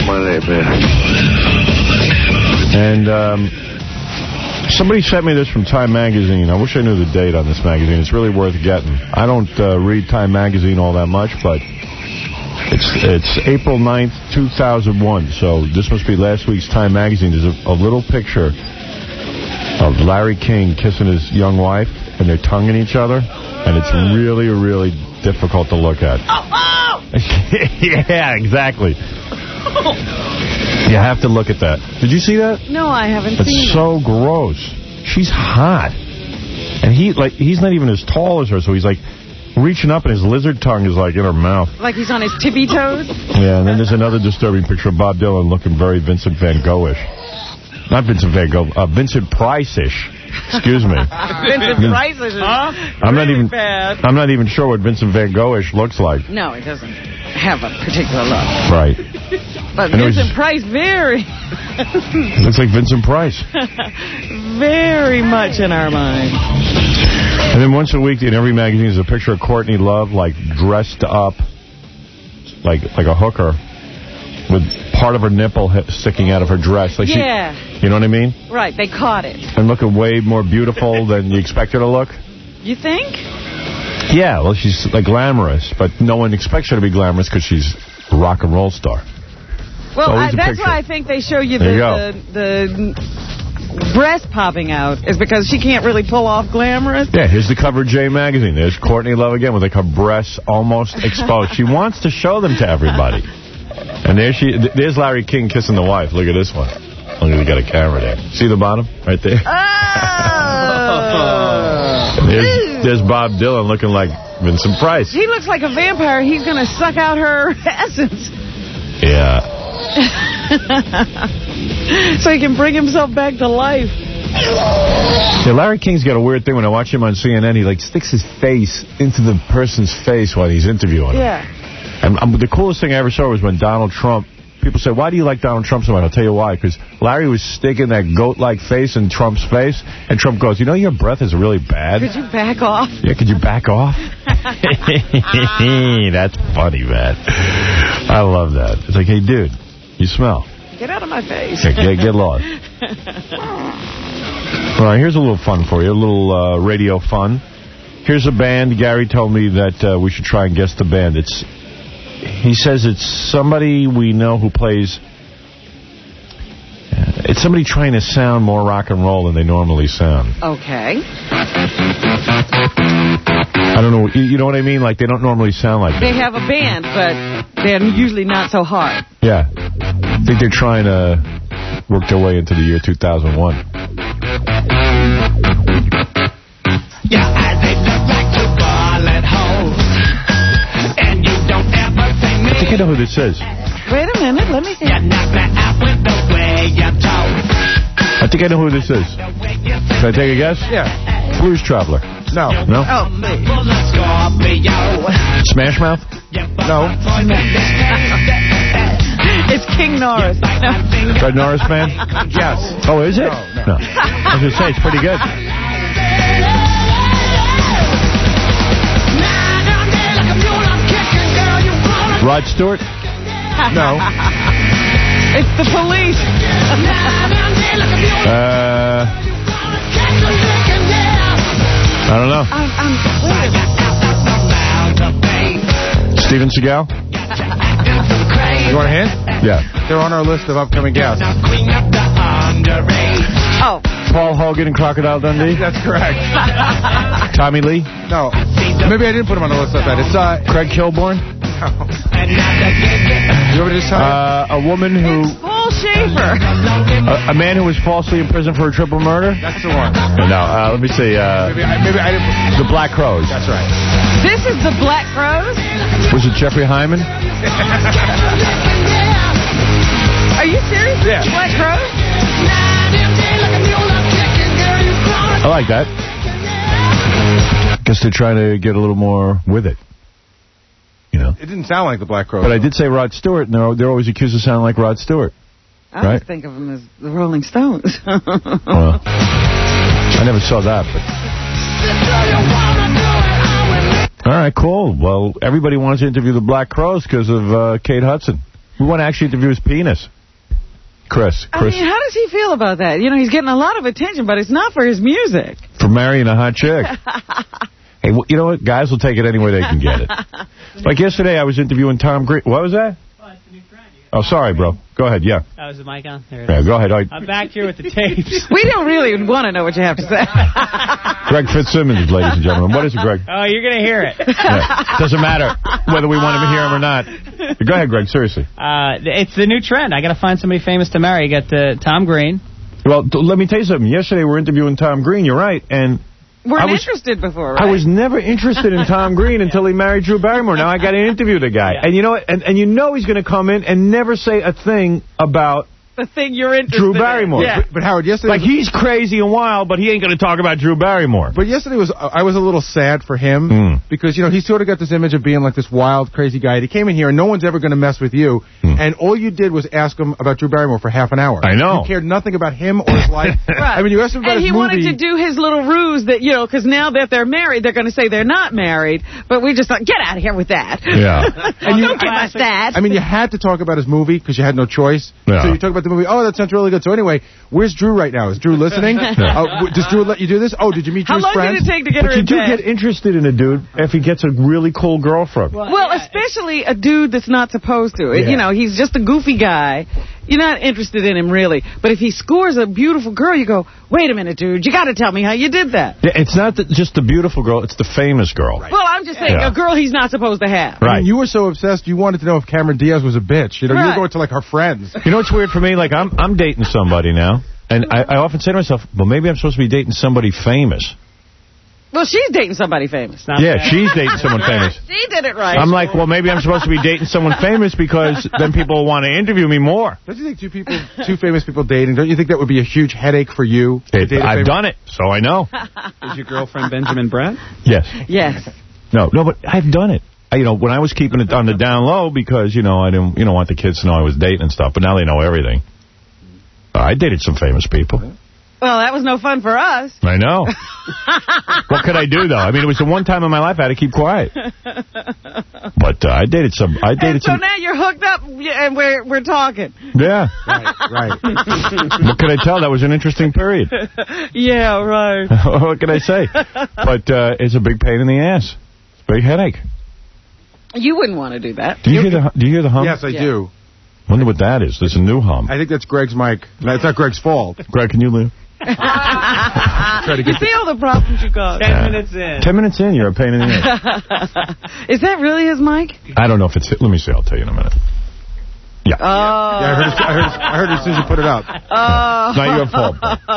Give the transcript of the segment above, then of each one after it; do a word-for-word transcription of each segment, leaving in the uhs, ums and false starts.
my name, man. And um, somebody sent me this from Time Magazine. I wish I knew the date on this magazine. It's really worth getting. I don't uh, read Time Magazine all that much, but it's it's April ninth, two thousand one. So this must be last week's Time Magazine. There's a, a little picture of Larry King kissing his young wife, and they're tonguing each other, and it's really, really difficult to look at. Oh, oh! Yeah, exactly. You have to look at that. Did you see that? No, I haven't it's seen it. It's so gross. She's hot. And he like he's not even as tall as her, so he's like reaching up and his lizard tongue is like in her mouth. Like he's on his tippy toes? Yeah, and then there's another disturbing picture of Bob Dylan looking very Vincent Van Gogh-ish. Not Vincent Van Gogh, uh, Vincent Price-ish. Excuse me. Vincent Price-ish. Huh? I'm really not even bad. I'm not even sure what Vincent Van Gogh-ish looks like. No, it doesn't have a particular look. Right. But Vincent Price very looks like Vincent Price. Very much in our mind. And then once a week in every magazine is a picture of Courtney Love like dressed up like like a hooker with part of her nipple sticking out of her dress. Like yeah. She, you know what I mean? Right, they caught it. And looking way more beautiful than you expect her to look. You think? Yeah, well, she's like glamorous, but no one expects her to be glamorous because she's a rock and roll star. Well, I, that's picture. why I think they show you the, you the, the breast popping out is because she can't really pull off glamorous. Yeah, here's the cover of J Magazine. There's Courtney Love again with like her breasts almost exposed. She wants to show them to everybody. And there she, there's Larry King kissing the wife. Look at this one. Look at they got a camera there. See the bottom right there? Oh. there's, there's Bob Dylan looking like Vincent Price. He looks like a vampire. He's going to suck out her essence. Yeah. So he can bring himself back to life. Yeah, Larry King's got a weird thing. When I watch him on C N N, he like sticks his face into the person's face while he's interviewing him. Yeah. And um, the coolest thing I ever saw was when Donald Trump, people say, why do you like Donald Trump so much? I'll tell you why. Because Larry was sticking that goat-like face in Trump's face, and Trump goes, you know, your breath is really bad. Could you back off? Yeah, could you back off? That's funny, man. I love that. It's like, hey, dude, you smell. Get out of my face. Yeah, get, get lost. All right, here's a little fun for you, a little uh, radio fun. Here's a band. Gary told me that uh, we should try and guess the band. It's He says it's somebody we know who plays... Uh, it's somebody trying to sound more rock and roll than they normally sound. Okay. I don't know. You, you know what I mean? Like, they don't normally sound like They that. have a band, but they're usually not so hard. Yeah. I think they're trying to work their way into the year two thousand one. Yeah, I think the right to ball at home. And you don't ever say me. I think I know who this is. Wait a minute, let me see. You knock me out with the way you talk. I think I know who this is. Can I take a guess? Yeah. Blues Traveler. No. No? Oh, Smash Mouth? No. It's King Norris. No. Fred Norris fan? Yes. Oh, is it? No, no. no. I was going to say, it's pretty good. Rod Stewart? No. It's the Police. uh, I don't know. I'm, I'm Steven Seagal? You want a hint? Yeah. They're on our list of upcoming guests. Oh. Paul Hogan and Crocodile Dundee? That's correct. Tommy Lee? No. Maybe I didn't put him on the list like that. It's uh, Craig Kilborn? No. You want me to just tell you? Uh, a woman who... It's Paul Schaefer. A, a man who was falsely in prison for a triple murder? That's the one. No, uh, let me see. Uh, maybe, I, maybe I didn't put... The Black Crowes. That's right. This is the Black Crowes? Was it Jeffrey Hyman? Are you serious? Yeah. Black Crowes? I like that. Guess they're trying to get a little more with it. You know. It didn't sound like the Black Crowes. But I did say Rod Stewart, and they're, they're always accused of sounding like Rod Stewart. I right? always think of them as the Rolling Stones. Well, I never saw that, but... All right, cool. Well, everybody wants to interview the Black Crowes because of uh, Kate Hudson. We want to actually interview his penis. Chris. Chris. I mean, how does he feel about that? You know, he's getting a lot of attention, but it's not for his music. For marrying a hot chick. Hey, well, you know what? Guys will take it any way they can get it. Like yesterday, I was interviewing Tom Green. What was that? Oh, sorry, bro. Go ahead, yeah. That was the mic on? There it Yeah, is. go ahead. I... I'm back here with the tapes. We don't really want to know what you have to say. Greg Fitzsimmons, ladies and gentlemen. What is it, Greg? Oh, you're going to hear it. Yeah. Doesn't matter whether we want to hear him or not. Go ahead, Greg, seriously. Uh, it's the new trend. I got to find somebody famous to marry. You got uh, Tom Green. Well, let me tell you something. Yesterday, we were interviewing Tom Green. You're right, and... Weren't I was, interested before, right? I was never interested in Tom Green until he married Drew Barrymore. Now I got to interview the guy. Yeah. And you know what? And, and you know he's going to come in and never say a thing about... The thing you're interested Drew Barrymore. in. Yeah. But, but Howard, yesterday... Like, he's crazy and wild, but he ain't going to talk about Drew Barrymore. But yesterday was... I was a little sad for him, mm. because, you know, he's sort of got this image of being like this wild, crazy guy. And he came in here, and no one's ever going to mess with you. Mm. And all you did was ask him about Drew Barrymore for half an hour. I know. You cared nothing about him or his life. Right. I mean, you asked him about and his he movie. wanted to do his little ruse that, you know, because now that they're married, they're going to say they're not married. But we just thought, get out of here with that. Yeah. and you don't give us that. I mean, you had to talk about his movie because you had no choice. Yeah. So you talk about the movie. Oh, that sounds really good. So anyway, where's Drew right now? Is Drew listening? Yeah. Uh, does Drew let you do this? Oh, did you meet How Drew's long friends? did it take to get But her you in do bed? get interested in a dude if he gets a really cool girlfriend. Well, well yeah. especially a dude that's not supposed to. Yeah. You know, he's just a goofy guy. You're not interested in him, really. But if he scores a beautiful girl, you go, wait a minute, dude, you got to tell me how you did that. Yeah, it's not the, just the beautiful girl, it's the famous girl. Right. Well, I'm just saying, yeah. a girl he's not supposed to have. Right. I mean, you were so obsessed, you wanted to know if Cameron Diaz was a bitch. You know, right. you were going to, like, her friends. You know what's weird for me? Like, I'm I'm dating somebody now, and I, I often say to myself, well, maybe I'm supposed to be dating somebody famous. Well, she's dating somebody famous. Yeah, bad. She's dating someone famous. She did it right. I'm like, well, maybe I'm supposed to be dating someone famous because then people will want to interview me more. Don't you think two people, two famous people dating, don't you think that would be a huge headache for you? It, I've done it, so I know. Is your girlfriend Benjamin Bratt? Yes. Yes. No, no, but I've done it. I, you know, when I was keeping it on the down low because, you know, I didn't, you know, want the kids to know I was dating and stuff, but now they know everything. Uh, I dated some famous people. Well, that was no fun for us. I know. What could I do, though? I mean, it was the one time in my life I had to keep quiet. But uh, I dated some... I dated and so some... now you're hooked up and we're we're talking. Yeah. Right, right. What could I tell? That was an interesting period. Yeah, right. What can I say? But uh, it's a big pain in the ass. It's a big headache. You wouldn't want to do that. Do you hear the, do you hear the hum? Yes, I yeah. do. Wonder what that is. There's a new hum. I think that's Greg's mic. No, it's not Greg's fault. Greg, can you leave? Try to You get see all the problems you got. Ten uh, minutes in. Ten minutes in, you're a pain in the ass. Is that really his mic? I don't know if it's... Let me see. I'll tell you in a minute. Yeah. Oh. Yeah, I heard, it, I, heard it, I heard it as soon as you put it up. Oh. It's not your fault.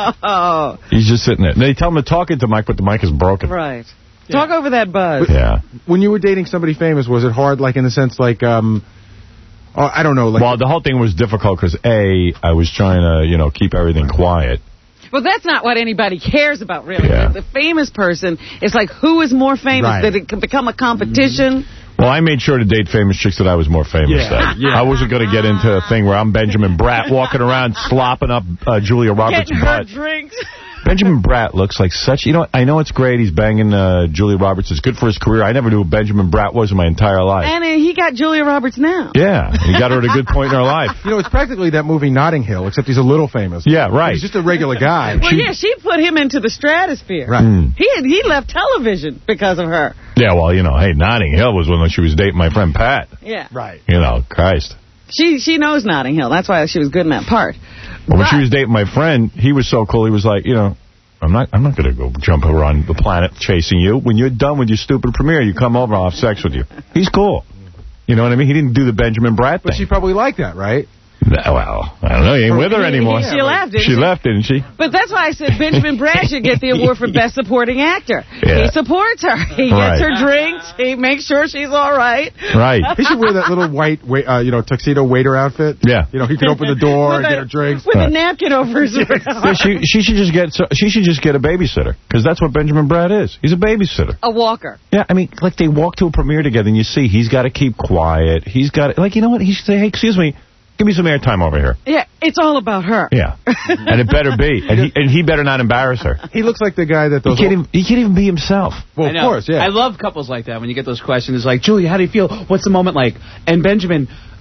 Oh. He's just sitting there. They tell him to talk into Mike, but the mic is broken. Right. Yeah. Talk over that buzz. Yeah. When you were dating somebody famous, was it hard, like, in the sense, like, um... Oh, I don't know. Like, well, the whole thing was difficult because, A, I was trying to, you know, keep everything quiet. Well, that's not what anybody cares about, really. Yeah. The famous person, it's like, who is more famous? Right. That it can become a competition? Well, I made sure to date famous chicks that I was more famous Yeah, than. yeah. I wasn't going to get into a thing where I'm Benjamin Bratt walking around slopping up uh, Julia Roberts' Getting her butt. drinks. Benjamin Bratt looks like such... You know, I know it's great he's banging uh, Julia Roberts. It's good for his career. I never knew who Benjamin Bratt was in my entire life. And uh, he got Julia Roberts now. Yeah, he got her at a good point in her life. You know, it's practically that movie Notting Hill, except he's a little famous. Yeah, right. He's just a regular guy. Well, yeah, she put him into the stratosphere. Right. Mm. He had, he left television because of her. Yeah, well, you know, hey, Notting Hill was when she was dating my friend Pat. Yeah. Right. You know, Christ. She she knows Notting Hill. That's why she was good in that part. Well, when But- she was dating my friend, he was so cool. He was like, you know, I'm not I'm not going to go jump around the planet chasing you. When you're done with your stupid premiere, you come over, I'll have sex with you. He's cool. You know what I mean? He didn't do the Benjamin Bratt thing. But she probably liked that, right? Well, I don't know. He ain't with her anymore. She left, didn't She she? left, didn't she? But that's why I said Benjamin Bratt should get the award for Best Supporting Actor. Yeah. He supports her. He Right. gets her drinks. He makes sure she's all right. Right. He should wear that little white, wait, uh, you know, tuxedo waiter outfit. Yeah. You know, he can open the door and With get a- her drinks. With Right. a napkin over his mouth. Yeah, she she should just get so, she should just get a babysitter because that's what Benjamin Bratt is. He's a babysitter. A walker. Yeah, I mean, like they walk to a premiere together and you see he's got to keep quiet. He's got to, like, you know what? He should say, hey, excuse me, give me some airtime over here. Yeah, it's all about her. Yeah, and it better be, and he and he better not embarrass her. He looks like the guy that He those... can't even he can't even be himself. Well, I of know. course, yeah. I love couples like that when you get those questions. It's like, Julia, how do you feel? What's the moment like? And Benjamin,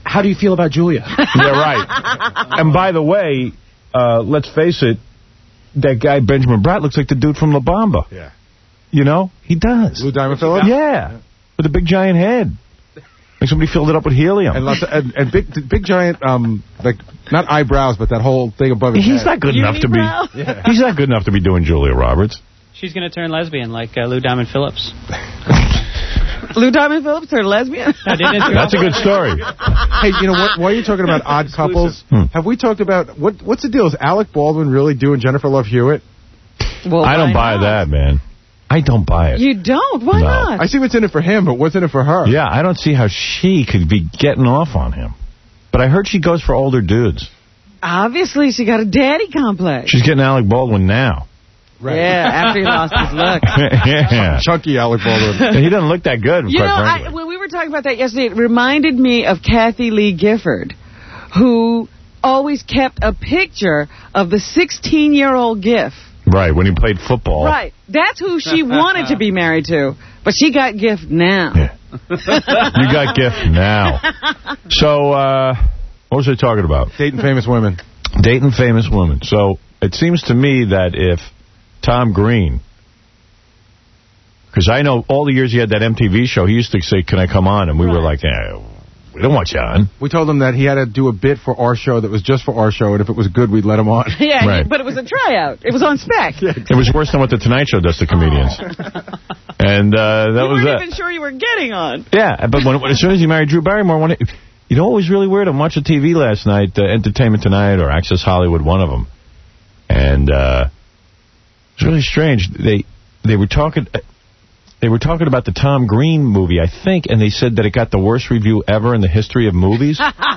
how do you feel about Julia? Yeah, right. And by the way, uh, let's face it, that guy Benjamin Bratt looks like the dude from La Bamba. Yeah. You know? He does. Lou Diamond Phillips? Yeah. With a big giant head. Like somebody filled it up with helium. And, lots of, and, and big big giant, um, like, not eyebrows, but that whole thing above his He's head. not good enough to be... Yeah. He's not good enough to be doing Julia Roberts. She's going to turn lesbian like uh, Lou Diamond Phillips. Lou Diamond Phillips turned lesbian? I didn't That's a good story. Hey, you know, what, while you're talking about odd couples, Hmm. have we talked about, what? what's the deal? Is Alec Baldwin really doing Jennifer Love Hewitt? Well, I don't why buy not? that, man. I don't buy it. You don't? Why No. not? I see what's in it for him, but what's in it for her? Yeah, I don't see how she could be getting off on him. But I heard she goes for older dudes. Obviously, she got a daddy complex. She's getting Alec Baldwin now. Right. Yeah, after he lost his look. Yeah. Chunky Alec Baldwin. He doesn't look that good, You quite know, frankly. I, when we were talking about that yesterday, it reminded me of Kathy Lee Gifford, who always kept a picture of the sixteen-year-old Giff. Right, when he played football. Right. That's who she wanted to be married to. But she got Giff now. Yeah. You got gift now. So, uh, what was I talking about? Dating famous women. Dating famous women. So, it seems to me that if Tom Green, because I know all the years he had that M T V show, he used to say, can I come on? And we Right. were like, eh, we don't want you on. We told him that he had to do a bit for our show that was just for our show, and if it was good, we'd let him on. Yeah, Right. but it was a tryout. It was on spec. It was worse than what the Tonight Show does to comedians. And uh, that You was weren't it. even sure you were getting on. Yeah, but when, as soon as he married Drew Barrymore, when it, you know what was really weird? I'm watching T V last night, uh, Entertainment Tonight or Access Hollywood, one of them. And uh, it's really strange. They they were talking they were talking about the Tom Green movie, I think, and they said that it got the worst review ever in the history of movies.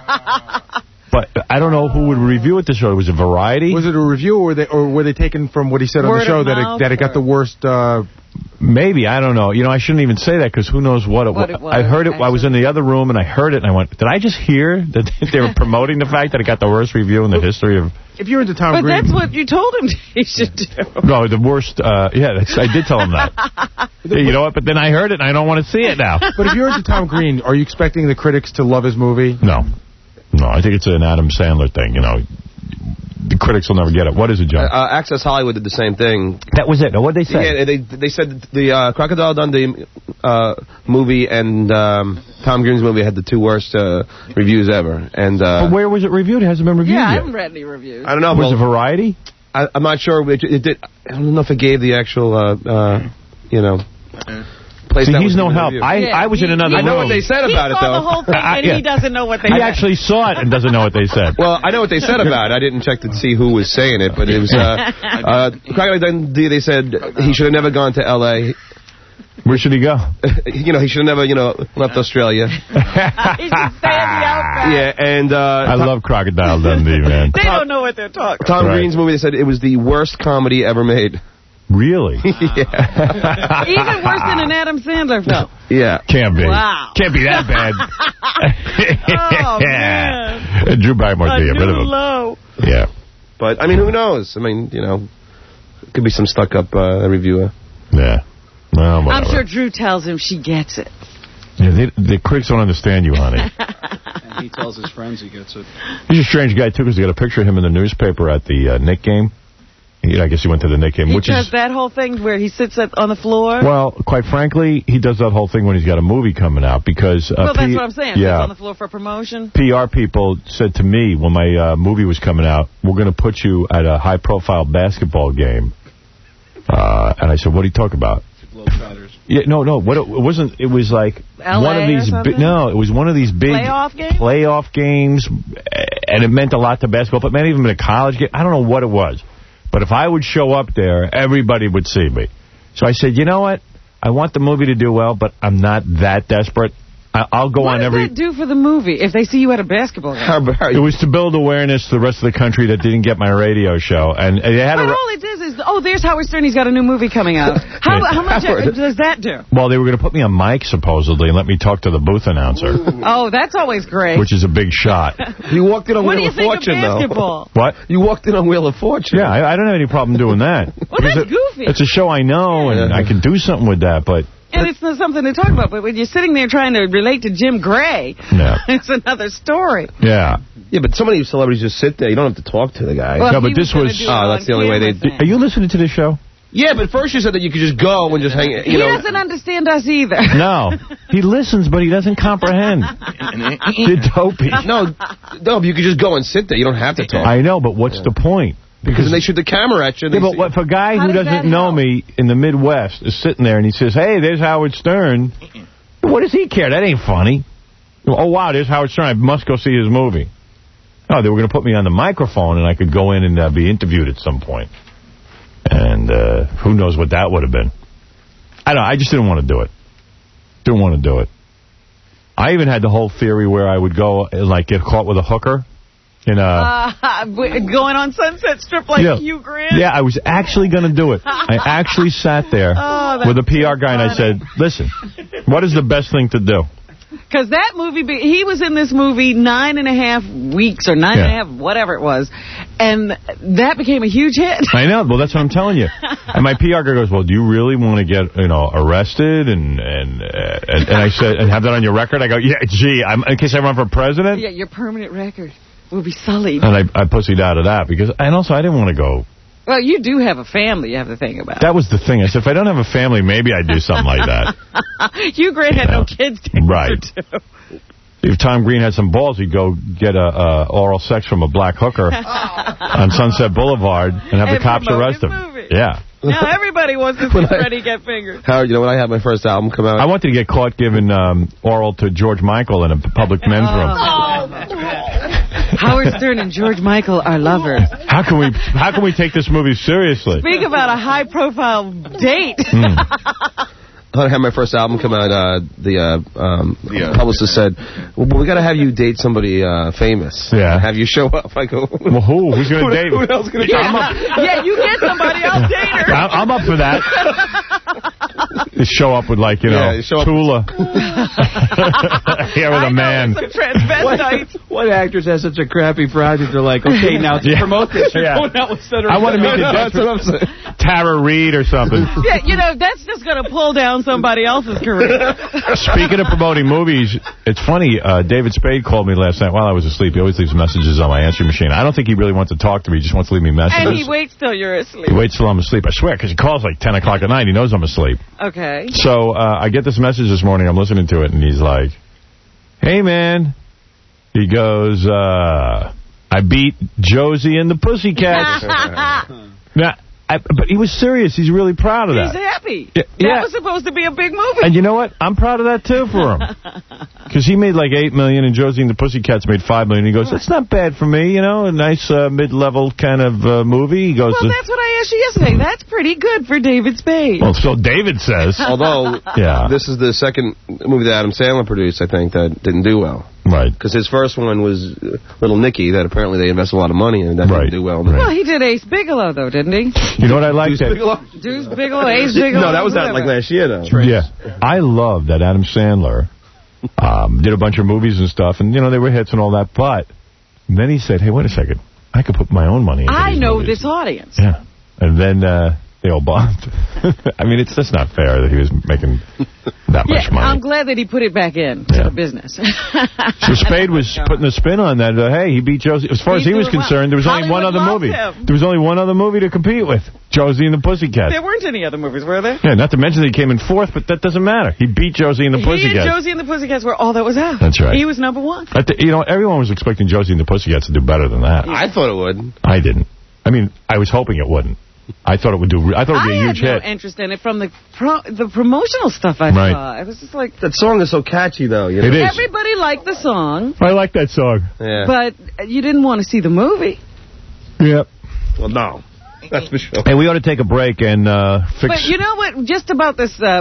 But I don't know who would review it this show. Was it Variety? Was it a review, or were they, or were they taken from what he said on Word the show of that mouth, it, that it got the worst? Uh, Maybe, I don't know. You know, I shouldn't even say that because who knows what it, What it was, I heard it. I was in the other room and I heard it and I went, did I just hear that they were promoting the fact that it got the worst review in the history of... if you're into Tom But Green, that's what you told him he should do. No, the worst, uh, yeah, that's, I did tell him that. Yeah, you know what, but then I heard it and I don't want to see it now. but if you're into Tom Green, are you expecting the critics to love his movie? No. No, I think it's an Adam Sandler thing, you know. The critics will never get it. What is it, John? Uh, Access Hollywood did the same thing. That was it. Now, what did they say? Yeah, they they said the uh, Crocodile Dundee uh, movie and um, Tom Green's movie had the two worst uh, reviews ever. And uh, But where was it reviewed? It hasn't been reviewed Yeah, I yet. haven't read any reviews. I don't know. Was well, it Variety? I, I'm not sure. It, it did. I don't know if it gave the actual, uh, uh, you know. Place See, that he's was no given the help. review. I, Yeah, I was he- in another I know room. what they said He about it, saw though. the whole thing, I- and yeah. he doesn't know what they He said. actually saw it and doesn't know what they said. Well, I know what they said about it. I didn't check to see who was saying it, but it was, uh, uh, Crocodile Dundee, they said he should have never gone to L A Where should he go? You know, he should have never, you know, left Australia. He should stay in the outback. Yeah, and, uh... I love Crocodile Dundee, man. They don't know what they're talking Tom Right. Green's movie, they said it was the worst comedy ever made. Really? Yeah. Even worse than an Adam Sandler film. Yeah. Can't be. Wow. Can't be that bad. Oh, man. Drew Barrymore A did get rid of new him. low. Yeah. But, I mean, who knows? I mean, you know, could be some stuck-up uh, reviewer. Yeah. Well, I'm whatever. sure Drew tells him she gets it. Yeah, they, the critics don't understand you, honey. And he tells his friends he gets it. He's a strange guy, too, because they got a picture of him in the newspaper at the uh, Knick game. You know, I guess he went to the Knick game, He which does is... that whole thing where he sits at, on the floor. Well, quite frankly, he does that whole thing when he's got a movie coming out because... Uh, well, that's P- what I'm saying. Yeah. Sits on the floor for promotion. P R people said to me when my uh, movie was coming out, we're going to put you at a high-profile basketball game. Uh, and I said, what are you talking about? Globetrotters. Yeah, no, no. What it, it wasn't. It was like L A one of or these. Bi- something? no, it was one of these big Playoff games? playoff games, and it meant a lot to basketball. But maybe even a college game. I don't know what it was, but if I would show up there, everybody would see me. So I said, you know what? I want the movie to do well, but I'm not that desperate. I- I'll go What on does every. that do for the movie if they see you at a basketball game? It was to build awareness to the rest of the country that didn't get my radio show, and they had But a. all it is is, oh, there's Howard Stern. He's got a new movie coming out. How, how much Howard. does that do? Well, they were going to put me on mic, supposedly, and let me talk to the booth announcer, Oh, that's always great. which is a big shot. You walked in on What do Wheel you of think of Fortune, basketball? though. What? You walked in on Wheel of Fortune. Yeah, I, I don't have any problem doing that. Well, that's Because it- goofy. It's a show I know, and Yeah. I can do something with that, but... And it's not something to talk about, but when you're sitting there trying to relate to Jim Gray, Yeah. it's another story. Yeah. Yeah, but so many celebrities just sit there. You don't have to talk to the guy. Well, No, but he this gonna was- do it Oh, that's on the only way camera they- thing. Are you listening to the show? Yeah, but first you said that you could just go and just hang. You He know. doesn't understand us either. No. He listens, but he doesn't comprehend. You're dopey. No, no, but you could just go and sit there. You don't have to talk. I know, but what's the point? Because then they shoot the camera at you. And Yeah, they but see- what, if a guy How who does that doesn't know help? me in the Midwest is sitting there and he says, hey, there's Howard Stern, what does he care? That ain't funny. Oh, wow, there's Howard Stern. I must go see his movie. Oh, they were going to put me on the microphone and I could go in and uh, be interviewed at some point. And uh, who knows what that would have been. I don't know. I just didn't want to do it. Didn't want to do it. I even had the whole theory where I would go and, like, get caught with a hooker. In a, Uh, going on Sunset Strip like yeah, Hugh Grant? Yeah, I was actually going to do it. I actually sat there Oh, that's with a P R so guy and I funny. said, listen, what is the best thing to do? Because that movie, be- he was in this movie nine and a half weeks or nine Yeah. and a half, whatever it was, and that became a huge hit. I know. Well, that's what I'm telling you. And my P R guy goes, well, do you really want to get, you know, arrested and and uh, and, and I said, and have that on your record? I go, yeah, gee, I'm, in case I run for president. Yeah, your permanent record will be sullied. And I, I pussied out of that because, and also I didn't want to go. Well, you do have a family you have to think about. That was the thing. I said, if I don't have a family, maybe I'd do something like that. Hugh Grant had Yeah. no kids to Right. to. If Tom Green had some balls, he'd go get a, a oral sex from a black hooker on Sunset Boulevard and have And the cops promote arrest his him. movie. Yeah. Now everybody wants to see When I- Freddie get fingered. Howard, you know, when I had my first album come out, I wanted to get caught giving um, oral to George Michael in a public men's room. Howard Stern and George Michael are lovers. How can we how can we take this movie seriously? Speak about a high-profile date. Hmm. I had my first album come out, uh, the uh, um, publicist said, well, we got to have you date somebody uh, famous. Yeah. Have you show up. I go, Well, who? Who's going to date who me? else going to Yeah. date me? yeah, you get somebody, I'll date her. I- I'm up for that. Just show up with, like, you know, Yeah, show up- Tula. Here with I a know, man. some transvestites. What actors has such a crappy project? They're like, okay, now to Yeah. promote this, you're Yeah. going out with Cedric. I want to meet the That's what I'm saying. Tara Reid or something. Yeah, you know, that's just going to pull down somebody else's career. Speaking of promoting movies, it's funny, uh, David Spade called me last night while I was asleep. He always leaves messages on my answering machine. I don't think he really wants to talk to me. He just wants to leave me messages. And he waits till you're asleep. He waits till I'm asleep. I swear, because he calls like ten o'clock at night. He knows I'm asleep. Okay. So uh, I get this message this morning. I'm listening to it, and he's like, hey, man. He goes, uh, I beat Josie and the Pussycats. Now, I, but he was serious. He's really proud of He's that. happy. Yeah, That yeah. was supposed to be a big movie. And you know what? I'm proud of that, too, for him. Because he made like eight million dollars, and Josie and the Pussycats made five million dollars. He goes, that's not bad for me, you know, a nice uh, mid-level kind of uh, movie. He goes, Well, that's what I asked you yesterday. That's pretty good for David Spade. well, so David says. Although, Yeah. this is the second movie that Adam Sandler produced, I think, that didn't do well. Right. Because his first one was uh, Little Nicky, that apparently they invested a lot of money in, and that Right. didn't do well. Well, he did Ace Bigelow, though, didn't he? You know what I like? Deuce that Bigelow? Deuce Bigelow, Ace Bigelow. No, that was not whoever. like last year, though. Yeah. I love that Adam Sandler um, did a bunch of movies and stuff, and, you know, they were hits and all that, but then he said, hey, wait a second. I could put my own money into I these know movies. this audience. Yeah. And then uh, they all bombed. I mean, it's just not fair that he was making that Yeah, much money. I'm glad that he put it back in to Yeah. the business. So Spade was putting a spin on that. Uh, hey, he beat Josie. As far as He's he was doing well. concerned, there was only one Hollywood other loves movie. him. There was only one other movie to compete with. Josie and the Pussycats. There weren't any other movies, were there? Yeah, not to mention that he came in fourth, but that doesn't matter. He beat Josie and the He and Pussycats. Josie and the Pussycats were all that was out. That's right. He was number one. At the- you know, everyone was expecting Josie and the Pussycats to do better than that. I thought it would. I didn't. I mean, I was hoping it wouldn't. I thought it would do. I thought it would be I a had huge no hit. interest in it from the pro, the promotional stuff I Right. saw. It was just like That song is so catchy, though. You know? It is. everybody liked the song, I like that song. Yeah. but you didn't want to see the movie. Yep. well, no. That's for sure. Hey, we ought to take a break and uh, fix. But you know what? Just about this uh,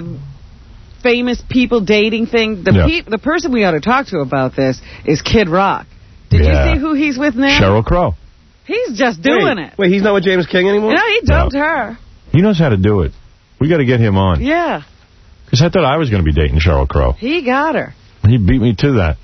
famous people dating thing, the Yeah. pe- the person we ought to talk to about this is Kid Rock. Did Yeah. you see who he's with now? Sheryl Crow. He's just doing wait, it. Wait, he's not with James King anymore? You know, he dumped her. He knows how to do it. We got to get him on. Yeah, Because I thought I was going to be dating Sheryl Crow. he got her. He beat me to that.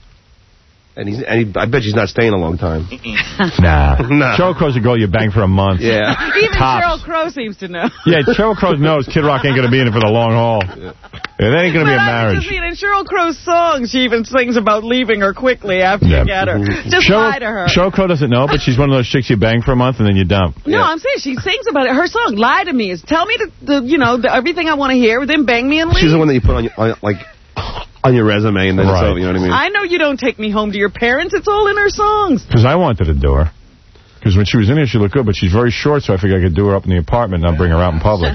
And he's, and he, I bet she's not staying a long time. Nah. Nah. Sheryl Crow's a girl you bang for a month. Yeah. Even Tops. Sheryl Crow seems to know. Yeah, Sheryl Crow knows Kid Rock ain't going to be in it for the long haul. That ain't going to be a But I marriage. just mean, in Sheryl Crow's song, she even sings about leaving her quickly after Yeah. you get her. Just Sheryl, lie to her. Sheryl Crow doesn't know, but she's one of those chicks you bang for a month and then you dump. No, Yeah. I'm saying she sings about it. Her song, "Lie to Me," is tell me the, the you know the, everything I want to hear, then bang me and leave. She's the one that you put on, your, on like on your resume and then Right. it's over. You know what I mean? I know you don't take me home to your parents. It's all in her songs. Because I wanted to do her. Because when she was in here, she looked good, but she's very short, so I figured I could do her up in the apartment and not bring her out in public.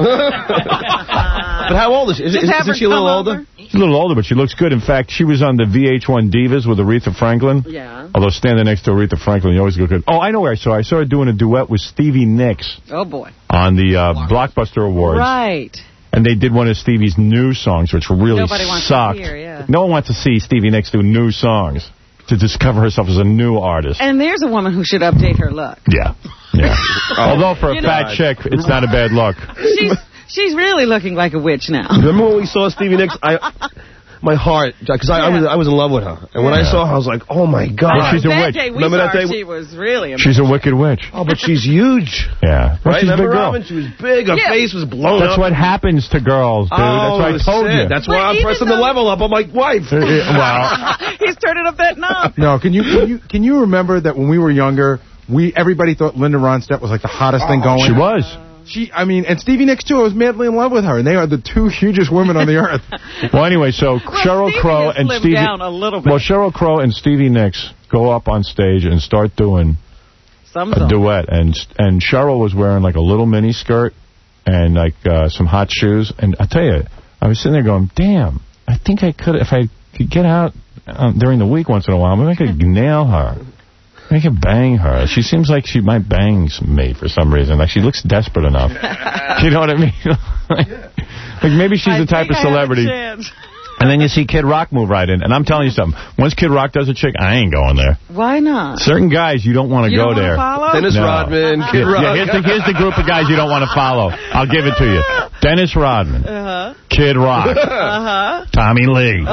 But how old is she? Is, Just is, have isn't her she a little come older? over. She's a little older, but she looks good. In fact, she was on the V H one Divas with Aretha Franklin. Yeah. Although standing next to Aretha Franklin, you always look good. Oh, I know where I saw her. I saw her doing a duet with Stevie Nicks Oh boy. on the uh, Blockbuster Awards. Right. And they did one of Stevie's new songs, which really Nobody wants to sucked. hear, yeah. No one wants to see Stevie Nicks do new songs to discover herself as a new artist. And there's a woman who should update her look. Yeah. Yeah. Although for a You know- fat chick, it's not a bad look. She's she's really looking like a witch now. Remember when we saw Stevie Nicks? I, my heart, because I, I was I was in love with her, and when I Yeah. saw her, I was like, oh my god. Well, she's a that witch. day we Remember saw that her, day- she was really She's a wicked witch. Oh, but she's huge. Yeah. Well, Right? she's a big Remember, girl. Robin? She was big. Her Yeah. face was blown That's up. what happens to girls, dude. Oh, That's what I told shit. you. That's why But I'm even pressing the though- level up on my wife. Uh, uh, well, He's turning up that knob. No, can you can you can you remember that when we were younger, we everybody thought Linda Ronstadt was like the hottest thing going. she was. She, I mean, and Stevie Nicks too. I was madly in love with her, and they are the two hugest women on the earth. Well, anyway, so Sheryl Stevie Crow has and slimmed Stevie. down a little bit. Well, Sheryl Crow and Stevie Nicks go up on stage and start doing Some a song. duet, and and Cheryl was wearing like a little mini skirt and like uh, some hot shoes, and I tell you, I was sitting there going, "Damn, I think I could if I could get out uh, during the week once in a while, maybe I could nail her." I could bang her. She seems like she might bang me for some reason. Like, she looks desperate enough. You know what I mean? like, like, maybe she's I the type think of I have a celebrity. chance. And then you see Kid Rock move right in. And I'm telling you something. Once Kid Rock does a chick, I ain't going there. Why not? Certain guys, you don't want to You go don't wanna there. follow? Dennis No. Rodman, Kid Yeah, Rock. yeah, here's, the, here's the group of guys you don't want to follow. I'll give it to you. Dennis Rodman. Uh-huh. Kid Rock. Uh-huh. Tommy Lee.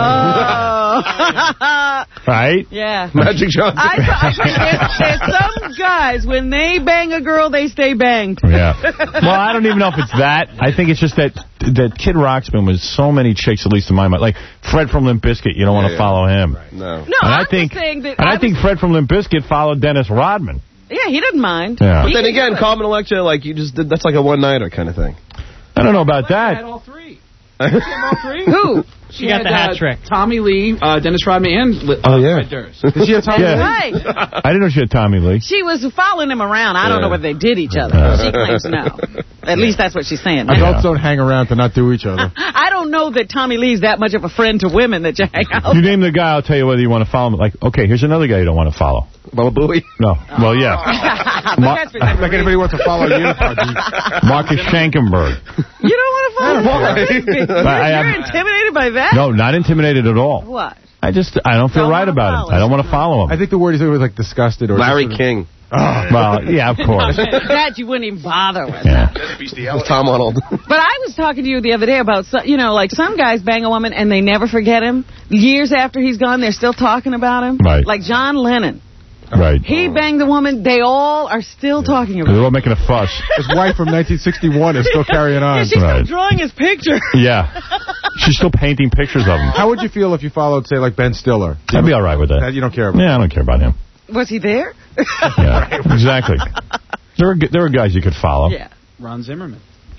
Oh. Right? Yeah. Magic Johnson. I, I think there's, there's some guys, when they bang a girl, they stay banged. Yeah. Well, I don't even know if it's that. I think it's just that that Kid Rock's been with so many chicks, at least in my mind. Like Fred from Limp Bizkit, you don't want to yeah. follow him. No. No, And I'm I think, just saying that and I, I think Fred from Limp Bizkit followed Dennis Rodman. Yeah, he didn't mind. Yeah. But He then can again, do it. Carmen Electra, like, you just did, that's like a one-nighter kind of thing. I don't know about She had that. all three. She had all three. Who? She got had, the hat uh, trick. Tommy Lee, uh, Dennis Rodman, and uh, Oh, yeah. Fred Durst. Did she have Tommy Yeah. Lee? Right. I didn't know she had Tommy Lee. She was following him around. I don't Yeah. know whether they did each other. Yeah. She claims no. At least that's what she's saying. Adults don't hang around to not do each other. I don't know that Tommy Lee's that much of a friend to women that you hang out You with. name the guy, I'll tell you whether you want to follow him. Like, okay, here's another guy you don't want to follow. Baba Booey. No. Well, yeah. But Ma- that's for Like different anybody wants to follow you, Pudgy. Marcus Schenkenberg. You don't want to follow Why? him? You're, I you're have- intimidated by that? No, not intimidated at all. What? I just, I don't feel Don't right wanna about follow him. I don't want to follow I him. think the word he said was like disgusted or Larry just- King. Well, yeah, of course. That you wouldn't even bother with. Yeah. Tom Arnold. But I was talking to you the other day about, so- you know, like some guys bang a woman and they never forget him. Years after he's gone, they're still talking about him. Right. Like John Lennon. Right. He banged a woman. They all are still talking about They're him. all making a fuss. His wife from nineteen sixty-one is still carrying on. And she's Right. still drawing his picture. Yeah. She's still painting pictures of him. How would you feel if you followed, say, like Ben Stiller? I'd be all right with That that. you don't care about. Yeah, I don't care about him. Was he there? Yeah, exactly. There are, there are guys you could follow. Yeah. Ron Zimmerman.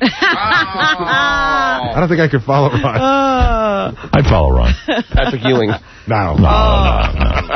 I don't think I could follow Ron. Uh, I'd follow Ron. Patrick Ewing. No. No, no, no.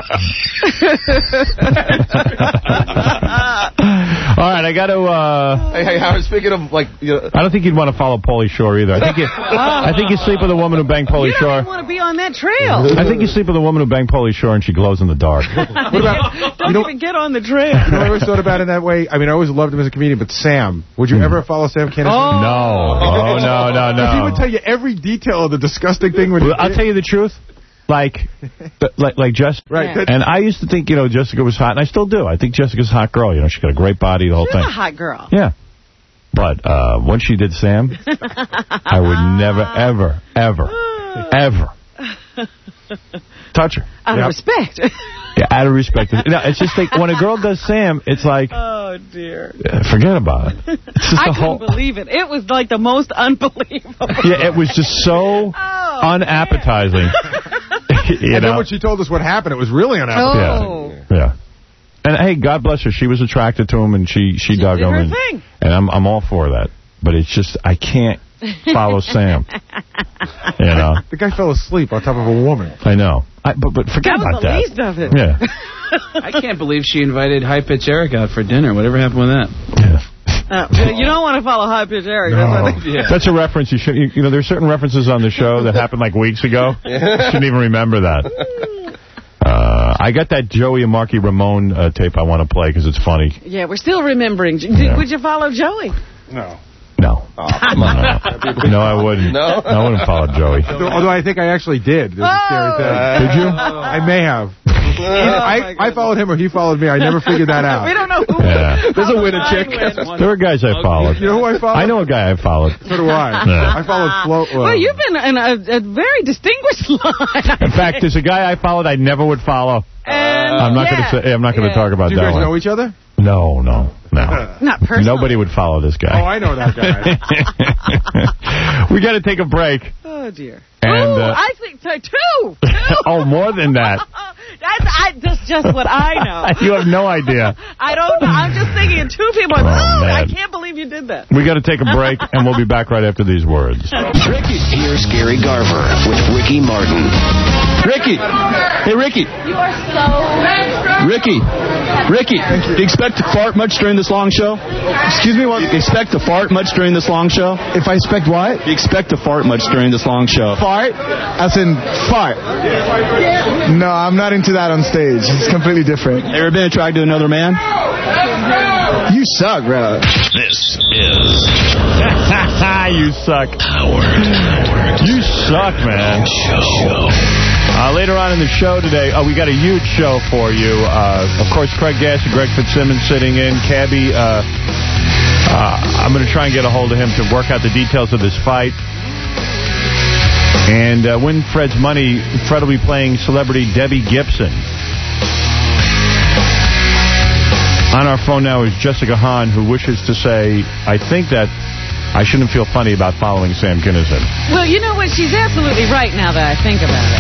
All right, I got to. Uh, Hey, hey, Howard, speaking of, like, you know, I don't think you'd want to follow Pauly Shore either. I think you. I think you sleep with a woman who banged Pauly you don't Shore. even want to be on that trail. I think you sleep with a woman who banged Pauly Shore and she glows in the dark. What about, Don't you know, even get on the trail. you know, I always thought about it that way. I mean, I always loved him as a comedian, but Sam, would you ever follow Sam Kinison? Oh. No, oh no, no, Because he would no. tell you every detail of the disgusting thing when he Well, I'll did tell you the truth. Like, like, like Jessica. Right. Yeah. And I used to think, you know, Jessica was hot, and I still do. I think Jessica's a hot girl. You know, she's got a great body, the whole She's thing. a hot girl. Yeah. But uh, once she did Sam, I would never, ever, ever, ever touch her. Out Yep. of respect. Yeah, out of respect. No, it's just like when a girl does Sam, it's like, Oh, Oh, dear. Yeah, forget about it. It's just I a couldn't whole... believe it. It was like the most unbelievable. Yeah, it was just so Oh, unappetizing. you and know? then when she told us what happened, it was really unappetizing. Oh. Yeah. yeah. And, hey, God bless her. She was attracted to him, and she, she, She dug did him. her And, thing. and I'm, I'm all for that. But it's just, I can't follow Sam. You know? The guy fell asleep on top of a woman. I know. I, but, but forget That was about the that. least of it. Yeah. I can't believe she invited High Pitch Eric out for dinner. Whatever happened with that? Yeah. Uh, you don't want to follow High Pitch Eric. No. That's what they- Yeah. That's a reference. You should. You, you know, there's certain references on the show that happened like weeks ago. You shouldn't even remember that. Uh, I got that Joey and Marky Ramone uh, tape I want to play because it's funny. Yeah, we're still remembering. Did, Yeah. Would you follow Joey? No. No. Oh, come on. No, no, I wouldn't. No? I wouldn't follow Joey. Although, although I think I actually did. It was a scary Oh. thing. Did you? I may have. Oh, I, I followed him or he followed me. I never figured that out. We don't know who. Yeah. There's a winner chick. There were guys I followed. You know who I followed? I know a guy I followed. So do I. Yeah. I followed Flo. Well, you've been in a, a very distinguished line. In fact, there's a guy I followed I never would follow. And, I'm not yeah. going to say. I'm not going to Yeah. talk about Do you that guys one. know each other? No, no, no. Not personally. Nobody would follow this guy. Oh, I know that guy. We got to take a break. Oh, dear. And, Ooh, uh, I think so, two. two. Oh, more than that. That's, I, that's just what I know. You have no idea. I don't know. I'm just thinking of two people. Oh, Oh, I man. can't believe you did that. We got to take a break, and we'll be back right after these words. Ricky. Here's Gary Garver with Ricky Martin. Ricky. Hey, Ricky. You are so... Ricky. Ricky, do you expect to fart much during this long show? Excuse me, what? Do you expect to fart much during this long show? If I expect what? Do you expect to fart much during this long show? Fart? As in fart? No, I'm not into that on stage. It's completely different. Ever been attracted to another man? You suck, bro. This is... You suck. Howard. You suck, man. Show. Uh, later on in the show today, oh, we got a huge show for you. Uh, of course, Craig Gass and Greg Fitzsimmons sitting in. Cabby, uh, uh, I'm going to try and get a hold of him to work out the details of this fight. And uh, win Fred's money, Fred will be playing celebrity Debbie Gibson. On our phone now is Jessica Hahn, who wishes to say, I think that I shouldn't feel funny about following Sam Kinison. Well, you know what? She's absolutely right now that I think about it.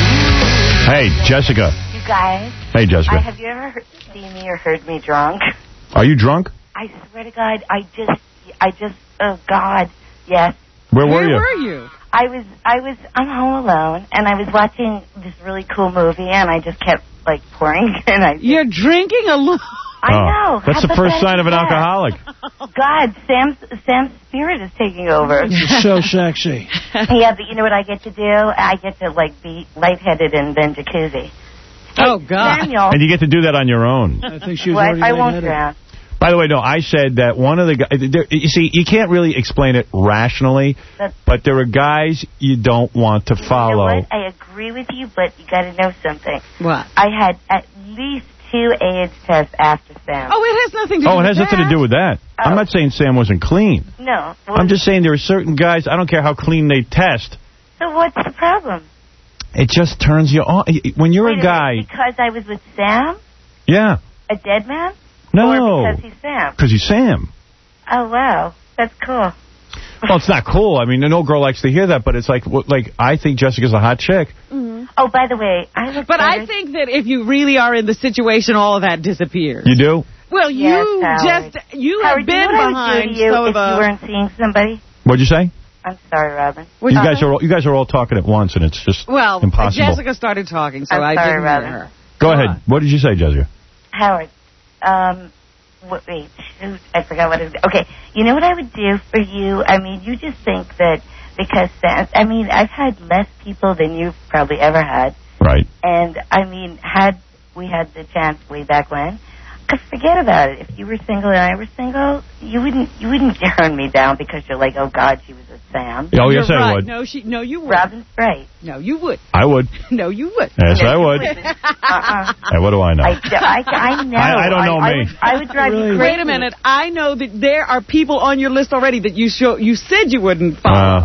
Hey, Jessica. You guys. Hey, Jessica. I, have you ever heard, seen me or heard me drunk? Are you drunk? I swear to God, I just, I just, oh God, yes. Where were Where you? were you? I was, I was, I'm home alone, and I was watching this really cool movie, and I just kept, like, pouring, and I... You're drinking alone? I Oh, know. that's How the first pathetic sign of an is that? alcoholic. God, Sam's, Sam's spirit is taking over. So sexy. Yeah, but you know what I get to do? I get to, like, be lightheaded and then jacuzzi. Oh, Hey, God. Samuel. And you get to do that on your own. I think she was What? already I won't lightheaded. drown. By the way, no, I said that one of the guys... You see, you can't really explain it rationally, That's, but there are guys you don't want to follow. You know what? I agree with you, but you got to know something. What? I had at least two AIDS tests after Sam. Oh, it has nothing to do Oh, with it has nothing that. to do with that. Oh. I'm not saying Sam wasn't clean. No. Well, I'm just saying there are certain guys, I don't care how clean they test, So what's the problem? it just turns you on. When you're Wait a a guy... minute, because I was with Sam? Yeah. A dead man? No. Or because he's Sam? Because he's Sam. Oh, wow. That's cool. Well, it's not cool. I mean, no girl likes to hear that, but it's like, well, like I think Jessica's a hot chick. Mm-hmm. Oh, by the way, I look But I better- think that if you really are in the situation, all of that disappears. You do? Well, Yes, you Howard. just, you Howard, have been you know what I would behind do to you some if of the... you weren't seeing somebody? What'd you say? I'm sorry, Robin. You guys are all, you guys are all talking at once, and it's just Well, impossible. Jessica started talking, so I'm I sorry, didn't Robin. hear her. Go ahead. What did you say, Jessica? Howard, um, what, wait, shoot, I forgot what it was. Okay, you know what I would do for you? I mean, you just think that because, Sam, I mean, I've had less people than you've probably ever had. Right. And, I mean, had we had the chance way back when, because forget about it. If you were single and I were single, you wouldn't you wouldn't turn me down because you're like, oh, God, she was with Sam. Oh, yes, You're I right. would. No, she, no, you would. Robin's right. No, you would. I would. No, you would. Yes, No, I you would. wouldn't. Uh-uh. Hey, what do I know? I, I, I know. I- I don't know I, me. I would, I would drive you crazy. Wait a minute. I know that there are people on your list already that you show, you said you wouldn't follow. Uh,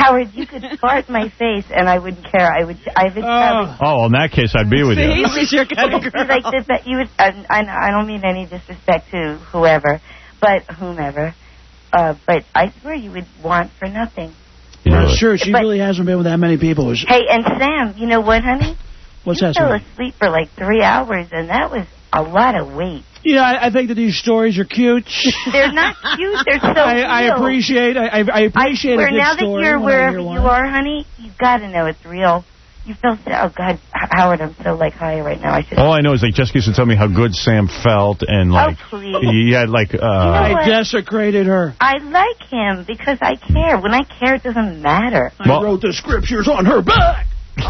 Howard, you could fart in my face and I wouldn't care. I would. I would. Oh, oh in that case, I'd be with you. He's your kind of girl. Like this, that you would. I, I, I don't mean any disrespect to whoever, but whomever. Uh, but I swear you would want for nothing. Yeah, really? Sure, she but, really hasn't been with that many people. Hey, and Sam, you know what, honey? What's you that? You fell Sam? asleep for like three hours, and that was a lot of weight. Yeah, I, I think that these stories are cute. They're not cute. They're so I, I real. appreciate. I, I appreciate I swear, a good now that story you're wherever you one. are, honey, you've got to know it's real. You feel so. Oh God, Howard, I'm so like high right now. I should. All I know is like Jessica used to tell me how good Sam felt, and like oh, please. he had like. Uh, you know I desecrated her. I like him because I care. When I care, it doesn't matter. I well, wrote the scriptures on her back.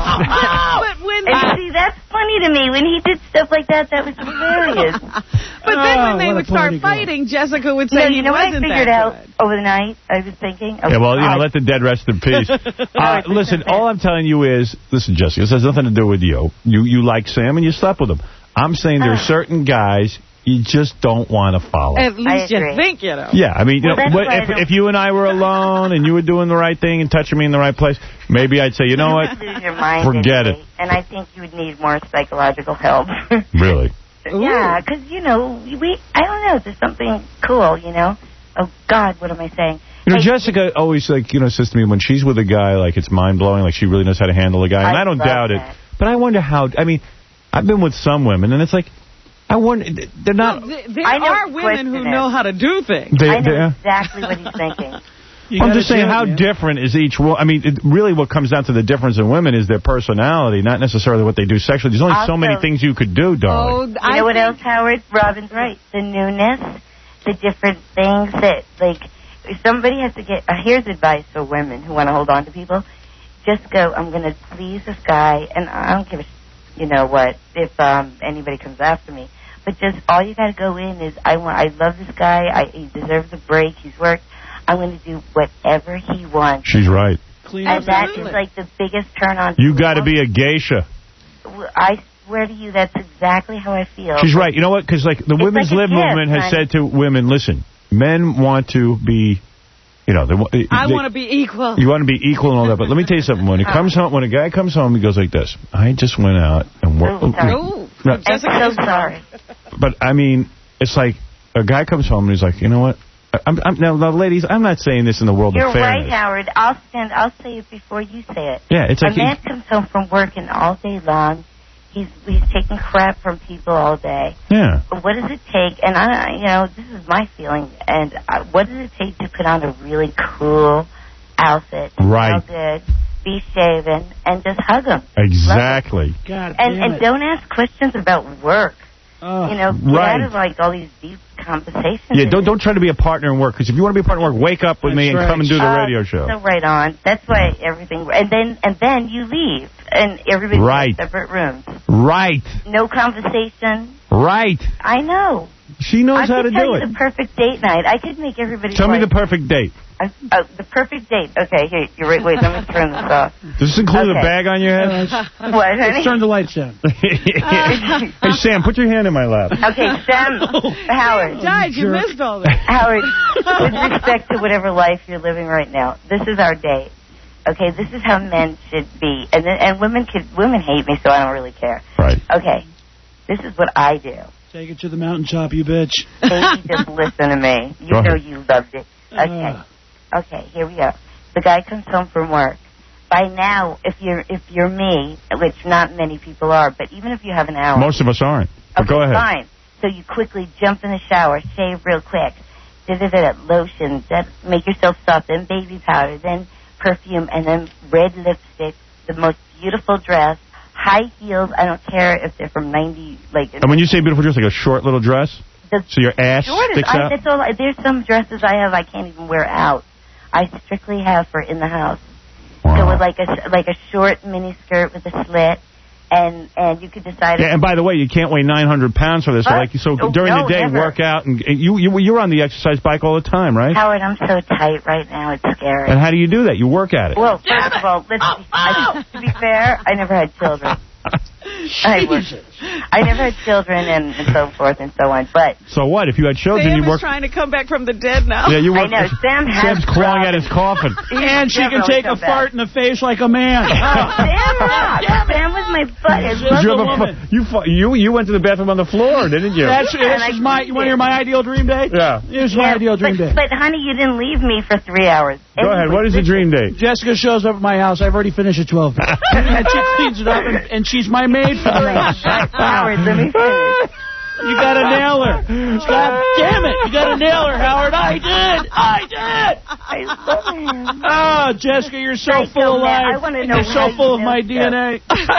But when and see, that's funny to me. When he did stuff like that, that was hilarious. But then when they would start fighting, Jessica would say no, he you know what I wasn't figured that out good. overnight? I was thinking. Okay, yeah, well, you know, I, let the dead rest in peace. uh, listen, all I'm telling you is, listen, Jessica, this has nothing to do with you. You you like Sam and you slept with him. I'm saying there are certain guys you just don't want to follow. At least you think you know. Yeah, I mean, you well, know, what, if, if you and I were alone and you were doing the right thing and touching me in the right place, maybe I'd say, you know what, you would lose your mind forget anyway, it. And I think you would need more psychological help. Really? Yeah, because, you know, we, I don't know, there's something cool, you know? Oh, God, what am I saying? You know, hey, Jessica always, like, you know, says to me, when she's with a guy, like, it's mind-blowing, like, she really knows how to handle a guy, and I, I don't doubt that. it. But I wonder how, I mean, I've been with some women, and it's like, I wonder, they're not... Well, th there I know are women who know how to do things. They, I know they, exactly what he's thinking. I'm just saying, how different is each woman? I mean, it, really what comes down to the difference in women is their personality, not necessarily what they do sexually. There's only also, so many things you could do, darling. Oh, you know what else, Howard? Robin's right. The newness, the different things that, like, if somebody has to get... Uh, here's advice for women who want to hold on to people. Just go, I'm going to please this guy, and I don't give a... You know what, if um, anybody comes after me. But just all you got to go in is, I want, I love this guy. I, he deserves a break. He's worked. I'm going to do whatever he wants. She's right. Clean and that is like the biggest turn on. You got to be a geisha. I swear to you, that's exactly how I feel. She's right. You know what? Because like the it's women's like lib gift, movement has honey. said to women, listen, men want to be, you know, they, I they, want to be equal. You want to be equal and all that. But let me tell you something. When it comes home, when a guy comes home, he goes like this. I just went out and worked. Oh, sorry. No, I'm so sorry. But I mean, it's like a guy comes home and he's like, you know what? I'm, I'm, now, now, ladies, I'm not saying this in the world You're of fairness. right, Howard. I'll stand. I'll say it before you say it. Yeah, it's like a man comes home from working all day long. He's he's taking crap from people all day. Yeah. But what does it take? And I, you know, this is my feeling. And I, what does it take to put on a really cool outfit? Right. Smell good, be shaven, and just hug him. Exactly. God and damn and it. don't ask questions about work. Oh, you know, get right. out of like all these deep conversations. Yeah, don't don't try to be a partner in work, because if you want to be a partner in work, wake up with That's me and right. come and do the Uh, radio show. So right on. That's why everything. And then and then you leave, and everybody Right. in separate rooms. Right. No conversation. Right. I know. She knows I how to could tell do you it. the perfect date night. I could make everybody. Tell me like, the perfect date. Uh, uh, the perfect date. Okay, here. You're right. Wait, let me turn this off. Does this include Okay. a bag on your head? What, honey? Let's turn the lights down. Hey, Sam, put your hand in my lap. Okay, Sam, Howard. Guys, you Jerk. missed all that. Howard, with respect to whatever life you're living right now, this is our date. Okay, this is how men should be, and then, and women could women hate me, so I don't really care. Right. Okay, this is what I do. Take it to the mountaintop, you bitch. Hey, just listen to me. You Go know ahead. you loved it. Okay, Uh. okay, here we go. The guy comes home from work. By now, if you're if you're me, which not many people are, but even if you have an hour, Most of us aren't. But okay, go ahead. fine. So you quickly jump in the shower, shave real quick, da da da, lotion, that make yourself soft, then baby powder, then perfume, and then red lipstick, the most beautiful dress, high heels. I don't care if they're from ninety, like. And when you say beautiful dress, like a short little dress? The So your ass shortest, sticks I, out? that's all. I, there's some dresses I have I can't even wear out. I strictly have for in the house. Wow. So with like a like a short mini skirt with a slit, and and you could decide. Yeah, and by the way, you can't weigh nine hundred pounds for this. So, Huh? like, so Oh, during no, the day, never. work out. And, and you, you, you're on the exercise bike all the time, right? Howard, I'm so tight right now. It's scary. And how do you do that? You work at it. Well, first of all, let's be, I, to be fair, I never had children. I would. I never had children and, and so forth and so on, but... So what? If you had children, Sam you is work... trying to come back from the dead now. Yeah, you I work... know, Sam has Sam's clawing at his coffin. And she can take a fart in the face like a man. Oh, Sam rocked. Sam was my buddy. I love You, the have a woman. fu- you, fu- you, you went to the bathroom on the floor, didn't you? That's this is my. You want to hear my ideal dream date? Yeah. Here's my Yeah, ideal dream but, date. but, honey, you didn't leave me for three hours. Go ahead. What is the dream date? Jessica shows up at my house. I've already finished at twelve. And she cleans it up, and, and she's my maid for the night. Howard, let me finish. You gotta nail her. God damn it. You gotta nail her, Howard. I did. I did. I love him. Oh, Jessica, you're so Right, full so, of man, life. I wanna And know you're how so full you of my know D N A.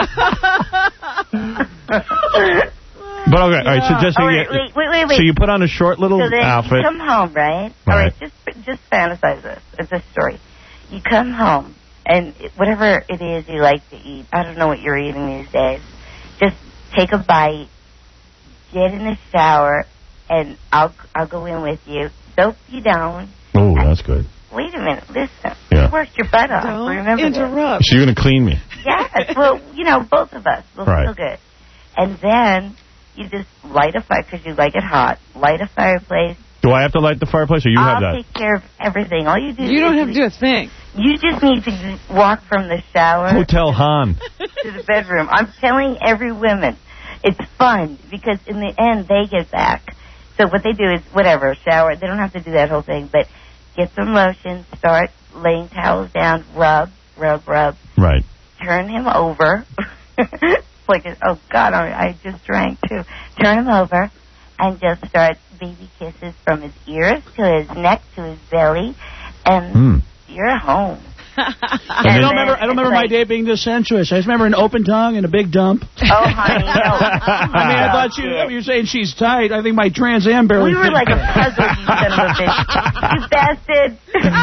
But okay, all right, so Jessica, All right, you- wait, wait, wait, wait. so you put on a short little So then outfit. you come home, right? All Right. right, just just fantasize this. It's a story. You come home, and whatever it is you like to eat, I don't know what you're eating these days, just take a bite, get in the shower, and I'll I'll go in with you, soap you down. Oh, that's good. Wait a minute, listen. Yeah. You worked your butt off. Don't Remember this. interrupt. So you're going to clean me. Yes, well, you know, both of us will Right. feel good. And then you just light a fire, because you like it hot. Light a fireplace. Do I have to light the fireplace, or you I'll have that? take care of everything. All you do You is don't have to do a thing. You just need to walk from the shower Hotel Han. to the bedroom. I'm telling every woman, it's fun, because in the end, they get back. So what they do is, whatever, shower. They don't have to do that whole thing, but get some lotion, start laying towels down, rub, rub, rub. Right. Turn him over. Like, oh, God, I, I just drank, too. Turn him over and just start baby kisses from his ears to his neck to his belly, and Mm. you're home. I don't remember. I don't remember my day being this sensuous. I just remember an open tongue and a big dump. Oh, honey, no. I mean, I thought you. You're saying she's tight. I think my Trans Am barely. We were fit. like a puzzle, you son of a bitch. You bastard.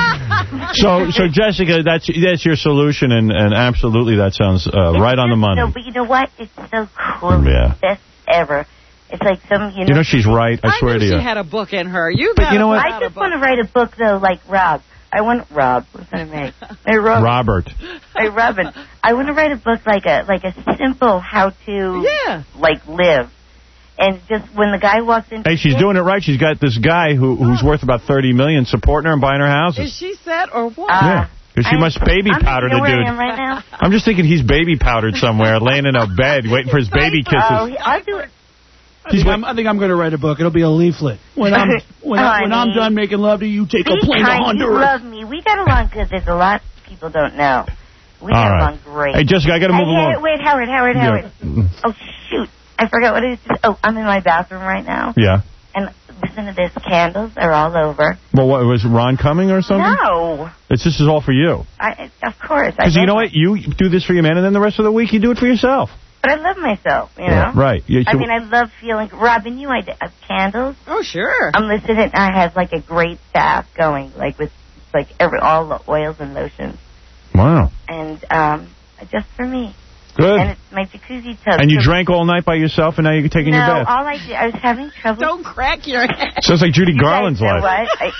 So, so Jessica, that's that's your solution, and, and absolutely that sounds uh, right on the money. No, but you know what? It's so cool. Yeah. It's the best ever. It's like some, you know. You know she's right. I, swear knew to she you. had a book in her. You But got you know what? I just want to write a book, though, like Rob. I want Rob. Listen to me. Hey, Rob. Robert. Hey, Robin. I want to write a book like a like a simple how to Yeah. like live, and just when the guy walks in. Hey, she's doing it right. She's got this guy who who's worth about thirty million supporting her and buying her houses. Is she set or what? Yeah, because she I- must baby I'm powder you know the where dude. I am right now. I'm just thinking he's baby powdered somewhere, laying in a bed, waiting for his baby kisses. Oh, I'll do it. I think, I'm, I think I'm going to write a book. It'll be a leaflet. When I'm when, I, when I'm Honey. done making love to you, take Be a plane to kind. You Honduras. love me. We got along good. There's a lot people don't know. We All got right. along great. Hey, Jessica, I got to move Hey, along. hey, wait, Howard, Howard, Yeah. Howard. Oh, shoot. I forgot what it is. Oh, I'm in my bathroom right now. Yeah. And listen to this. Candles are all over. Well, what, was Ron coming or something? No. It's This is all for you. I, of course. I Because you love know what? You do this for your man, and then the rest of the week you do it for yourself. But I love myself, you know? Yeah, right. You- I you- mean, I love feeling... Robin, you I have candles. Oh, sure. I'm listening. I have, like, a great staff going, like, with, like, every all the oils and lotions. Wow. And, um, just for me. Good. And it's my jacuzzi tub. And you So- drank all night by yourself, and now you're taking no, your bath. all I did, I was having trouble. Don't crack your head. Sounds like Judy You guys Garland's know life. what? I,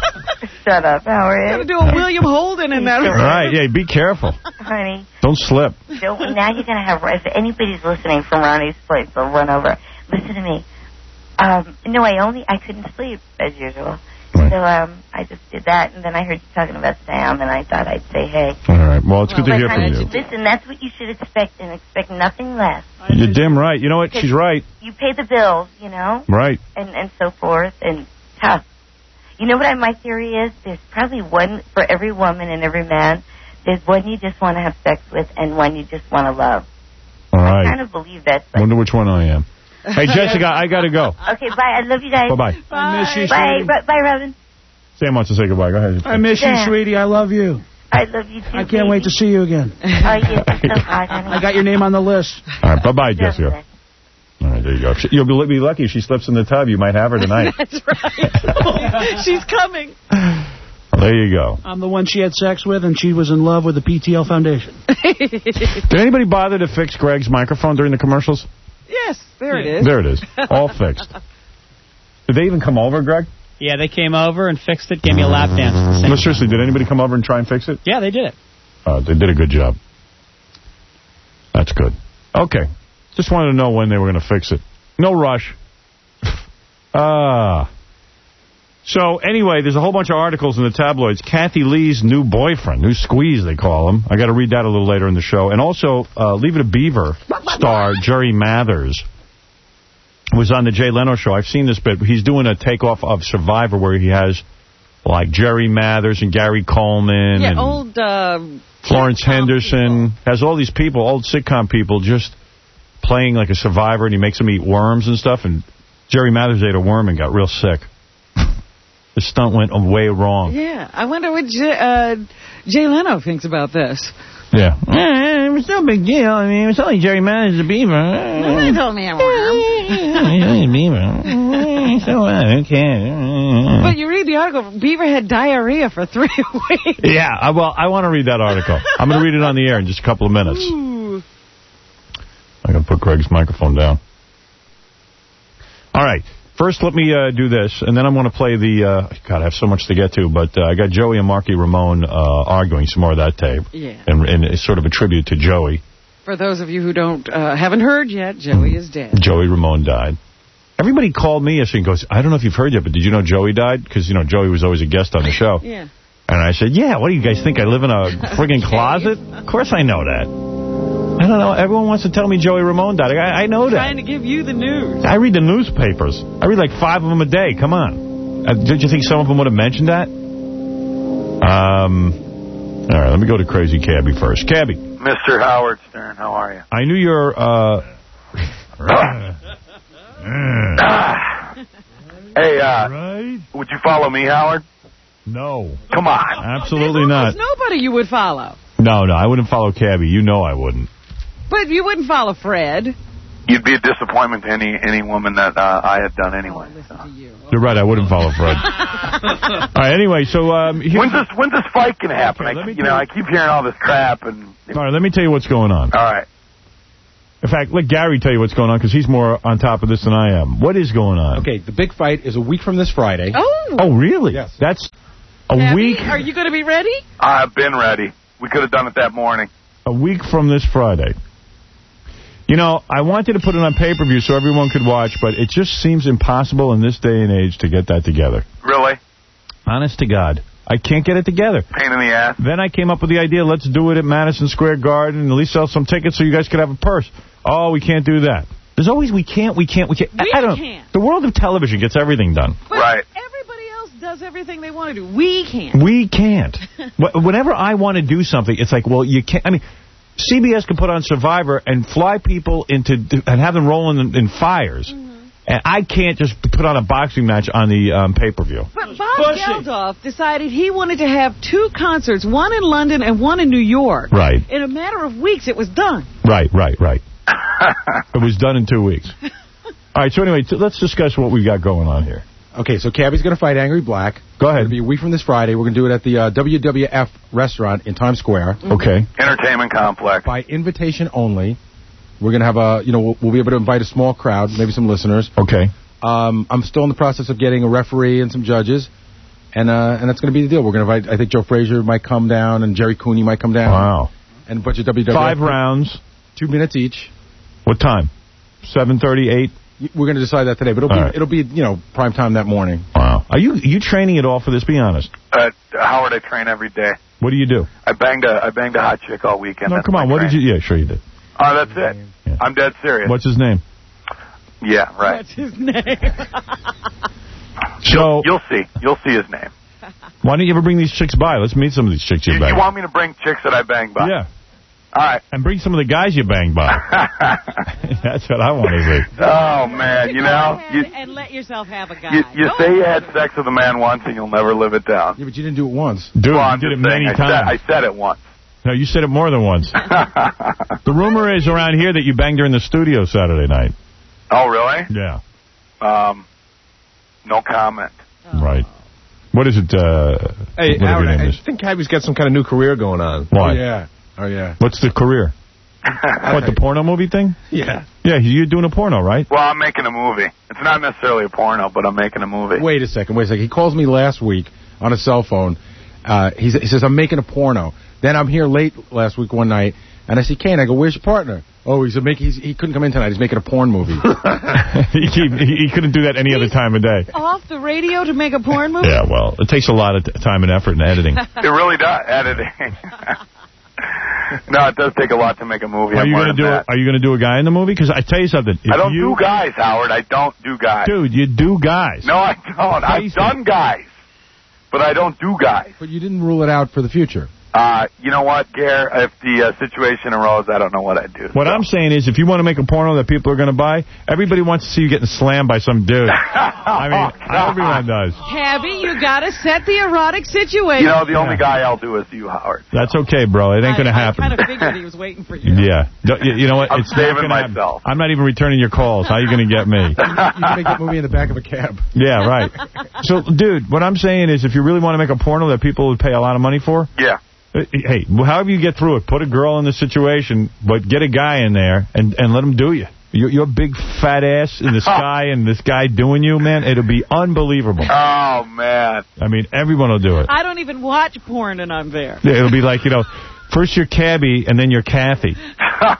shut up, Howard. Gotta do a William Holden in that. All right, yeah, be careful. Honey, Don't slip. don't, now you're going to have, if anybody's listening from Ronnie's place, they'll run over. Listen to me. Um, no, I only, I couldn't sleep, as usual. Right. So um, I just did that, and then I heard you talking about Sam, and I thought I'd say hey. All right. Well, it's good to But hear from honey, you. listen, that's what you should expect, and expect nothing less. You're damn right. You know what? She's right. You pay the bills, you know? Right. and and so forth, and tough. You know what I, my theory is? There's probably one for every woman and every man. There's one you just want to have sex with, and one you just want to love. All I right. kind of believe that's like... Wonder which one I am. Hey, Jessica, I got to go. Okay, bye. I love you guys. Bye-bye. I miss you, Bye. sweetie. Bye, bye, Robin. Sam wants to say goodbye. Go ahead. I miss you, Yeah. sweetie. I love you. I love you too. I can't wait to see you again. Oh, you're so hot, honey. I got your name on the list. All right. Bye-bye, Jessica. All right, there you go. She- You'll be, be lucky if she slips in the tub. You might have her tonight. That's right. She's coming. There you go. I'm the one she had sex with, and she was in love with the P T L Foundation. Did anybody bother to fix Greg's microphone during the commercials? Yes, there it is. There it is. All fixed. Did they even come over, Greg? Yeah, they came over and fixed it, gave me a lap dance. At the same No, seriously, did anybody come over and try and fix it? Yeah, they did it. Uh, they did a good job. That's good. Okay. Just wanted to know when they were going to fix it. No rush. Ah. uh, so, anyway, there's a whole bunch of articles in the tabloids. Kathy Lee's new boyfriend, new squeeze, they call him. I got to read that a little later in the show. And also, uh, Leave It a Beaver star Jerry Mathers was on the Jay Leno show. I've seen this bit. He's doing a takeoff of Survivor where he has, like, Jerry Mathers and Gary Coleman. Yeah, and old... Uh, Florence Henderson. People. Has all these people, old sitcom people, just playing like a survivor, and he makes them eat worms and stuff. And Jerry Mathers ate a worm and got real sick. The stunt went way wrong. Yeah, I wonder what J uh, Jay Leno thinks about this. Yeah. Eh, it's no big deal. I mean, it's only Jerry Mathers the Beaver. No, they told me a worm. He's a beaver. So what? Who cares? But you read the article, Beaver had diarrhea for three weeks. Yeah, I, well, I want to read that article. I'm going to read it on the air in just a couple of minutes. Ooh. I'm going to put Greg's microphone down. All right. First, let me uh, do this, and then I'm going to play the... Uh, God, I have so much to get to, but uh, I got Joey and Marky Ramone uh, arguing some more of that tape. Yeah. And, and it's sort of a tribute to Joey. For those of you who don't uh, haven't heard yet, Joey is dead. Joey Ramone died. Everybody called me yesterday and goes, I don't know if you've heard yet, but did you know Joey died? Because, you know, Joey was always a guest on the show. Yeah. And I said, yeah, what do you guys think? I live in a friggin' closet? Of course I know that. I don't know. Everyone wants to tell me Joey Ramone died. I, I know that. Trying to give you the news. I read the newspapers. I read like five of them a day. Come on. Uh, did you think some of them would have mentioned that? Um. All right, let me go to Crazy Cabby first. Cabby. Mister Howard Stern, how are you? I knew your... Uh... hey, uh, right? Would you follow me, Howard? No. Come on. Absolutely not. There's nobody you would follow. No, no, I wouldn't follow Cabby. You know I wouldn't. But you wouldn't follow Fred. You'd be a disappointment to any any woman that uh, I had done anyway. Oh, so. you. You're right, I wouldn't follow Fred. All right, anyway, so... Um, when's this When's this fight going to happen? Okay, I, you know, I keep hearing all this crap. and. All right, let me tell you what's going on. All right. In fact, let Gary tell you what's going on, because he's more on top of this than I am. What is going on? Okay, the big fight is a week from this Friday. Oh! Oh, really? Yes. That's a Cabby, week... Are you going to be ready? I've been ready. We could have done it that morning. A week from this Friday. You know, I wanted to put it on pay-per-view so everyone could watch, but it just seems impossible in this day and age to get that together. Really? Honest to God. I can't get it together. Pain in the ass. Then I came up with the idea, let's do it at Madison Square Garden and at least sell some tickets so you guys could have a purse. Oh, we can't do that. There's always we can't, we can't, we can't. We I don't can't. know. The world of television gets everything done. But right. Everybody else does everything they want to do. We can't. We can't. Whenever I want to do something, it's like, well, you can't. I mean... C B S can put on Survivor and fly people into and have them rolling in, in fires. Mm-hmm. And I can't just put on a boxing match on the um, pay-per-view. But Bob Geldof decided he wanted to have two concerts, one in London and one in New York. Right. In a matter of weeks, it was done. Right, right, right. It was done in two weeks. All right, so anyway, let's discuss what we got going on here. Okay, so Cabby's going to fight Angry Black. Go ahead. It'll be a week from this Friday. We're going to do it at the uh, W W F restaurant in Times Square. Mm-hmm. Okay. Entertainment complex. By invitation only. We're going to have a, you know, we'll, we'll be able to invite a small crowd, maybe some listeners. Okay. Um, I'm still in the process of getting a referee and some judges. And uh, and that's going to be the deal. We're going to invite, I think Joe Frazier might come down and Jerry Cooney might come down. Wow. And a bunch of W W F. Five rounds. Two minutes each. What time? seven thirty, eight? We're going to decide that today, but it'll be, right. it'll be, you know, prime time that morning. Wow. Are you you training at all for this? Be honest. Uh, Howard, I train every day. What do you do? I banged a I banged a hot chick all weekend. No, that's come on. What training. did you? Yeah, sure you did. Oh, that's it. Yeah. I'm dead serious. What's his name? Yeah, right. What's his name? So you'll, you'll see. You'll see his name. Why don't you ever bring these chicks by? Let's meet some of these chicks you, you bang. You want me to bring chicks that I bang by? Yeah. All right. And bring some of the guys you bang by. That's what I want to see. Oh, man, you know. You, you, and let yourself have a guy. You, you say you had sex with a man once and you'll never live it down. Yeah, but you didn't do it once. Dude, well, you did it saying, many I times. Said, I said it once. No, you said it more than once. The rumor is around here that you banged her in the studio Saturday night. Oh, really? Yeah. Um, no comment. Oh. Right. What is it? Uh, hey, Howard, I is? think Cabby's got some kind of new career going on. Why? Oh, yeah. Oh, yeah. What's the career? What, the porno movie thing? Yeah. Yeah, you're doing a porno, right? Well, I'm making a movie. It's not necessarily a porno, but I'm making a movie. Wait a second, wait a second. He calls me last week on a cell phone. Uh, he, he says, I'm making a porno. Then I'm here late last week one night, and I say, Kane, I go, where's your partner? Oh, he's a make. He's, he couldn't come in tonight. He's making a porn movie. he, he, he couldn't do that any other time of day. Off the radio to make a porn movie? Yeah, well, it takes a lot of t time and effort in editing. It really does, editing. No, it does take a lot to make a movie. Are I'm you going to do? that. A, are you going to do a guy in the movie? Because I tell you something. If I don't you, do guys, Howard. I don't do guys. Dude, you do guys. No, I don't. I've done guys, but I don't do guys. But you didn't rule it out for the future. Uh, you know what, Gare? If the uh, situation arose, I don't know what I'd do. What so. I'm saying is, if you want to make a porno that people are going to buy, everybody wants to see you getting slammed by some dude. I mean, everyone does. Cabby, you got to set the erotic situation. You know, the yeah. only guy I'll do is you, Howard. That's okay, bro. It ain't going to happen. I kind of figured he was waiting for you. Yeah. You, you know what? I'm it's saving not myself. Happen. I'm not even returning your calls. How are you going to get me? You're going to get movie in the back of a cab. Yeah, right. So, dude, what I'm saying is, if you really want to make a porno that people would pay a lot of money for, yeah. Hey, however you get through it, put a girl in the situation, but get a guy in there and, and let him do you. Your, your big fat ass in the sky and this guy doing you, man, it'll be unbelievable. Oh, man. I mean, everyone will do it. I don't even watch porn and I'm there. Yeah, it'll be like, you know, first you're Cabby and then you're Kathy. It's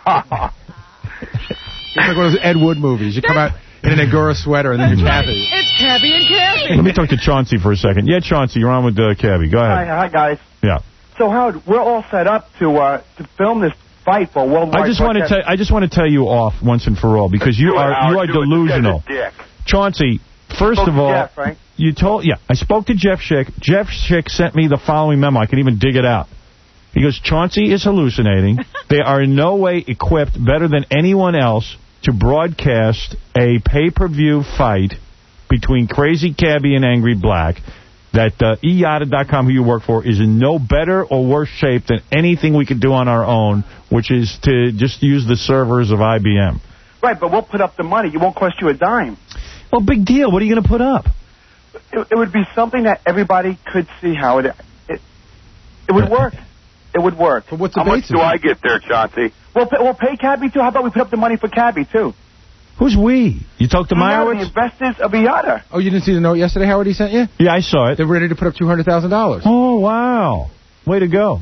like one of those Ed Wood movies. You come out in an Angora sweater and then you're Kathy. It's Cabby and Kathy. Let me talk to Chauncey for a second. Yeah, Chauncey, you're on with uh, Cabby. Go ahead. Hi, hi, guys. Yeah. So, Howard, we're all set up to uh, to film this fight for worldwide. I just want to tell I just want to tell you off once and for all because you are you are delusional. Chauncey, first of all, Jeff, right? you told yeah, I spoke to Jeff Schick. Jeff Schick sent me the following memo. I can even dig it out. He goes, Chauncey is hallucinating. They are in no way equipped better than anyone else to broadcast a pay-per-view fight between Crazy Cabby and Angry Black. That uh, E Y A D A dot com, who you work for, is in no better or worse shape than anything we could do on our own, which is to just use the servers of I B M. Right, but we'll put up the money. It won't cost you a dime. Well, big deal. What are you going to put up? It, it would be something that everybody could see how it it, it would work. It would work. But what's the How much do I get there, Chauncey? We'll pay, we'll pay Cabby, too. How about we put up the money for Cabby, too? Who's we? You talked to Meyerowitz? The investors of E Y A D A. Oh, you didn't see the note yesterday, Howard, he sent you? Yeah, I saw it. They're ready to put up two hundred thousand dollars. Oh, wow. Way to go.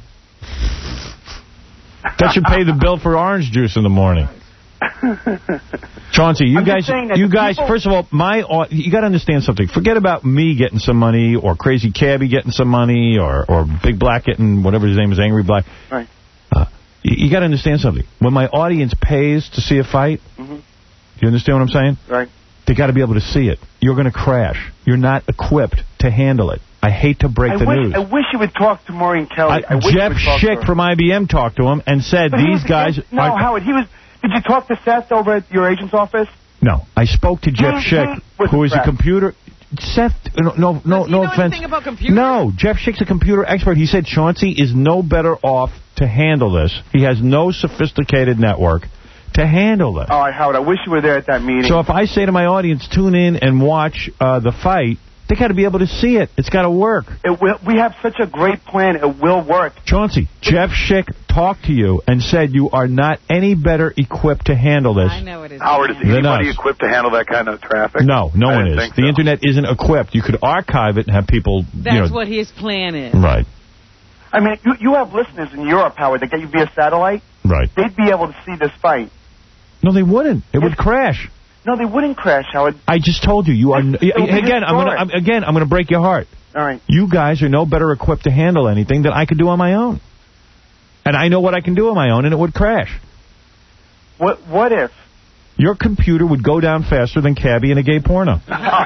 That should pay the bill for orange juice in the morning. Chauncey, you I'm guys, you guys, people... first of all, my you got to understand something. Forget about me getting some money or Crazy Cabby getting some money or, or Big Black getting whatever his name is, Angry Black. Right. Uh, you, you got to understand something. When my audience pays to see a fight, mm-hmm. You understand what I'm saying? Right. They got to be able to see it. You're going to crash. You're not equipped to handle it. I hate to break I the wish, news. I wish you would talk to Maureen Kelly. I, I wish Jeff Schick from I B M talked to him and said but these was, guys... No, are, Howard, he was... Did you talk to Seth over at your agent's office? No. I spoke to Jeff Schick, who is a computer... Seth, no, no, no, Does he no know offense. anything about computers? No, Jeff Schick's a computer expert. He said Chauncey is no better off to handle this. He has no sophisticated network to handle this. All right, Howard, I wish you were there at that meeting. So if I say to my audience, tune in and watch uh, the fight, they got to be able to see it. It's got to work. It will. We have such a great plan. It will work. Chauncey, Jeff Schick talked to you and said you are not any better equipped to handle this. I know it is. Howard, is anybody equipped to handle that kind of traffic? No, no I one is. think The so. Internet isn't equipped. You could archive it and have people, That's you know. what his plan is. Right. I mean, you, you have listeners in Europe, Howard, that get you via satellite. Right. They'd be able to see this fight. No, they wouldn't. It would crash. No, they wouldn't crash, Howard. I just told you. You are It, it again. I'm gonna I'm, again. I'm gonna break your heart. All right. You guys are no better equipped to handle anything than I could do on my own. And I know what I can do on my own, and it would crash. What What if? Your computer would go down faster than Cabby in a gay porno.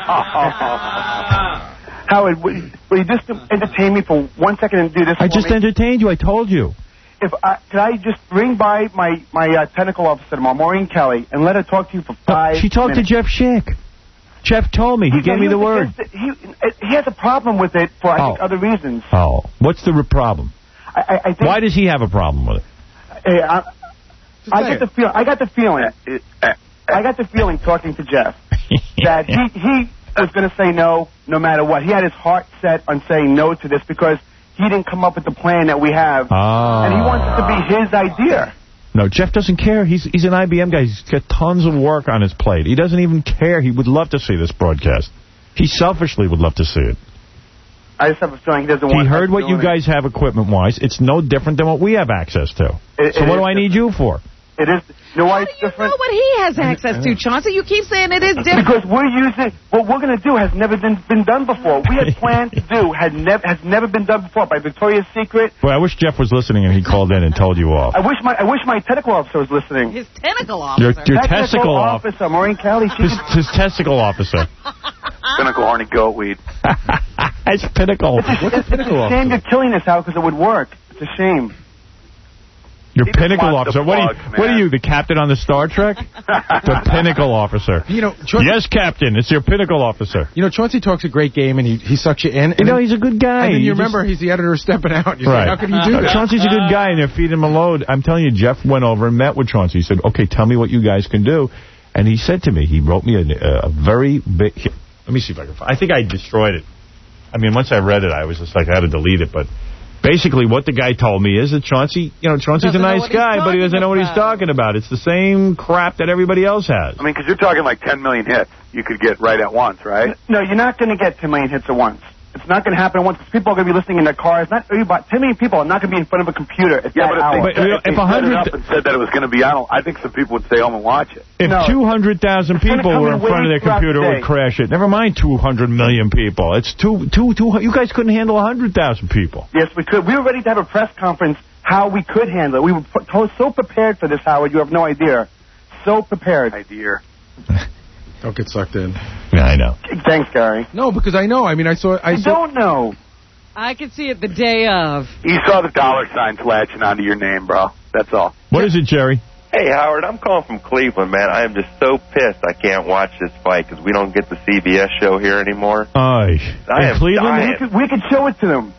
Howard, will you, will you just entertain me for one second and do this I for just me? entertained you. I told you. If I, could I just ring by my my uh, technical officer tomorrow, Maureen Kelly, and let her talk to you for five She talked minutes. to Jeff Schick. Jeff told me. He He- gave he me the was word. against it. He, he has a problem with it for, I think, Oh. other reasons. Oh. What's the re- problem? I, I, I think, Why does he have a problem with it? Hey, I, I say get it. the feel. I got the feeling. I got the feeling talking to Jeff that he he was going to say no, no matter what. He had his heart set on saying no to this because he didn't come up with the plan that we have, Ah. and he wants it to be his idea. No, Jeff doesn't care. He's he's an I B M guy. He's got tons of work on his plate. He doesn't even care. He would love to see this broadcast. He selfishly would love to see it. I just have a feeling he doesn't He want. heard us what you doing it. guys have equipment-wise. It's no different than what we have access to. It- so it what do is I need you for? It is. You know why it's You different? know what he has access to, Chauncey. You keep saying it is different. Because we're using what we're going to do has never been been done before. We had planned to do had never has never been done before by Victoria's Secret. Boy, I wish Jeff was listening and he called in and told you off. I wish my I wish my testicle officer was listening. His tentacle Your, officer. your Technical testicle off. officer, Maureen Kelly. She His, his testicle officer. Pinnacle horny goat weed. It's Pinnacle. It's a, What's a it's Pinnacle a officer? shame you're killing this out because it would work. It's a shame. Your He just Pinnacle wants officer. the What are you? plugs, What are man. you? The captain on the Star Trek? The Pinnacle officer. You know, Chauncey, Yes, Captain. It's your Pinnacle officer. you know, Chauncey talks a great game, and he, he sucks you in. And You know, then, he's a good guy. and then you He remember just- he's the editor of Stepping Out. You Right. say, how can he do that? Chauncey's a good guy, and they're feeding him a load. I'm telling you, Jeff went over and met with Chauncey. He said, okay, tell me what you guys can do. And he said to me, he wrote me a, a very big... Here, let me see if I can find I think I destroyed it. I mean, once I read it, I was just like, I had to delete it, but... Basically, what the guy told me is that Chauncey, you know, Chauncey's Doesn't a know nice what he's guy, but he doesn't talking know what he's about. talking about. It's the same crap that everybody else has. I mean, because you're talking like ten million hits you could get right at once, right? No, you're not going to get ten million hits at once. It's not going to happen at once. People are going to be listening in their cars. Not everybody, ten million people are not going to be in front of a computer at Yeah, that but if hour. they, But, said, you know, if they if a set it hundred- up and said that it was going to be, I don't. I think some people would stay home and watch it. If No. two hundred thousand It's gonna people come were in in front of their waves throughout computer, the it would day. crash it. Never mind two hundred million people. It's two, two, two. You guys couldn't handle one hundred thousand people. Yes, we could. We were ready to have a press conference how we could handle it. We were p- so prepared for this, Howard. You have no idea. So prepared. Idea. Don't get sucked in. Yeah, I know. Thanks, Gary. No, because I know. I mean, I saw... I I saw, don't know. I could see it the day of. You saw the dollar sign flashing onto your name, bro. That's all. What is it, Jerry? Hey, Howard, I'm calling from Cleveland, man. I am just so pissed I can't watch this fight because we don't get the C B S show here anymore. Aye. I In am Cleveland? dying. We could, we could show it to them.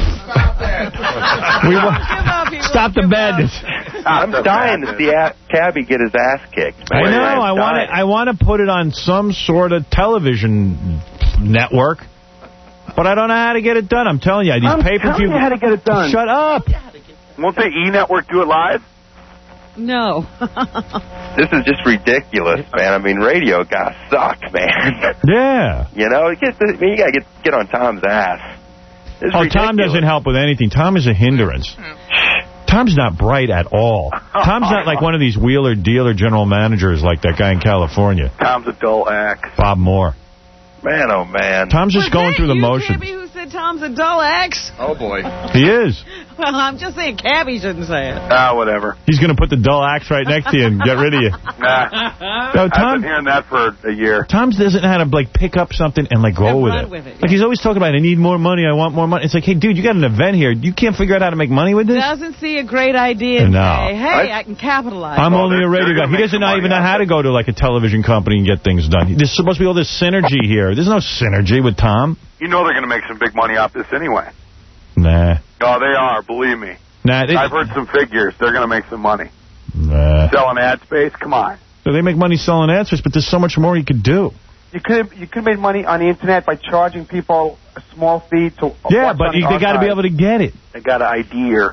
We wa- Stop the madness. I'm dying to see a- Cabby get his ass kicked. I man. know. I'm I want dying. to. I want to put it on some sort of television network, but I don't know how to get it done. I'm telling you, these I'm pay-per-view. telling you how to get it done. Shut up. Won't the E Network do it live? No. This is just ridiculous, man. I mean, radio guys suck, man. Yeah. You know, get the, I mean, you gotta get get on Tom's ass. It's Oh, ridiculous. Tom doesn't help with anything. Tom is a hindrance. Tom's not bright at all. Tom's not like one of these wheeler-dealer general managers like that guy in California, Tom's a dull act. Bob Moore. Man, oh man. Tom's just Was going that through the you, motions. Cabby, who said Tom's a dull axe? Oh boy. He is. Well, I'm just saying Cabby shouldn't say it. Ah, whatever. He's going to put the dull axe right next to you and get rid of you. Nah. No, I've Tom. been hearing that for a year. Tom doesn't know how to like pick up something and like go And with run it. with it, Like he's always talking about, I need more money, I want more money. It's like, hey, dude, you got an event here. You can't figure out how to make money with this? Doesn't see a great idea and No. say, hey, I, I can capitalize. I'm Well, only they're- a radio they're guy. gonna He make doesn't some know money even know off how to go to like a television company and get things done. There's supposed to be all this synergy here. There's no synergy with Tom. You know they're going to make some big money off this anyway. Nah. Oh, they are. Believe me. Nah. They, I've heard some figures. They're going to make some money. nah. Selling ad space? Come on. So they make money selling answers, but there's so much more you could do. You could you could make money on the internet by charging people a small fee to Yeah, watch but on the you, they got to be archive. able to get it. They got an idea.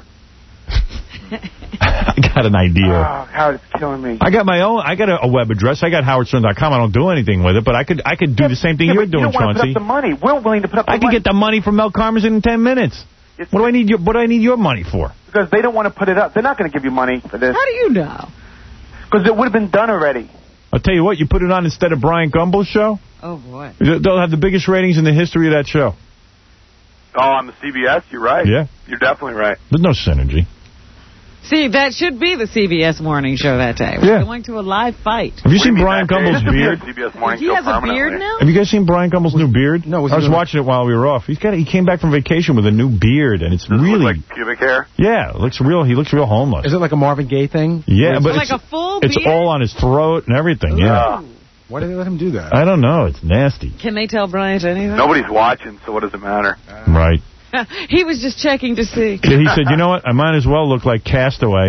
I got an idea. Oh, Howard, it's killing me. I got my own. I got a, a web address. I got howard stern dot com. I don't do anything with it, but I could I could do Yeah, the same thing yeah, you're but doing, you don't want to put Chauncey. up the money. We're willing to put up the I can money get the money from Mel Karmazin in ten minutes. It's- What do I need? Your, what do I need your money for? because they don't want to put it up. They're not going to give you money for this How do you know? because it would have been done already. I'll tell you what. You put it on instead of Brian Gumbel's show. Oh, boy. They'll have the biggest ratings in the history of that show. Oh, on the C B S? You're right. Yeah. You're definitely right. There's no synergy. See, that should be the C B S morning show that day. We're Yeah. going to a live fight. Have you What do seen mean Brian that day? Gumbel's This will be beard? on C B S Morning He Show has a permanently. beard now? Have you guys seen Brian Gumbel's new beard? No, was I he was doing- watching it while we were off. He's got. He came back from vacation with a new beard, and it's Does it look really. like pubic hair? Yeah, it looks real. He looks real homeless. Is it like a Marvin Gaye thing? Yeah, Or is but it- Like it's, a full it's beard? all on his throat and everything. Yeah. Uh, Why did they let him do that? I don't know. It's nasty. Can they tell Bryant anything? nobody's watching, so what does it matter? Right. He was just checking to see. Yeah, he said, you know what? I might as well look like Castaway.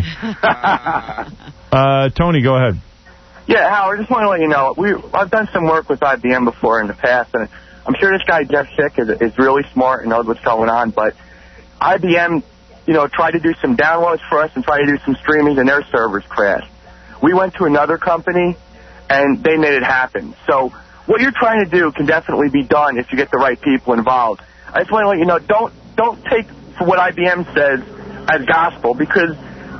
Uh, Tony, go ahead. Yeah, Howard, I just want to let you know, we I've done some work with I B M before in the past, and I'm sure this guy, Jeff Sick, is, is really smart and knows what's going on, but I B M, you know, tried to do some downloads for us and tried to do some streaming, and their servers crashed. We went to another company, and they made it happen. So what you're trying to do can definitely be done if you get the right people involved. I just want to let you know, don't don't take for what I B M says as gospel, because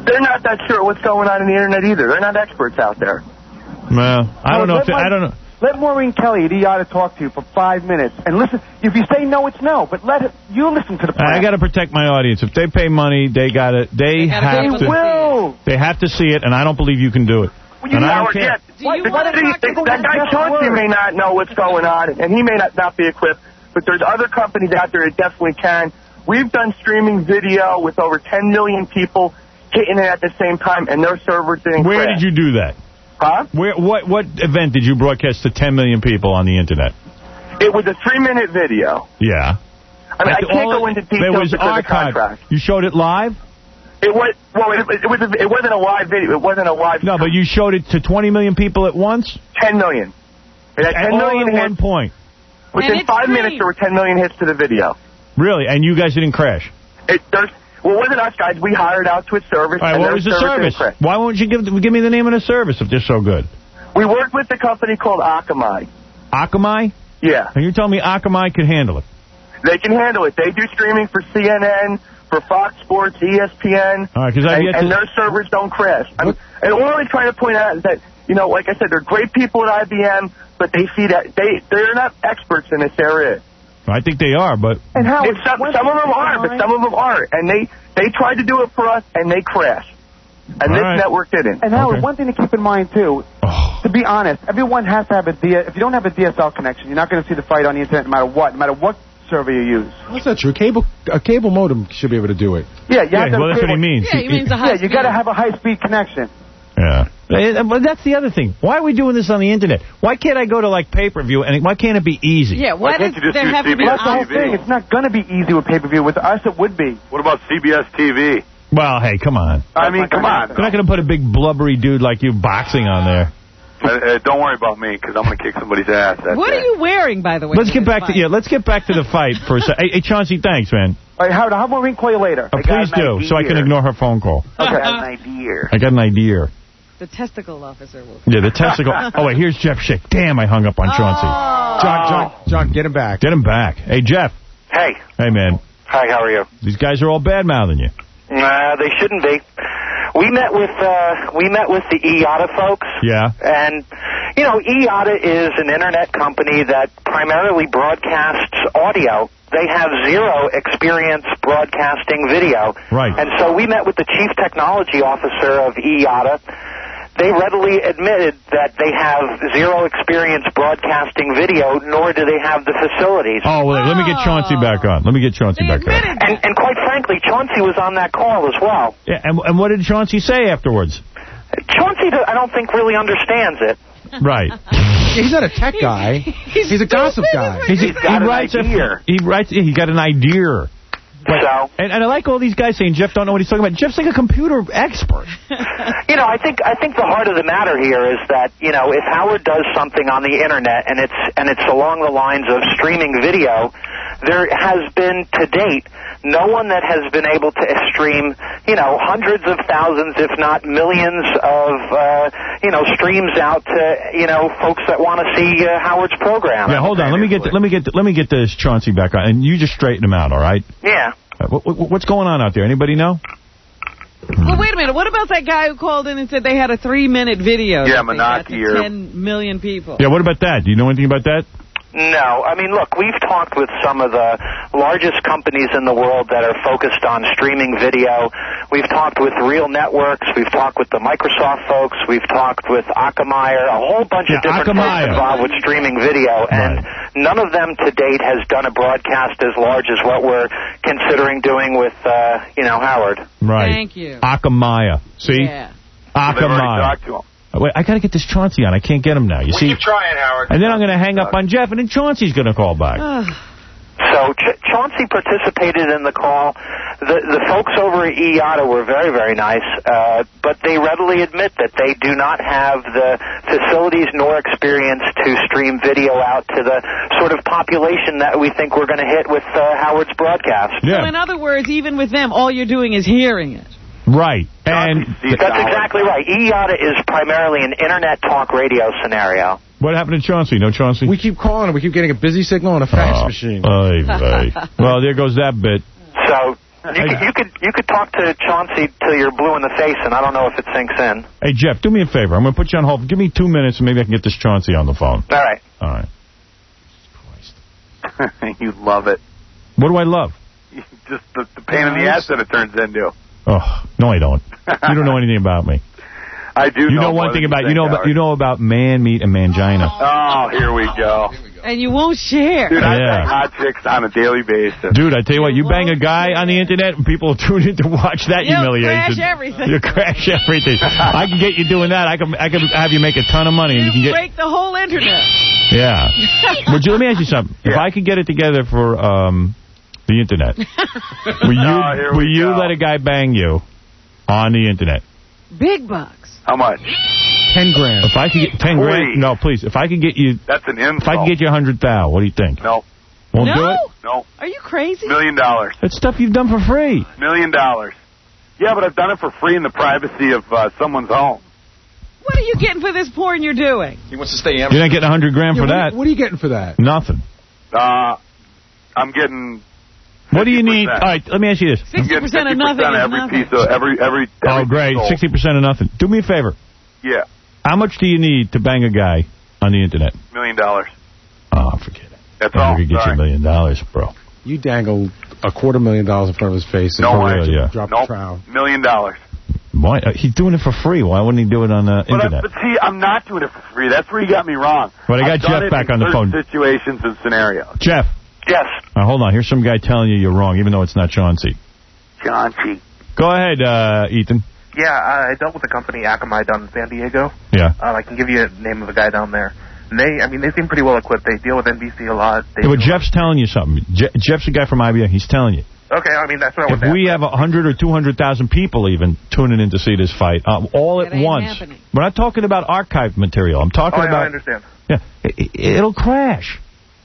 they're not that sure what's going on in the internet either. They're not experts out there. Well, I don't know. If they, I don't know. Let Maureen Kelly at E I to talk to you for five minutes and listen. If you say no, it's no. But let it, you listen to the plan. I got to protect my audience. If they pay money, they got to. They, they have they to. Will. They have to see it, and I don't believe you can do it. Well, you and know, I don't care. Do you want to talk to that guy Chauncey may not know what's going on, and he may not, not be equipped. But there's other companies out there that definitely can. We've done streaming video with over ten million people hitting it at the same time, and their servers didn't Where crash. did you do that? Huh? Where? What What event did you broadcast to ten million people on the Internet? It was a three-minute video. Yeah. I mean, At I can't all, go into There details was because of the archived. contract. You showed it live? It was well. It, it was. It wasn't a live video. It wasn't a live. No, but you showed it to twenty million people at once? ten million. It had At ten all million at hits. one point. Within five minutes, there were ten million hits to the video. Really? And you guys didn't crash? It, there's, well, it wasn't us, guys. We hired out to a service. All right, and what their was the service service? didn't crash. Why won't you give give me the name of the service if they're so good? We worked with a company called Akamai. Akamai? Yeah. And you're telling me Akamai can handle it? They can handle it. They do streaming for C N N, for Fox Sports, E S P N, All right, 'cause I've and, yet to- and their servers don't crash. I'm, and all I'm trying to point out is that, you know, like I said, they're great people at I B M, but they see that they, they're not experts in this area. I think they are, but... And how some, some of them are, but some of them aren't. And they, they tried to do it for us, and they crashed. And All this right. network didn't. And Howard, one thing to keep in mind, too, Oh. to be honest, everyone has to have a D S L. If you don't have a D S L connection, you're not going to see the fight on the Internet no matter what, no matter what server you use. That's not true. Cable, a cable modem should be able to do it. Yeah, you have to have well, a that's what he cable- means. Yeah, He- he means a high Yeah, you got to have a high-speed connection. Yeah. Eh, But that's the other thing. Why are we doing this on the Internet? Why can't I go to, like, pay-per-view, and why can't it be easy? Yeah, why, does there have to be That's the whole thing. It's not going to be easy with pay-per-view. With us, it would be. What about C B S T V? Well, hey, come on. I mean, come on. They're not going to put a big blubbery dude like you boxing on there. Uh, uh, don't worry about me, because I'm going to kick somebody's ass. That What day. are you wearing, by the way? Let's for get this back to fight? yeah. Let's get back to the fight for a second. Hey, hey, Chauncey, thanks, man. All right, Howard, I'll have Maureen call you later. Uh, please do, so I can ignore her phone call. Okay. idea. I got an idea. The testicle officer will. Yeah, the testicle. Oh, wait, here's Jeff Schick. Damn, I hung up on Chauncey. John, John, John, get him back. Get him back. Hey, Jeff. Hey. Hey, man. Hi, how are you? These guys are all bad-mouthing you. Nah, they shouldn't be. We met with uh, we met with the I A T A folks. Yeah. And, you know, I A T A is an internet company that primarily broadcasts audio. They have zero experience broadcasting video. Right. And so we met with the chief technology officer of I A T A. They readily admitted that they have zero experience broadcasting video, nor do they have the facilities. Oh, wait, let me get Chauncey back on. Let me get Chauncey back on. And, and quite frankly, Chauncey was on that call as well. Yeah, and, and what did Chauncey say afterwards? Chauncey, I don't think, really understands it. Right. He's not a tech guy. He's, a gossip guy. He's, He's got he an writes idea. A, he writes. He got an idea. But, So, and, and I like all these guys saying Jeff don't know what he's talking about. Jeff's like a computer expert. you know, I think I think the heart of the matter here is that, you know, if Howard does something on the internet and it's and it's along the lines of streaming video, there has been to date no one that has been able to stream, you know, hundreds of thousands, if not millions of, uh, you know, streams out to, you know, folks that want to see uh, Howard's program. Yeah, hold on. Let me get the, let me get the, let me get this Chauncey back on, and you just straighten him out, all right? Yeah. Uh, what, what, what's going on out there? Anybody know? Well, wait a minute. What about that guy who called in and said they had a three-minute video? Yeah, that they got Menaki to or- ten million people. Yeah, what about that? Do you know anything about that? No. I mean, look, we've talked with some of the largest companies in the world that are focused on streaming video. We've talked with Real Networks. We've talked with the Microsoft folks. We've talked with Akamai, a whole bunch Yeah, of different Akamai. folks involved with streaming video. And none of them to date has done a broadcast as large as what we're considering doing with, uh, you know, Howard. Right. Thank you. Akamaya. See? Yeah. They've already Akamaya. talked to him. Oh, wait, I got to get this Chauncey on. I can't get him now. You see? Keep trying, Howard. And then I'm going to hang up on Jeff, and then Chauncey's going to call back. So Ch- Chauncey participated in the call. The the folks over at I A T A were very, very nice, uh, but they readily admit that they do not have the facilities nor experience to stream video out to the sort of population that we think we're going to hit with uh, Howard's broadcast. So in other words, even with them, all you're doing is hearing it. Right. And That's exactly right. I A T A is primarily an internet talk radio scenario. what happened to Chauncey? No Chauncey? We keep calling him. We keep getting a busy signal on a fax Oh, machine. oy vey. Well, there goes that bit. So You could, you could you could talk to Chauncey till you're blue in the face, and I don't know if it sinks in. Hey, Jeff, do me a favor. I'm going to put you on hold. Give me two minutes, and maybe I can get this Chauncey on the phone. All right. All right. You love it. What do I love? Just the, the pain in the ass that it turns into. Oh, no, I don't. You don't know anything about me. I do. You know, know one more thing than about you you know think, about, you know about man meat and mangina. Oh, here we go. And you won't share. Dude, I Yeah. bang hot chicks on a daily basis. Dude, I tell you what, you bang a guy on the internet and people tune in to watch that You'll humiliation. crash everything. You crash everything. I can get you doing that. I can I can have you make a ton of money and you can get Break the whole internet. Yeah. Would you let me ask you something? Yeah. If I could get it together for um the internet, will you Oh, will we you go. let a guy bang you on the internet? Big bucks. How much? Ten grand. If I could get ten Please. grand, no, please. If I could get you, That's an insult. if I could get you a hundred thou, what do you think? No. Won't no? do it. No. Are you crazy? Million dollars. That's stuff you've done for free. Million dollars. Yeah, but I've done it for free in the privacy of uh, someone's home. What are you getting for this porn you're doing? He wants to stay You're not getting a hundred grand Yeah, for what, that. What are you getting for that? Nothing. Uh, I'm getting. What do you need? fifty percent. All right, let me ask you this. I'm getting sixty percent of nothing is every nothing. piece of every every. Oh, every great. sold. sixty percent of nothing. Do me a favor. Yeah, How much do you need to bang a guy on the internet? million dollars. Oh, forget it. That's I all. could get you a Sorry. million dollars, bro. You dangle a quarter million dollars in front of his face and No way. Really, yeah. drop Nope. the trowel. Million dollars. Why? Uh, he's doing it for free. Why wouldn't he do it on the But, I, internet? but see, I'm not doing it for free. That's where you got me wrong. But I got I've done Jeff it back in on the certain phone. Situations and scenarios. Jeff. Yes. Uh, hold on. Here's some guy telling you you're wrong, even though it's not Chauncey. Chauncey. Go ahead, uh, Ethan. Yeah, I dealt with a company, Akamai, down in San Diego. Yeah. Uh, I can give you the name of a guy down there. And they, I mean, they seem pretty well equipped. They deal with N B C a lot. They Yeah, but do- Jeff's telling you something. Je- Jeff's a guy from I B M. He's telling you. Okay, I mean, that's what I If was we have a hundred or two hundred thousand people even tuning in to see this fight, uh, all at It ain't once. happening. We're not talking about archived material. I'm talking Oh, yeah, about. I understand. Yeah, it, it'll crash.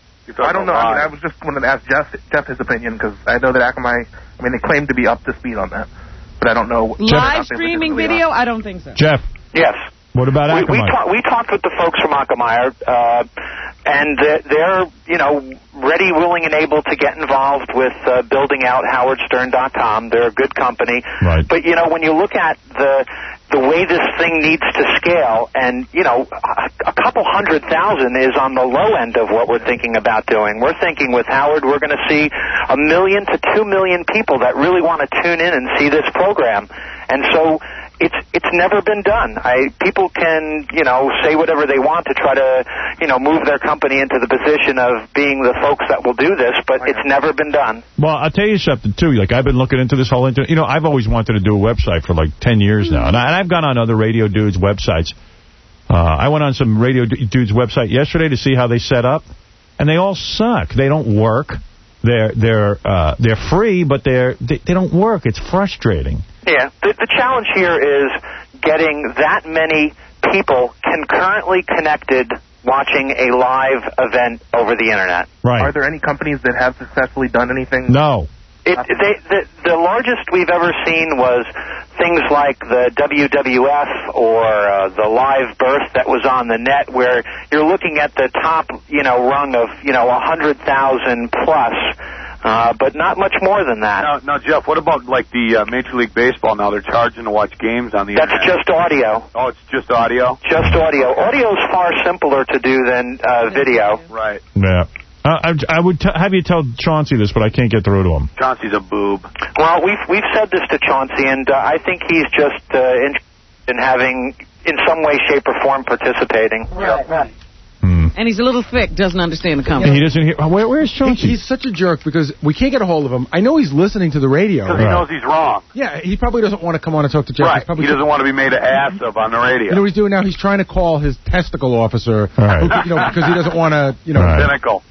I don't know. I mean, I was just wanted to ask Jeff, Jeff his opinion, because I know that Akamai, I mean, they claim to be up to speed on that. But I don't know. Live streaming video? I don't think so. Jeff. Yes. What about We, we, Akamai? ta- we talked with the folks from Akamai, uh, and they're, they're, you know, ready, willing, and able to get involved with uh, building out Howard Stern dot com. They're a good company. Right. But, you know, when you look at the the way this thing needs to scale, and, you know, a, a couple hundred thousand is on the low end of what we're thinking about doing. We're thinking with Howard we're going to see a million to two million people that really want to tune in and see this program. And so it's it's never been done. I people can, you know, say whatever they want to try to, you know, move their company into the position of being the folks that will do this, but it's never been done. Well, I'll tell you something, too. Like, I've been looking into this whole internet. You know, I've always wanted to do a website for, like, ten years now. And, I, and I've gone on other radio dudes' websites. Uh, I went on some radio d- dude's website yesterday to see how they set up. And they all suck. They don't work. They're they're uh, they're free, but they're they, they don't work. It's frustrating. Yeah, the, the challenge here is getting that many people concurrently connected watching a live event over the internet. Right. Are there any companies that have successfully done anything? No. It, they, the, the largest we've ever seen was things like the W W F or uh, the live birth that was on the net, where you're looking at the top, you know, rung of, you know, one hundred thousand plus, uh, but not much more than that. Now, now, Jeff, what about like the uh, Major League Baseball? Now they're charging to watch games on the That's internet. just audio. Oh, it's just audio? Just audio. Audio is far simpler to do than uh, video. Right. Yeah. Uh, I, I would t- have you tell Chauncey this, but I can't get through to him. Chauncey's a boob. Well, we've we've said this to Chauncey, and uh, I think he's just uh, interested in having, in some way, shape, or form, participating. Right, right. And he's a little thick, doesn't understand the company. He doesn't hear. Where, where's Chauncey? He, he's such a jerk because we can't get a hold of him. I know he's listening to the radio. Because he knows he's wrong. Yeah, he probably doesn't want to come on and talk to Jeff. Right. He's probably He doesn't want to be made an ass of on the radio. You know what he's doing now? He's trying to call his testicle officer, Right. who, you know, because he doesn't want to, you know. Right. Cynical.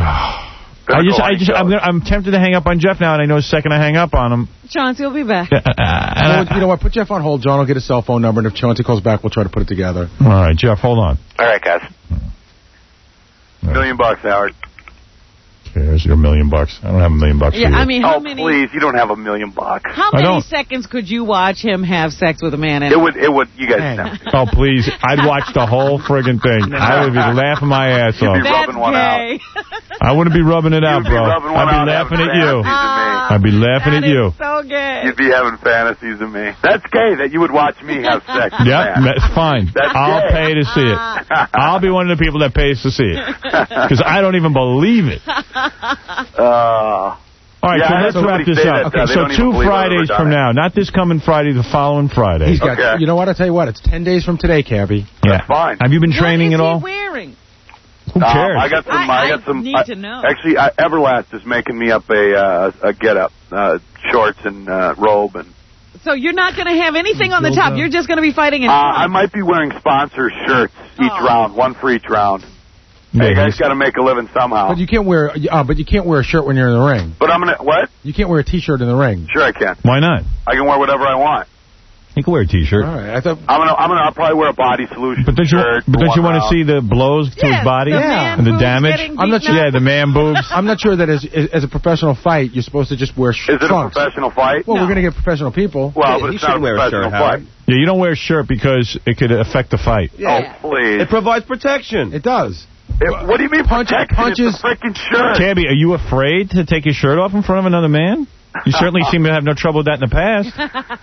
I just, I just, I'm, I'm tempted to hang up on Jeff now, and I know the second I hang up on him. Chauncey will be back. Uh, uh, Well, you know what? Put Jeff on hold. John will get his cell phone number, and if Chauncey calls back, we'll try to put it together. All right, Jeff, hold on. All right, guys. Million bucks, Howard. Here's your million bucks. I don't have a million bucks Yeah, for you. I mean, how oh, many please, you don't have a million bucks. how I many don't. seconds could you watch him have sex with a man? In It would, it would, you guys know. Oh, please. I'd watch the whole friggin' thing. I would be laughing my ass You'd off. be rubbing one out. gay. I wouldn't be rubbing it out, You'd be bro. rubbing one I'd be out laughing having at you. fantasies of me. I'd be laughing That at you. is so gay. You'd be having fantasies of me. That's gay that you would watch me have sex. Yep, man. that's fine. That's I'll gay. pay to see it. I'll be one of the people that pays to see it. Because I don't even believe it. Uh, All right, yeah, so I had let's wrap somebody this say up. that, Okay, uh, they so don't even two believe I've ever Fridays done from it. now. Not this coming Friday, the following Friday. He's got. Okay. You know what? I'll tell you what. It's ten days from today, Cabby. Yeah. Fine. Have you been training What is at he all? wearing? Who Um, cares? I got some. I- I, I got some. need I- to know. Actually, I, Everlast is making me up a uh, a get up, uh, shorts and uh, robe, and So you're not going to have anything on the top. You're just going to be fighting in uh, front. I might be wearing sponsor shirts each Oh. round, one for each round. Yeah, Hey, you guys he's- got to make a living somehow. But you can't wear. Uh, but you can't wear a shirt when you're in the ring. But I'm gonna what? You can't wear a T-shirt in the ring. Sure, I can. Why not? I can wear whatever I want. You can wear a T-shirt. All right. I thought. I'm gonna. I'm gonna. I'll probably wear a body solution But don't you, shirt. but for don't you one want to round. see the blows to Yeah, his body the man and the boobs damage? getting I'm not beaten sure. Yeah, the man boobs. I'm not sure that as as a professional fight, you're supposed to just wear sh- Is it trunks. a professional fight? Well, No. we're gonna get professional people. Well, Yeah, but he it's not a shouldn't wear a professional shirt, Howard. fight. Yeah, you don't wear a shirt because it could affect the fight. Yeah. Oh, please. It provides protection. It does. It- what do you mean Punch- protection? punches- It's a freaking shirt. Cabby, are you afraid to take your shirt off in front of another man? You certainly seem to have no trouble with that in the past.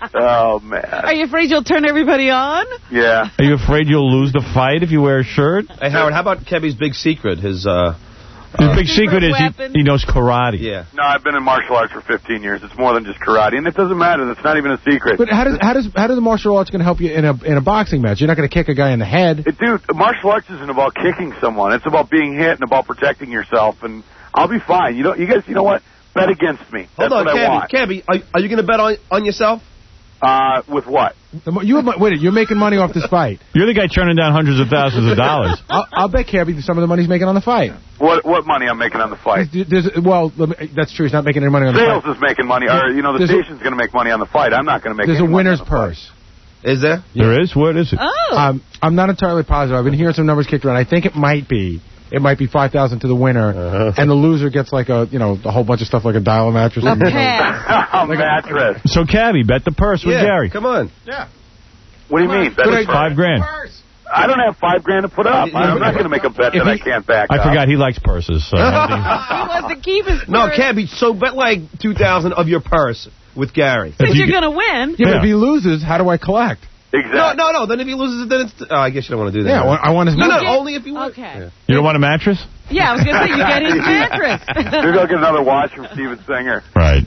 Oh man. Are you afraid you'll turn everybody on? Yeah. Are you afraid you'll lose the fight if you wear a shirt? Hey, Howard, how about Kevy's big secret? His, uh... His big secret is weapon. he, he knows karate. Yeah. No, I've been in martial arts for fifteen years. It's more than just karate, and it doesn't matter. That's not even a secret. But how does how does how does the martial arts going to help you in a in a boxing match? You're not going to kick a guy in the head. It, dude, martial arts isn't about kicking someone. It's about being hit and about protecting yourself. And I'll be fine. You know, you guys. You know what? Bet against me. Hold That's on, what I Cabby. want. Cabby, are, are you going to bet on on yourself? Uh, with what? The mo- You have, mo- wait, you're making money off this fight. You're the guy turning down hundreds of thousands of dollars. I'll, I'll bet Cabby some of the money he's making on the fight. What what money I'm making on the fight? There's, well, let me- that's true. He's not making any money on the Sales fight. is making money, or you know, the There's a- station's going to make money on the fight. I'm not going to make. There's a any money winner's on the fight. purse. Is there? There is? What is it? Oh. Um, I'm not entirely positive. I've been hearing some numbers kicked around. I think it might be. It might be five thousand to the winner, Uh-huh. and the loser gets like a you know a whole bunch of stuff like a dial mattress. A pass. A mattress. So, Cabby, bet the purse with Yeah, Gary. come on. What do you mean? That Put is a- Five grand. I don't have five grand to put up. I'm not going to make a bet If that I he- can't back I up. forgot he likes purses. So I don't think- He wants to keep his No, purse. Cabby, so bet like two thousand of your purse with Gary. Since If you you're get- going to win. Yeah, but Yeah. if he loses, how do I collect? Exactly. No, no, no. Then if he loses it, then it's... Oh, I guess you don't want to do that. Yeah, I want, I want his No, money. no, only if you win. Okay. You don't want a mattress? Yeah, I was going to say, you get his mattress. Maybe I'll get another watch from Steven Singer. Right.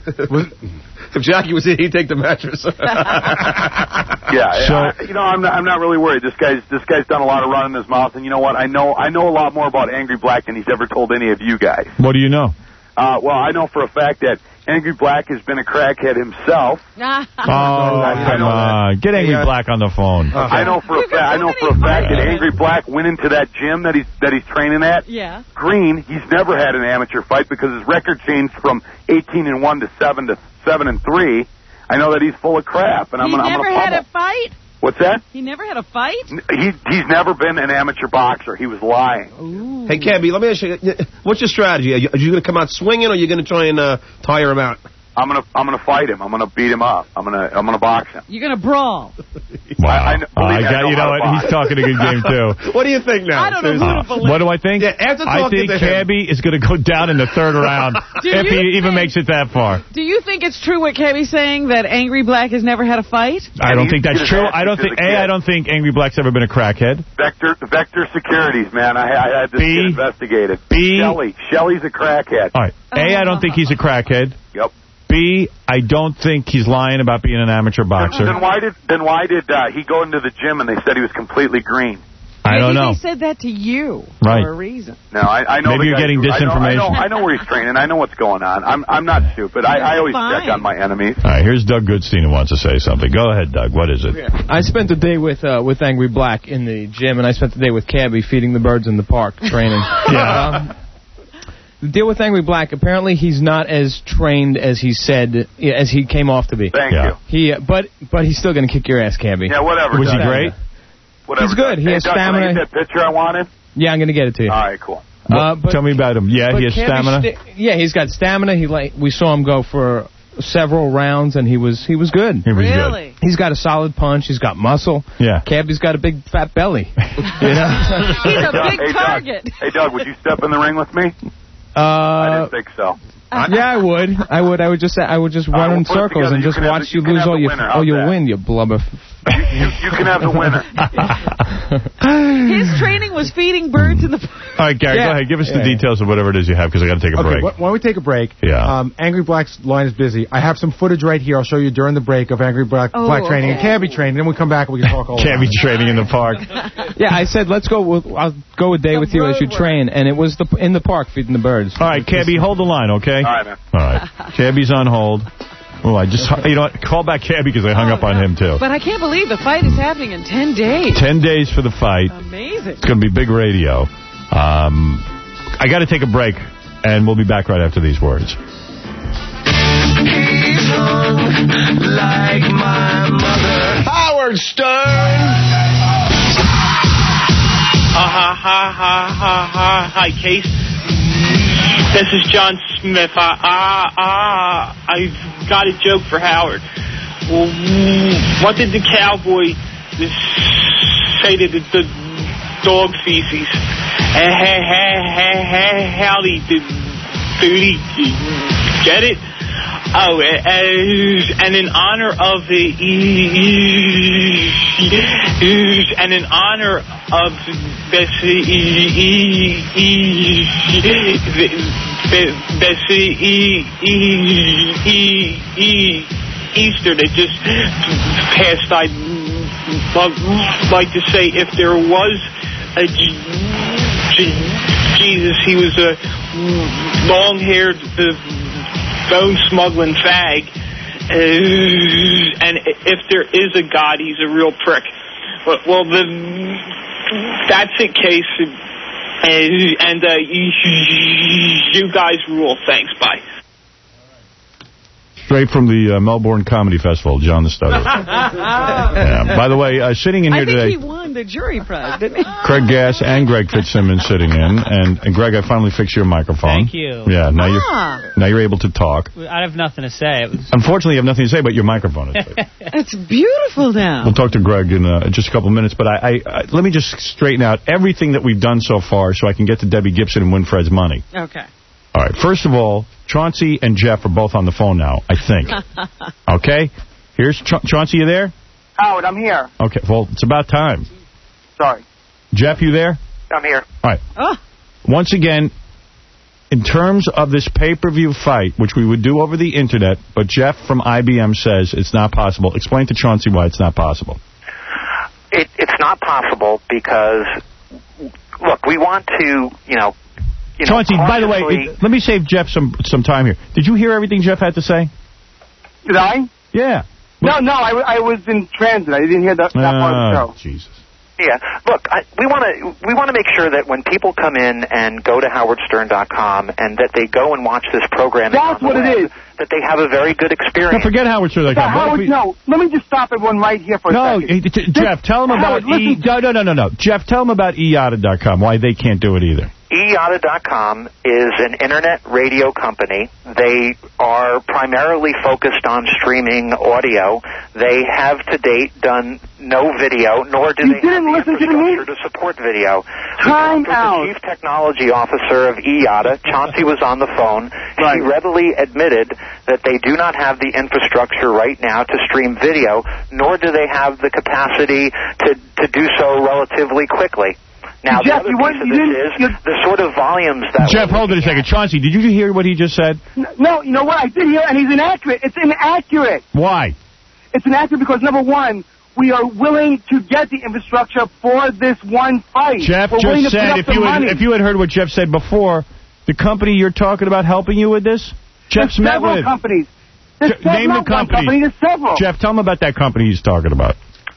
If Jackie was here, he'd take the mattress. Yeah, So- I, you know, I'm not, I'm not really worried. This guy's this guy's done a lot of running his mouth, and you know what? I know I know a lot more about Angry Black than he's ever told any of you guys. What do you know? Uh, well, I know for a fact that Angry Black has been a crackhead himself. Oh, come on. Get Angry Yeah. Black on the phone. I know for a You fact. I got so know for a many fact that friends. Angry Black went into that gym that he's that he's training at. Yeah. Green, he's never had an amateur fight because his record changed from eighteen and one to seven to seven and three. I know that he's full of crap, and I'm He gonna I'm never gonna had pummel. a fight? What's that? He never had a fight? He he's never been an amateur boxer. He was lying. Ooh. Hey, Cabby, let me ask you, what's your strategy? Are you, are you going to come out swinging, or are you going to try and uh, tire him out? I'm gonna I'm gonna fight him. I'm gonna beat him up. I'm gonna I'm gonna box him. You're going to brawl. Wow. I- I know- Oh, I believe me, I got, know you how know to what? box. He's talking a good game, too. What do you think now? I don't know who Uh, to believe. what do I think? Yeah, after I talking think to him- Cabby is going to go down in the third round Do if you he even think- makes it that far. Do you think it's true what Cabby's saying, that Angry Black has never had a fight? I don't he think that's did his true. ass I don't because think, of A, the I kid. don't think Angry Black's ever been a crackhead. Vector Vector Securities, man. I, I had this B. kid investigated. B. Shelley. Shelley's a crackhead. All right. A, I don't think he's a crackhead. Yep. B, I don't think he's lying about being an amateur boxer. Then why did then why did uh, he go into the gym and they said he was completely green? I don't Maybe know. they said that to you Right. for a reason. No, I, I know. Maybe the you're guy getting who- I know, I disinformation. know, I know where he's training. I know what's going on. I'm I'm not stupid. I, I always Fine. check on my enemies. All right, here's Doug Goodstein who wants to say something. Go ahead, Doug. What is it? I spent the day with uh, with Angry Black in the gym, and I spent the day with Cabby feeding the birds in the park training. Yeah. Um, the deal with Angry Black, apparently he's not as trained as he said, as he came off to be. Thank Yeah. you. He, uh, but but he's still going to kick your ass, Cabby. Yeah, whatever. Was he Doug. great? Whatever. He's good. He Hey, has Doug, can I stamina. get that picture I wanted? Yeah, I'm going to get it to you. All right, cool. Uh, but, Tell me about him. Yeah, but he has Cabby stamina. sti- yeah, he's got stamina. He like we saw him go for several rounds, and he was he was good. He was good. Really? He's got a solid punch. He's got muscle. Yeah. Cabby's got a big fat belly. you know. He's a Doug, big hey, Doug. target. Hey, Doug, would you step in the ring with me? I Uh, didn't think so. Yeah, I would. I would. I would just. I would just run we'll in put it circles together. and You just can have watch the- you you can lose have all the your winner. all How's your that? win. You blubber. You, you can have the winner. His training was feeding birds in the... All right, Gary, Yeah. go ahead. Give us the Yeah. details of whatever it is you have, because I got to take a Okay, break. wh- why don't we take a break? Yeah. Um, Angry Black's line is busy. I have some footage right here. I'll show you during the break of Angry Black, Oh, Black training okay. and cabbie training. Then we come back and we can talk all Can't about be it. training in the park. Yeah, I said let's go. With, I'll go a day The with you as you road train, and it was the in the park feeding the birds. All right, Cabby, hold the line, okay? All right, man. All right. Cabby's on hold. Oh, I just, you know what? Call back Cabby because I hung Oh, up on no. him, too. But I can't believe the fight is happening in ten days. Ten days for the fight. Amazing. It's going to be big radio. Um, I got to take a break, and we'll be back right after these words. Like my mother. Howard Stern. Ha ha ha ha ha ha. Hi, Case. This is John Smith. Ah, ah, ah. I've got a joke for Howard. Well, what did the cowboy say to the, the dog feces? Howdy, did Booty get it? Oh, and in honor of the and in honor of Easter that just passed, I'd like to say if there was a Jesus, he was a long-haired, bone-smuggling fag. Uh, and if there is a God, he's a real prick. Well, well the, that's it, Case. Uh, and uh, you, you guys rule. Thanks. Bye. Straight from the uh, Melbourne Comedy Festival, John the Stutterer. Yeah. By the way, uh, sitting in here I think today... he won the jury prize, didn't he? Craig Gass and Greg Fitzsimmons sitting in, and, and Greg, I finally fixed your microphone. Thank you. Yeah, now Ah. you're now you're able to talk. I have nothing to say. It was... Unfortunately, you have nothing to say, but your microphone is fixed. It's beautiful now. We'll talk to Greg in uh, just a couple of minutes, but I, I, I let me just straighten out everything that we've done so far, so I can get to Debbie Gibson and win Fred's money. Okay. All right. First of all, Chauncey and Jeff are both on the phone now, I think. Okay. Here's Cha- Chauncey. You there? Howard, I'm here. Okay. Well, it's about time. Sorry. Jeff, you there? I'm here. All right. Oh. Once again, in terms of this pay-per-view fight, which we would do over the Internet, but Jeff from I B M says it's not possible. Explain to Chauncey why it's not possible. It, it's not possible because, look, we want to, you know, you know, Chauncey, by the way, consciously- it, let me save Jeff some some time here. Did you hear everything Jeff had to say? Did I? Yeah. No, no, I, w- I was in transit. I didn't hear that, that part of the Oh, show. Jesus. Yeah, look, I, we want to we want to make sure that when people come in and go to howard stern dot com and that they go and watch this program, That's what it is. that they have a very good No, experience. forget Howard Stern dot com. Yeah, Howard, no, let me just stop everyone right here for No, a second. eh, t- Jeff, tell him about Howard, e. No, no, no, no, no. Jeff, tell him about e yada dot com. Why they can't do it either. e yada dot com is an internet radio company. They are primarily focused on streaming audio. They have to date done no video, nor do You they didn't have the listen to the infrastructure to support video. Time We talked with out. the Chief Technology Officer of e yada, Chauncey, was on the phone. Right. He readily admitted that they do not have the infrastructure right now to stream video, nor do they have the capacity to, to do so relatively quickly. Now, Jeff, the you other want- piece of you this didn't- is you- the sort of volumes that Jeff, we're hold it a looking second. at. Chauncey, did you hear what he just said? No, you know what? I did hear, and he's inaccurate. It's inaccurate. Why? It's inaccurate because, number one, we are willing to get the infrastructure for this one fight. Jeff We're willing just to put said up if the you had, money. if you had heard what Jeff said before, the company you're talking about helping you with this, Jeff's There's met several with. companies. There's Je- name not the one company. company. There's several. Jeff, tell him about that company he's talking about.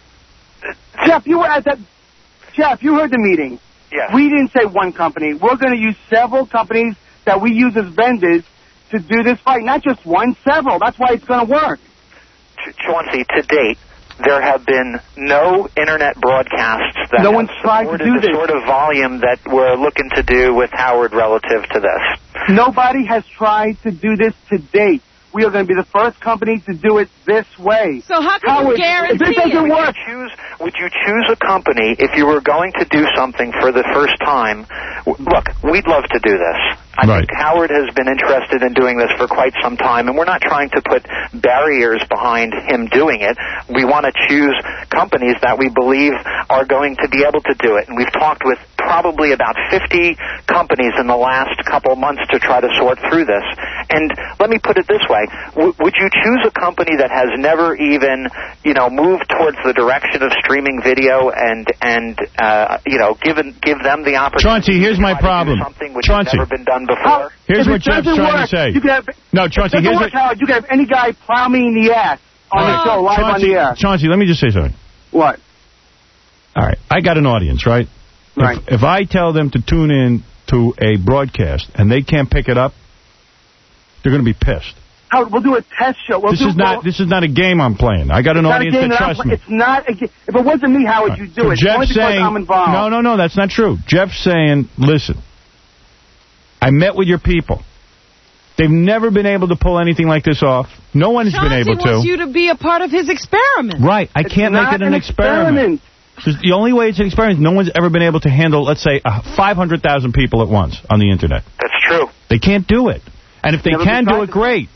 Jeff, you were at that. Jeff, you heard the meeting. Yes. We didn't say one company. We're going to use several companies that we use as vendors to do this fight. Not just one, several. That's why it's going to work. Ch- Chauncey, to date, there have been no internet broadcasts that No have one's tried to supported do the this. sort of volume that we're looking to do with Howard relative to this. Nobody has tried to do this to date. we are going to be the first company to do it this way. So how can Howard, you guarantee if it doesn't it? work, Choose, would you choose a company if you were going to do something for the first time? W- Look, we'd love to do this. I Right. think Howard has been interested in doing this for quite some time, and we're not trying to put barriers behind him doing it. We want to choose companies that we believe are going to be able to do it. And we've talked with probably about fifty companies in the last couple months to try to sort through this. And let me put it this way. W- would you choose a company that has never even, you know, moved towards the direction of streaming video and, and uh, you know, given, give them the opportunity Chauncey, here's to my try to do problem. something which Chauncey. has never been done before? Here's if what it Jeff's doesn't trying work, to say. You can have, No, if Chauncey, it here's doesn't what... work, Howard, you can have any guy plow me in the ass on the show, live on Chauncey, the air. Chauncey, let me just say something. What? All right, I got an audience, right? Right. If, if I tell them to tune in to a broadcast and they can't pick it up, they're going to be pissed. Howard, we'll do a test show. We'll This do, is not we'll, this is not a game I'm playing. I got an it's not a audience game that that I'm trusts pl- me. It's not a game. If it wasn't me, how would you do So it? Jeff's Only because saying, I'm involved. no, no, no, that's not true. Jeff's saying, listen, I met with your people. They've never been able to pull anything like this off. No one's Chauncey been able wants to. you to be a part of his experiment. Right. I It's can't make not it an, an experiment. experiment. Because the only way it's an experiment, no one's ever been able to handle, let's say, uh, five hundred thousand people at once on the Internet. That's true. They can't do it. And if they Never can been do tried it, this great.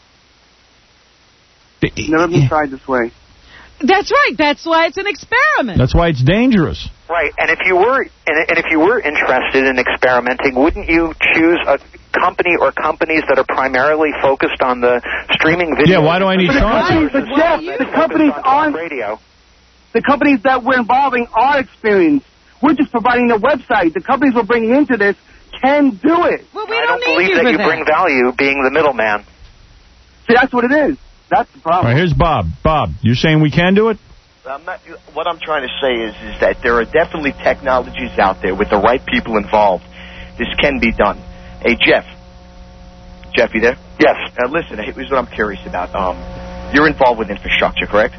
It's never been tried this way. That's right. That's why it's an experiment. That's why it's dangerous. Right, and if you were and, and if you were interested in experimenting, wouldn't you choose a company or companies that are primarily focused on the streaming video? Yeah, why do I need But the Chauncey? companies, but Jeff, the companies aren't radio. The companies that we're involving are experienced. We're just providing the website. The companies we're bringing into this can do it. Well, we I don't, don't need believe you that for you that. bring value being the middleman. See, that's what it is. That's the All problem. right, here's Bob. Bob, you're saying we can do it? I'm not, what I'm trying to say is, is that there are definitely technologies out there with the right people involved. This can be done. Hey, Jeff. Jeff, you there? Yes. Uh, listen, here's what I'm curious about. Um, you're involved with infrastructure, correct?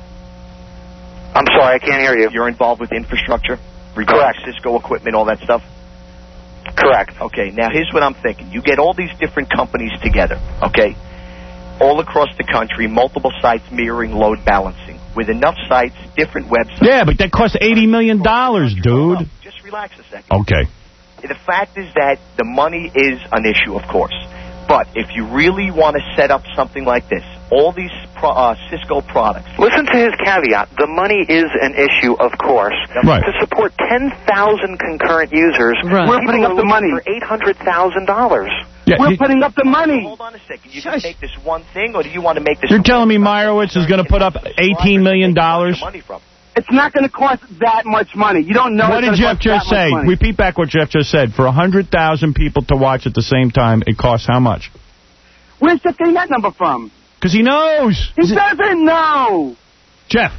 I'm sorry, I can't hear you. You're involved with infrastructure? Regarding Correct. Cisco equipment, all that stuff? Correct. Okay, now here's what I'm thinking. You get all these different companies together, okay? All across the country, multiple sites mirroring load balancing. With enough sites, different websites. Yeah, but that costs eighty million dollars, dude. Just relax a second. Okay. The fact is that the money is an issue, of course. But if you really want to set up something like this, all these pro, uh, Cisco products. Listen to his caveat. The money is an issue, of course. Right. To support ten thousand concurrent users, Right. We're putting up the money. for eight hundred thousand dollars. Yeah, We're you, putting up the money. Hold on a second. You can make this one thing, or do you want to make this... you're telling me Meyerowitz is going to put up eighteen million dollars? Money from? It's not going to cost that much money. You don't know. What it's did gonna Jeff cost just that much say? money. Repeat back what Jeff just said. For one hundred thousand people to watch at the same time, it costs how much? Where's Jeff getting that number from? Because he knows. He doesn't know. Jeff.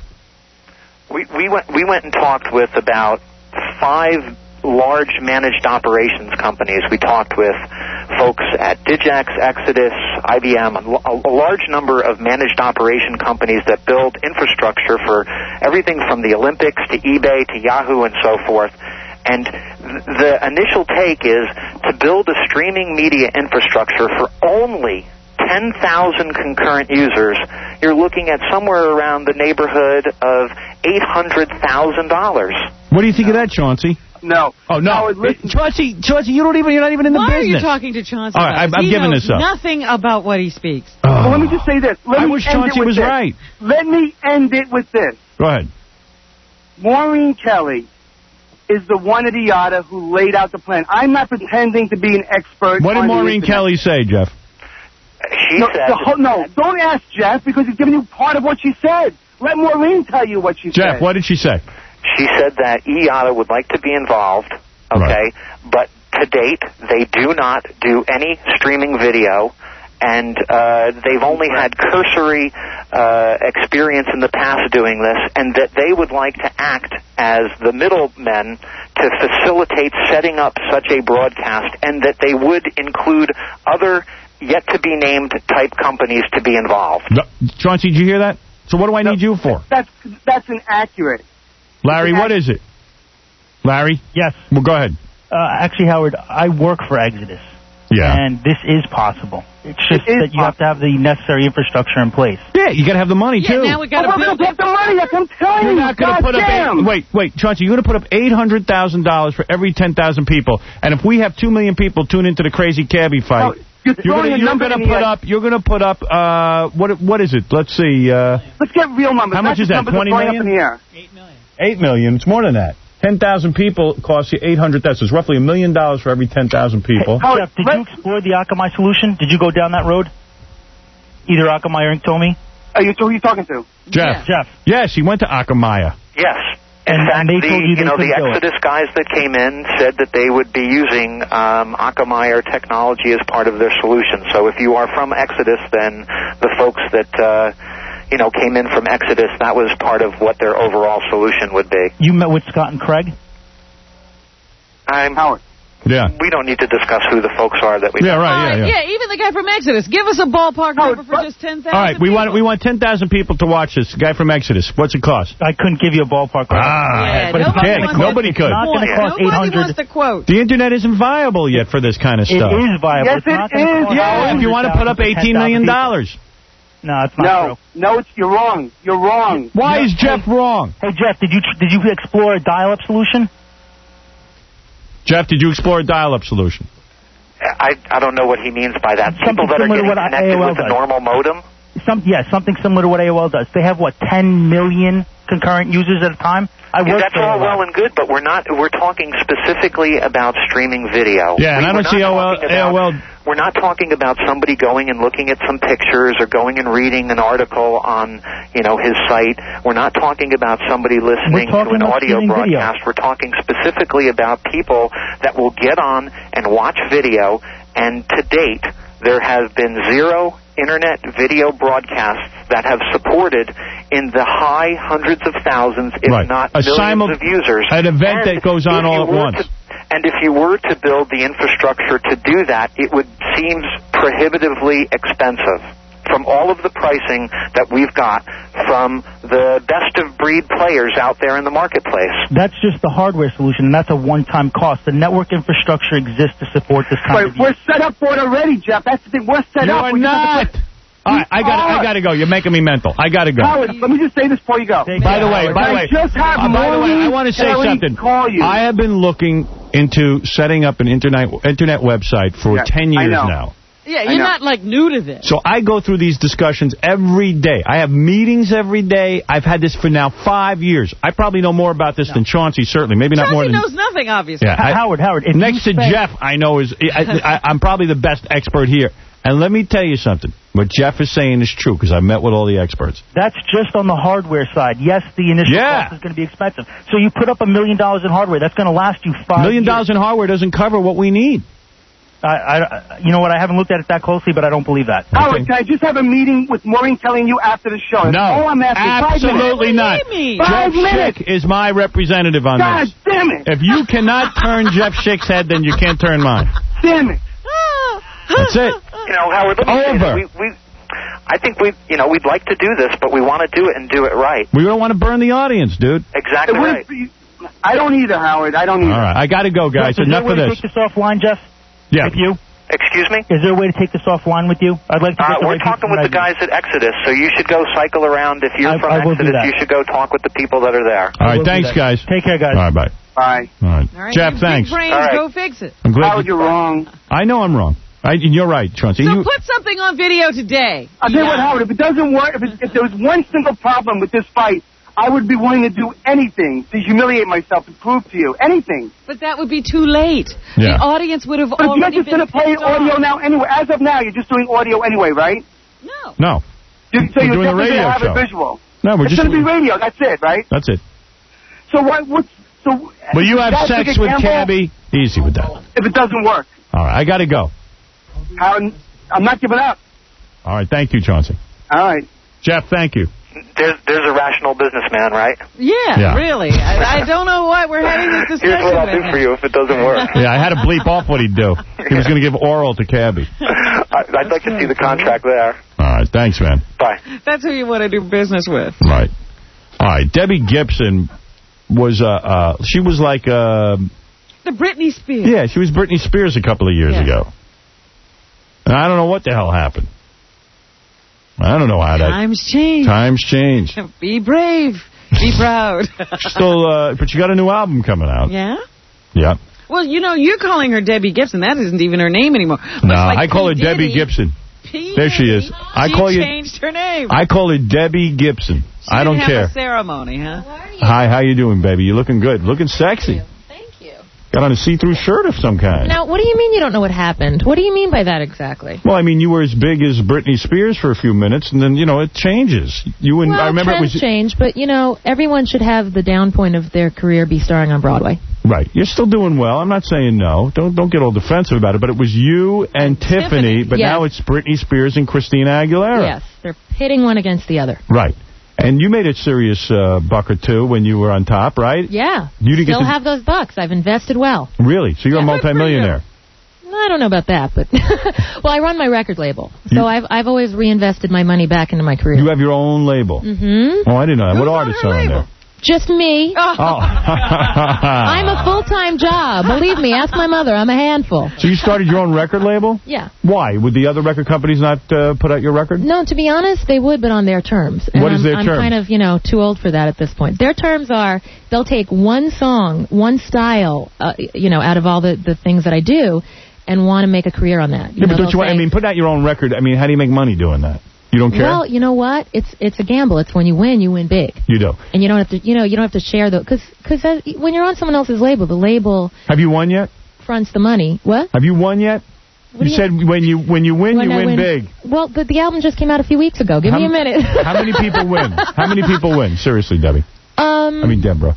We we went we went and talked with about five large managed operations companies. We talked with folks at Digex, Exodus, I B M, a, a large number of managed operation companies that build infrastructure for everything from the Olympics to eBay to Yahoo and so forth. And th- the initial take is to build a streaming media infrastructure for only ten thousand concurrent users. You're looking at somewhere around the neighborhood of eight hundred thousand dollars. What do you think of that, Chauncey? No. Oh, no. Howard, listen. Chauncey, Chauncey, you don't even, you're not even in the Why business. are you talking to Chauncey? All right, about I'm- I'm this? He giving knows this up. Nothing about what he speaks. Well, let me just say this. Let I me wish end it Chauncey with was this. right. Let me end it with this. Go ahead. Maureen Kelly is the one at IATA who laid out the plan. I'm not pretending to be an expert. What did on the Maureen internet. Kelly say, Jeff? She No, said the whole, no, don't ask Jeff because he's giving you part of what she said. Let Maureen tell you what she Jeff, said. what did she say? She said that IATA would like to be involved, okay, Right. but to date, they do not do any streaming video, and uh, they've only had cursory uh, experience in the past doing this, and that they would like to act as the middlemen to facilitate setting up such a broadcast, and that they would include other yet-to-be-named type companies to be involved. No, Chauncey, did you hear that? So what do I need you for? That's that's inaccurate. Larry, what is it? Larry? Yes. Well, go ahead. Uh, actually, Howard, I work for Exodus. Yeah. And this is possible. It's just that you have to have the necessary infrastructure in place. Yeah, you got to have the money, too. Yeah, now we got to Oh, we're build gonna put the money up. I'm telling You're you. not going to put up... goddamn. Eight, wait, wait, Chauncey, you're going to put up eight hundred thousand dollars for every ten thousand people. And if we have two million people tune into the crazy cabbie fight... No, you're throwing You're a number going in to the put air. up. You're going to put up. Uh, what? What is it? Let's see. Uh, Let's get real numbers. How much That's is that? numbers are Twenty throwing million? Up in the air. Eight million. It's more than that. Ten thousand people costs you eight hundred. That's it's roughly a million dollars for every ten thousand people. Hey, Jeff, did you explore the Akamai solution? Did you go down that road? Either Akamai or Inktomi? Are you, who are you talking to? Jeff. Jeff. Yes, he went to Akamaya. Yes. In And- fact, and they the, told you you, they know, the couldn't do it. Exodus guys that came in said that they would be using um, Akamai technology as part of their solution. So if you are from Exodus, then the folks that uh, you know came in from Exodus, that was part of what their overall solution would be. You met with Scott and Craig? I'm Howard. Yeah. We don't need to discuss who the folks are that we. Yeah, right. All Yeah, right, yeah. yeah, even the guy from Exodus. Give us a ballpark number for just ten thousand. All right, we want we want ten thousand people to watch this. The guy from Exodus. What's it cost? I couldn't give you a ballpark. Ah, Yeah, but it's nobody can't. wants Nobody to could. It's not going to quote. cost eight Nobody hundred. wants to quote. The internet isn't viable yet for this kind of It stuff. is viable. Yes, It's not it gonna is. cost Yeah, if you want to put up eighteen million dollars. No, it's not No, true. no, it's, you're wrong. You're wrong. Why No, is Jeff wrong? Hey, Jeff, did you did you explore a dial-up solution? Jeff, did you explore a dial-up solution? I I don't know what he means by that. Something People that are similar to getting what connected A O L with a does. normal modem. Some yeah, something similar to what A O L does. They have what ten million concurrent users at a time. I Yeah, worked that's for all A O L. well and good, but we're not. We're talking specifically about streaming video. Yeah, and We- I we're don't see not A O L. talking A O L. about- We're not talking about somebody going and looking at some pictures or going and reading an article on, you know, his site. We're not talking about somebody listening to talking an about audio streaming video. broadcast. We're talking specifically about people that will get on and watch video. And to date, there have been zero internet video broadcasts that have supported in the high hundreds of thousands, if Right. not A millions simul- of users. an event And that goes on if all you at were once. to- and if you were to build the infrastructure to do that, it would seem prohibitively expensive from all of the pricing that we've got from the best-of-breed players out there in the marketplace. That's just the hardware solution, and that's a one-time cost. The network infrastructure exists to support this kind Wait, of use. we're set up for it already, Jeff. That's the thing. We're set You up. are We just have not. to put- All right, I got I got to go. You're making me mental. I got to go. Howard, let me just say this before you go. By the way, by the I way, just have uh, by the way, I want to say Kelly something. Call you. I have been looking into setting up an internet internet website for Yeah, ten I years know. now. Yeah, I you're know. not like new to this. So I go through these discussions every day. I have meetings every day. I've had this for now five years. I probably know more about this than Chauncey, certainly. Maybe not Chauncey more than... knows nothing, obviously. Yeah, I- Howard, Howard, if Next you to spend- Jeff, I know is I, I, I'm probably the best expert here. And let me tell you something. What Jeff is saying is true, because I met with all the experts. That's just on the hardware side. Yes, the initial Yeah. cost is going to be expensive. So you put up a million dollars in hardware. That's going to last you five A million years. dollars in hardware doesn't cover what we need. I, I, you know what? I haven't looked at it that closely, but I don't believe that. Howard, can I just have a meeting with Maureen telling you after the show? That's No, all I'm asking. absolutely not. Five minutes. Five Jeff minutes. Schick is my representative on God this. damn it. If you cannot turn Jeff Schick's head, then you can't turn mine. Damn it. That's it. You know, Howard, let me say Over. that we, we, I think we, you know, we'd like to do this, but we want to do it and do it right. We don't want to burn the audience, dude. Exactly It wouldn't right. be- I don't either, Howard. I don't either. All right, I got to go, guys. Jeff, is there Enough a way of to this. take this offline, Jeff? Yeah. With you? Excuse me? Is there a way to take this offline with you? I'd like to get Uh, the we're right talking people with the right guys at Exodus, so you should go cycle around. If you're I- from I will do Exodus, that. you should go talk with the people that are there. All right, will do thanks, that. guys. Take care, guys. All right, bye. Bye. All right. All right, Jeff, you thanks. Big brains, All right. go fix it. I'm glad Howard, you- you're wrong. I know I'm wrong. I, you're right, Chauncey. So You, put something on video today. I'll tell you what, Yeah. Howard, if it doesn't work, if, it, if there was one single problem with this fight, I would be willing to do anything to humiliate myself to prove to you. Anything. But that would be too late. Yeah. The audience would have But you're already just been going to play pissed off. audio now anyway. As of now, you're just doing audio anyway, right? No. no. You, so We're you're doing a definitely radio going to have show. a visual. No, we're it's just... going to be radio. That's it, right? That's it. So what? What's so? Will you have that's sex like a with gamble Cabby? Easy with that. If it doesn't work, All right, I got to go. Howard, I'm not giving up. All right, thank you, Chauncey. All right. Jeff, thank you. There's, there's a rational businessman, right? Yeah, Yeah. really. I, I don't know why we're having this discussion. Here's what I'll with do him. for you if it doesn't work. Yeah, I had to bleep off what he'd do. He was going to give oral to Cabby. I, I'd like to see the contract there. All right, thanks, man. Bye. That's who you want to do business with. Right. All right, Debbie Gibson was, uh, uh, she was like, uh, The Britney Spears. yeah, she was Britney Spears a couple of years Yeah. ago. And I don't know what the hell happened. I don't know how that... Times change. Times change. Be brave. Be proud. Still, uh, but you got a new album coming out. Yeah? Yeah. Well, you know, you're calling her Debbie Gibson. That isn't even her name anymore. No, like I call her Debbie Gibson. P. There she is. I she call you. changed her name. I call her Debbie Gibson. She I don't didn't care. have a ceremony, huh? Hi, how you doing, baby? You're looking good. Looking sexy. Thank you. Got on a see-through shirt of some kind. Now, what do you mean you don't know what happened? What do you mean by that exactly? Well, I mean, you were as big as Britney Spears for a few minutes, and then, you know, it changes. You and well, I remember trends it was change, but, you know, everyone should have the down point of their career be starring on Broadway. Right. You're still doing well. I'm not saying no. Don't don't get all defensive about it. But it was you and, and Tiffany, Tiffany, but yes. now it's Britney Spears and Christina Aguilera. Yes. They're pitting one against the other. Right. And you made a serious uh, buck or two when you were on top, right? Yeah. You didn't Still get to... have those bucks. I've invested well. Really? So you're yeah, a multimillionaire? I don't know about that, but... well, I run my record label. So you... I've I've always reinvested my money back into my career. You have your own label? Mm-hmm. Oh, I didn't know that. Who's what artists are on there? Just me. Oh. I'm a full-time job. Believe me, ask my mother. I'm a handful. So you started your own record label? Yeah. Why? Would the other record companies not uh, put out your record? No, to be honest, they would, but on their terms. And what is I'm, their I'm terms? I'm kind of, you know, too old for that at this point. Their terms are they'll take one song, one style, uh, you know, out of all the, the things that I do and want to make a career on that. You yeah, know, but don't you want, say, I mean, put out your own record. I mean, how do you make money doing that? You don't care? Well, you know what? It's it's a gamble. It's when you win, you win big. You do. And you don't have to, you know, you don't have to share the, because because uh, when you're on someone else's label, the label. Have you won yet? Fronts the money. What? Have you won yet? What you said you, when you when you win, when you I win, win big. Well, the, the album just came out a few weeks ago. Give how me a minute. How many people win? How many people win? Seriously, Debbie. Um. I mean, Deborah.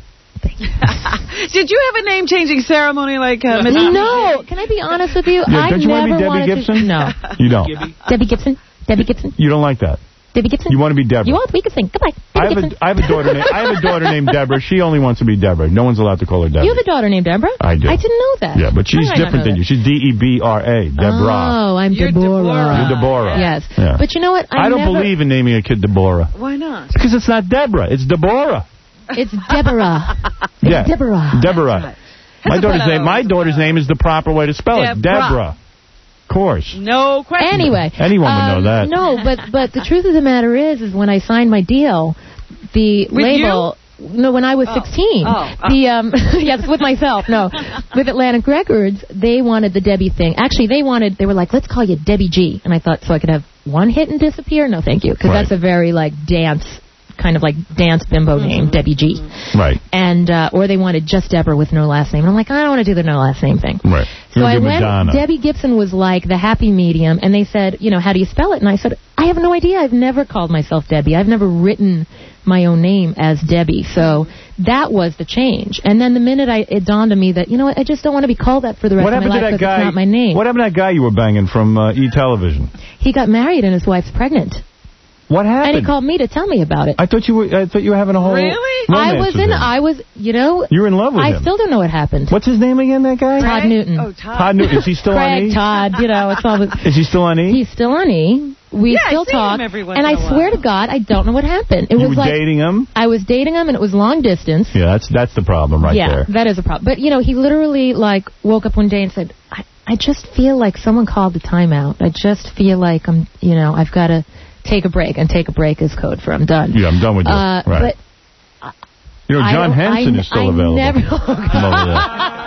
Did you have a name-changing ceremony like uh, Miss No. Can I be honest with you? Yeah, I don't you never want to be Debbie wanted Gibson? To, no. You don't. Debbie Gibson. Debbie Gibson. You don't like that. Debbie Gibson. You want to be Deborah. You want? We can sing. Goodbye. Debbie I have Gibson. a I have a daughter. named I have a daughter named Deborah. She only wants to be Deborah. No one's allowed to call her Deborah. You have a daughter named Deborah? I do. I didn't know that. Yeah, but she's How did I not different know than that? you. She's D E B R A. Deborah. Oh, I'm You're Deborah. Deborah. You're Deborah. Yes. Yeah. But you know what? I, I don't never... believe in naming a kid Deborah. Why not? Because it's not Deborah. It's Deborah. It's Deborah. It's yeah. Deborah. Deborah. My daughter's name. My daughter's name is the proper way to spell it. Deborah. Deborah. Of course. No question. Anyway. Anyone would um, know that. No, but but the truth of the matter is, is when I signed my deal, the With label. You? No, when I was oh. sixteen. Oh. Oh. The um yes, with myself. No, with Atlantic Records, they wanted the Debbie thing. Actually, they wanted. They were like, let's call you Debbie G, and I thought so I could have one hit and disappear. No, thank you, because right. that's a very like dance. Kind of like dance bimbo name, mm-hmm. Debbie G. Right. And, uh, or they wanted just Deborah with no last name. And I'm like, I don't want to do the no last name thing. Right. So You'll I give went, Madonna. Debbie Gibson was like the happy medium, and they said, you know, how do you spell it? And I said, I have no idea. I've never called myself Debbie. I've never written my own name as Debbie. So that was the change. And then the minute I, it dawned on me that, you know what, I just don't want to be called that for the rest what of my life because guy, it's not my name. What happened to that guy you were banging from uh, E-Television? He got married and his wife's pregnant. What happened? And he called me to tell me about it. I thought you were. I thought you were having a whole. Really? I was in. Him. I was. You know. You were in love with I him. I still don't know what happened. What's his name again? That guy? Todd Newton. Oh, Todd. Todd Newton. Is he still Craig, on E? Todd. You know, it's all. The, Is he still on E? He's still on E. We yeah, still I see talk. him every once and in I a swear while. to God, I don't know what happened. It you was were like dating him. I was dating him, and it was long distance. Yeah, that's that's the problem right yeah, there. Yeah, that is a problem. But you know, he literally like woke up one day and said, I, "I just feel like someone called the timeout. I just feel like I'm. You know, I've got to." Take a break, and take a break is code for I'm done. Yeah, I'm done with you. Uh, right. But you know, John Henson I, is still I available. Never, oh,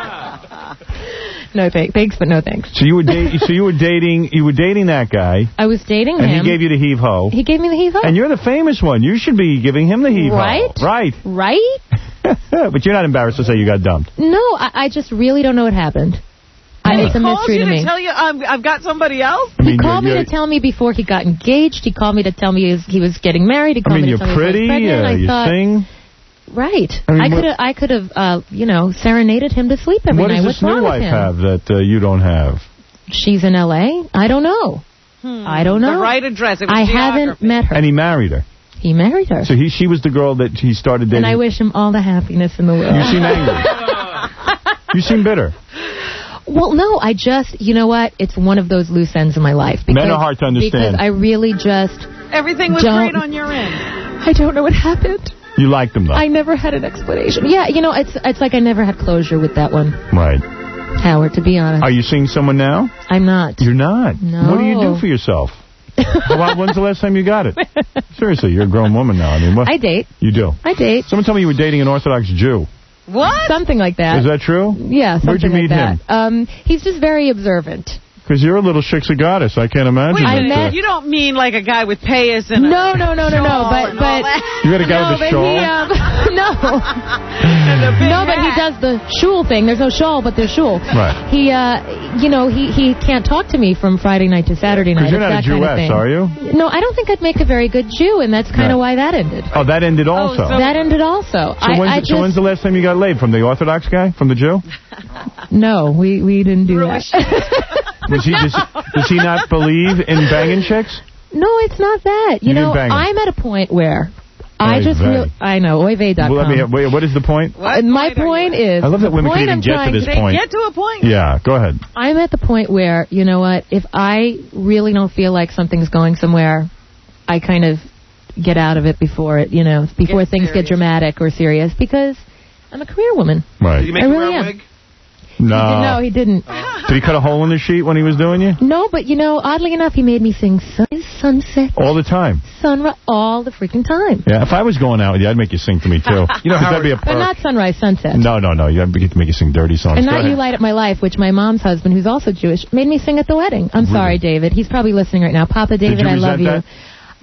no thanks, thanks, but no thanks. So you were da- so you were dating you were dating that guy. I was dating and him. And he gave you the heave ho. He gave me the heave ho. And you're the famous one. You should be giving him the heave ho. Right. Right. Right. But you're not embarrassed to say you got dumped. No, I, I just really don't know what happened. I, it's a mystery you to me. To tell you um, I've got somebody else? I mean, he called you're, me you're, to tell me before he got engaged. He called me to tell me he was, he was getting married. He called I mean, me you're to tell pretty, me he was pregnant. uh, I you thought, sing. Right. I, mean, I could have, I could have, uh, you know, serenaded him to sleep every what night. does What's this wrong new wife with him? have that uh, you don't have? She's in L A. I don't know. Hmm. I don't know. The right address. It was I geography. haven't met her. And he married her. He married her. So he, she was the girl that he started dating. And I wish him all the happiness in the world. You seem angry. You seem bitter. Well, no, I just, you know what? It's one of those loose ends in my life. Because, Men are hard to understand. Because I really just Everything was don't, great on your end. I don't know what happened. You liked him, though. I never had an explanation. Yeah, you know, it's it's like I never had closure with that one. Right. Howard, to be honest. Are you seeing someone now? I'm not. You're not? No. What do you do for yourself? How about, when's the last time you got it? Seriously, you're a grown woman now. I mean, what? I date. You do? I date. Someone told me you were dating an Orthodox Jew. What? Something like that. Is that true? Yeah, something Where'd you meet like him? that. Um, he's just very observant. Because you're a little shiksa goddess. I can't imagine. Wait a that, minute, uh, you don't mean like a guy with payas and No, a no, no, no, no, shawl but and but all that? You got a guy no, with a but shawl? He, um, no, And a big no, but he hat. does the shul thing. There's no shawl, but there's shul. Right. He, uh, you know, he he can't talk to me from Friday night to Saturday night. Because you're It's not a that kind of Jewess, thing. are you? No, I don't think I'd make a very good Jew, and that's kind of Right. why that ended. Oh, that ended also. that ended also. So, I, when's, I so just, when's the last time you got laid? From the Orthodox guy? From the Jew? No, we we didn't do that. Was he just, does he not believe in banging chicks? No, it's not that. You, You know, didn't bang him. I'm at a point where I Oy just vey. real I know oy vey dot com. Well, let me, wait, what is the point? Uh, My point is, I love that the women can point even I'm get to trying this to- point. Get to a point. Yeah, go ahead. I'm at the point where, you know what, if I really don't feel like something's going somewhere, I kind of get out of it before it, you know, before Get things serious. get dramatic or serious, because I'm a career woman. Right. Did you make I him really wear a am. wig? No. No, he didn't. Did he cut a hole in the sheet when he was doing you? No, but you know, oddly enough, he made me sing sun, sunset, All the time. sunrise, all the freaking time. Yeah, if I was going out with you, I'd make you sing to me, too. You know, 'Cause Howard- that'd be a But perk. not sunrise, sunset. No, no, no. I'd get to make you sing dirty songs. And Go not ahead. You Light Up My Life, which my mom's husband, who's also Jewish, made me sing at the wedding. I'm sorry, David. He's probably listening right now. Papa David, Did you I love you. resent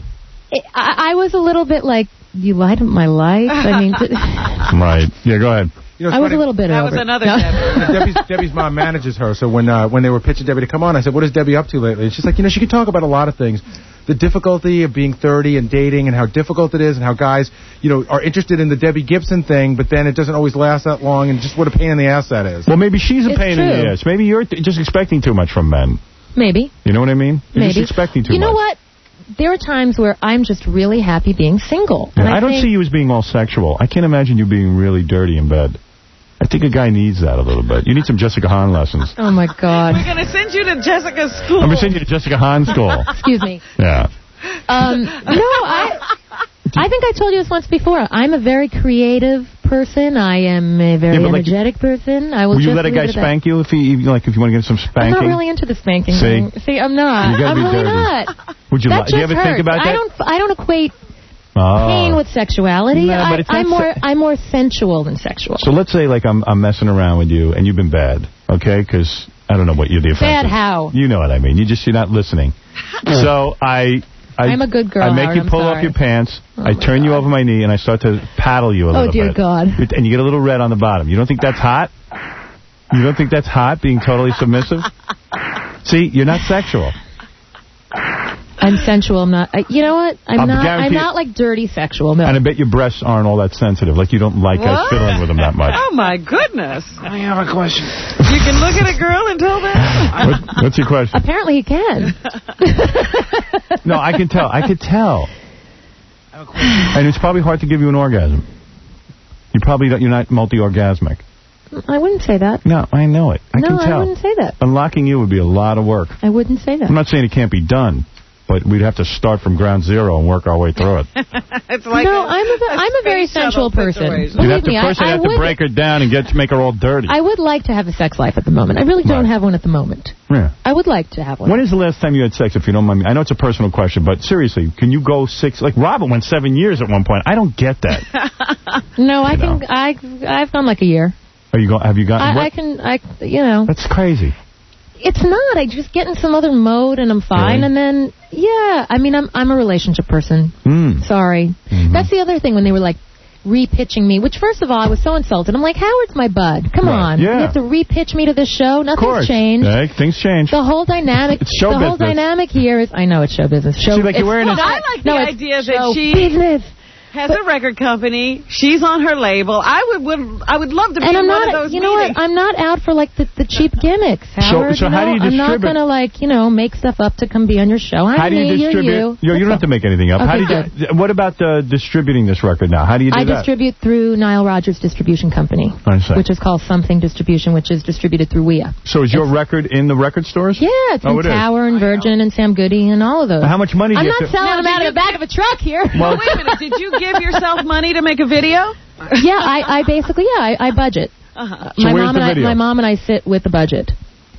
I, I was a little bit like, you light up my life? I mean, t- Right. Yeah, go ahead. You know, it's I was funny. a little bitter That over was it. another No. Debbie. Debbie's, Debbie's mom manages her, so when uh, when they were pitching Debbie to come on, I said, what is Debbie up to lately? And she's like, you know, she could talk about a lot of things. The difficulty of being thirty and dating and how difficult it is and how guys, you know, are interested in the Debbie Gibson thing, but then it doesn't always last that long and just what a pain in the ass that is. Well, maybe she's a It's pain in true. the ass. Maybe you're th- just expecting too much from men. Maybe. You know what I mean? You're Maybe. just expecting too You know much. what? There are times where I'm just really happy being single. Yeah, And I, don't think, see you as being all sexual. I can't imagine you being really dirty in bed. I think a guy needs that a little bit. You need some Jessica Hahn lessons. Oh, my God. We're going to send you to Jessica's school. I'm going to send you to Jessica Hahn school. Excuse me. Yeah. Um, no, I I think I told you this once before. I'm a very creative person. I am a very Yeah, but like- energetic person. I will, Will you just let a leave guy it at that. spank you if he, like, if you want to get some I'm spanking? not really into the spanking See? thing. See, I'm not. You gotta I'm be really dirty. not. Would you? That li- do you just ever think hurts. about that? I don't. I don't equate Oh. pain with sexuality. No, I, but it's I'm not more. se- I'm more sensual than sexual. So let's say, like, I'm I'm messing around with you, and you've been bad, okay? Because I don't know what you're the offensive. Bad how? You know what I mean. You just you're not listening. So I. I I'm a good girl, I make Howard, you I'm pull sorry. up your pants. Oh, I my turn you over my knee, and I start to paddle you a little Oh, dear bit. God. And you get a little red on the bottom. You don't think that's hot? You don't think that's hot, being totally submissive? See, you're not sexual. I'm sensual. I'm not. I, you know what? I'm I'll not. guarantee I'm you- not like dirty sexual. No. And I bet your breasts aren't all that sensitive. Like, you don't like guys What? fiddling with them that much. Oh, my goodness. I have a question. You can look at a girl and tell that? What, what's your question? Apparently he can. No, I can tell. I could tell. And it's probably hard to give you an orgasm. You probably don't, you're not multi-orgasmic. I wouldn't say that. No, I know it. I no, can tell. I wouldn't say that. Unlocking you would be a lot of work. I wouldn't say that. I'm not saying it can't be done, but we'd have to start from ground zero and work our way through it. It's like no, a, I'm a, ve- I'm a very space shuttle sensual person. situation. You'd Believe have to me, first I, you'd I have to would. break her down and get to make her all dirty. I would like to have a sex life at the moment. I really don't Right. have one at the moment. Yeah. I would like to have one. When is the last time you had sex, if you don't mind me? I know it's a personal question, but seriously, can you go six... Like, Robin went seven years at one point. I don't get that. no, I You can. know. I I've gone like a year. Are you go, have you gotten... I, what- I can. I you know. That's crazy. It's not. I just get in some other mode and I'm fine. Really? And then yeah. I mean, I'm I'm a relationship person. Mm. Sorry. Mhm. That's the other thing when they were like repitching me. Which first of all, I was so insulted. I'm like, Howard's my bud. Come Right. on. Yeah. You have to repitch me to this show. Of Nothing's course. changed. Yeah, things change. The whole dynamic, It's show the whole business. dynamic here is, I know it's show business. Show, See, like, you're it's wearing a- not- I like no, the it's idea show that she business. has a record company. She's on her label. I would, would I would love to be And in I'm one not, of those you know meetings. what? I'm not out for like the, the cheap gimmicks, Howard. so you how know? do you I'm not distribute- gonna like, you know, make stuff up to come be on your show. I'm How do you me, you're distribute? you. Yo, you don't have to make anything up. Okay, How do you? good. What about uh, distributing this record now? How do you do I that? distribute through Nile Rodgers Distribution Company, I see. which is called Something Distribution, which is distributed through W I A. So is your record in the record stores? Yeah, it's Oh, in it is. Tower and Virgin and Sam Goody and all of those. How much money do I'm you not have to- selling Now, them did out you of the back of a truck here. Well, wait a minute. Did you give yourself money to make a video? yeah, I, I basically, yeah, I, I budget. Uh-huh. So my where's mom the and video? I, my mom and I sit with the budget.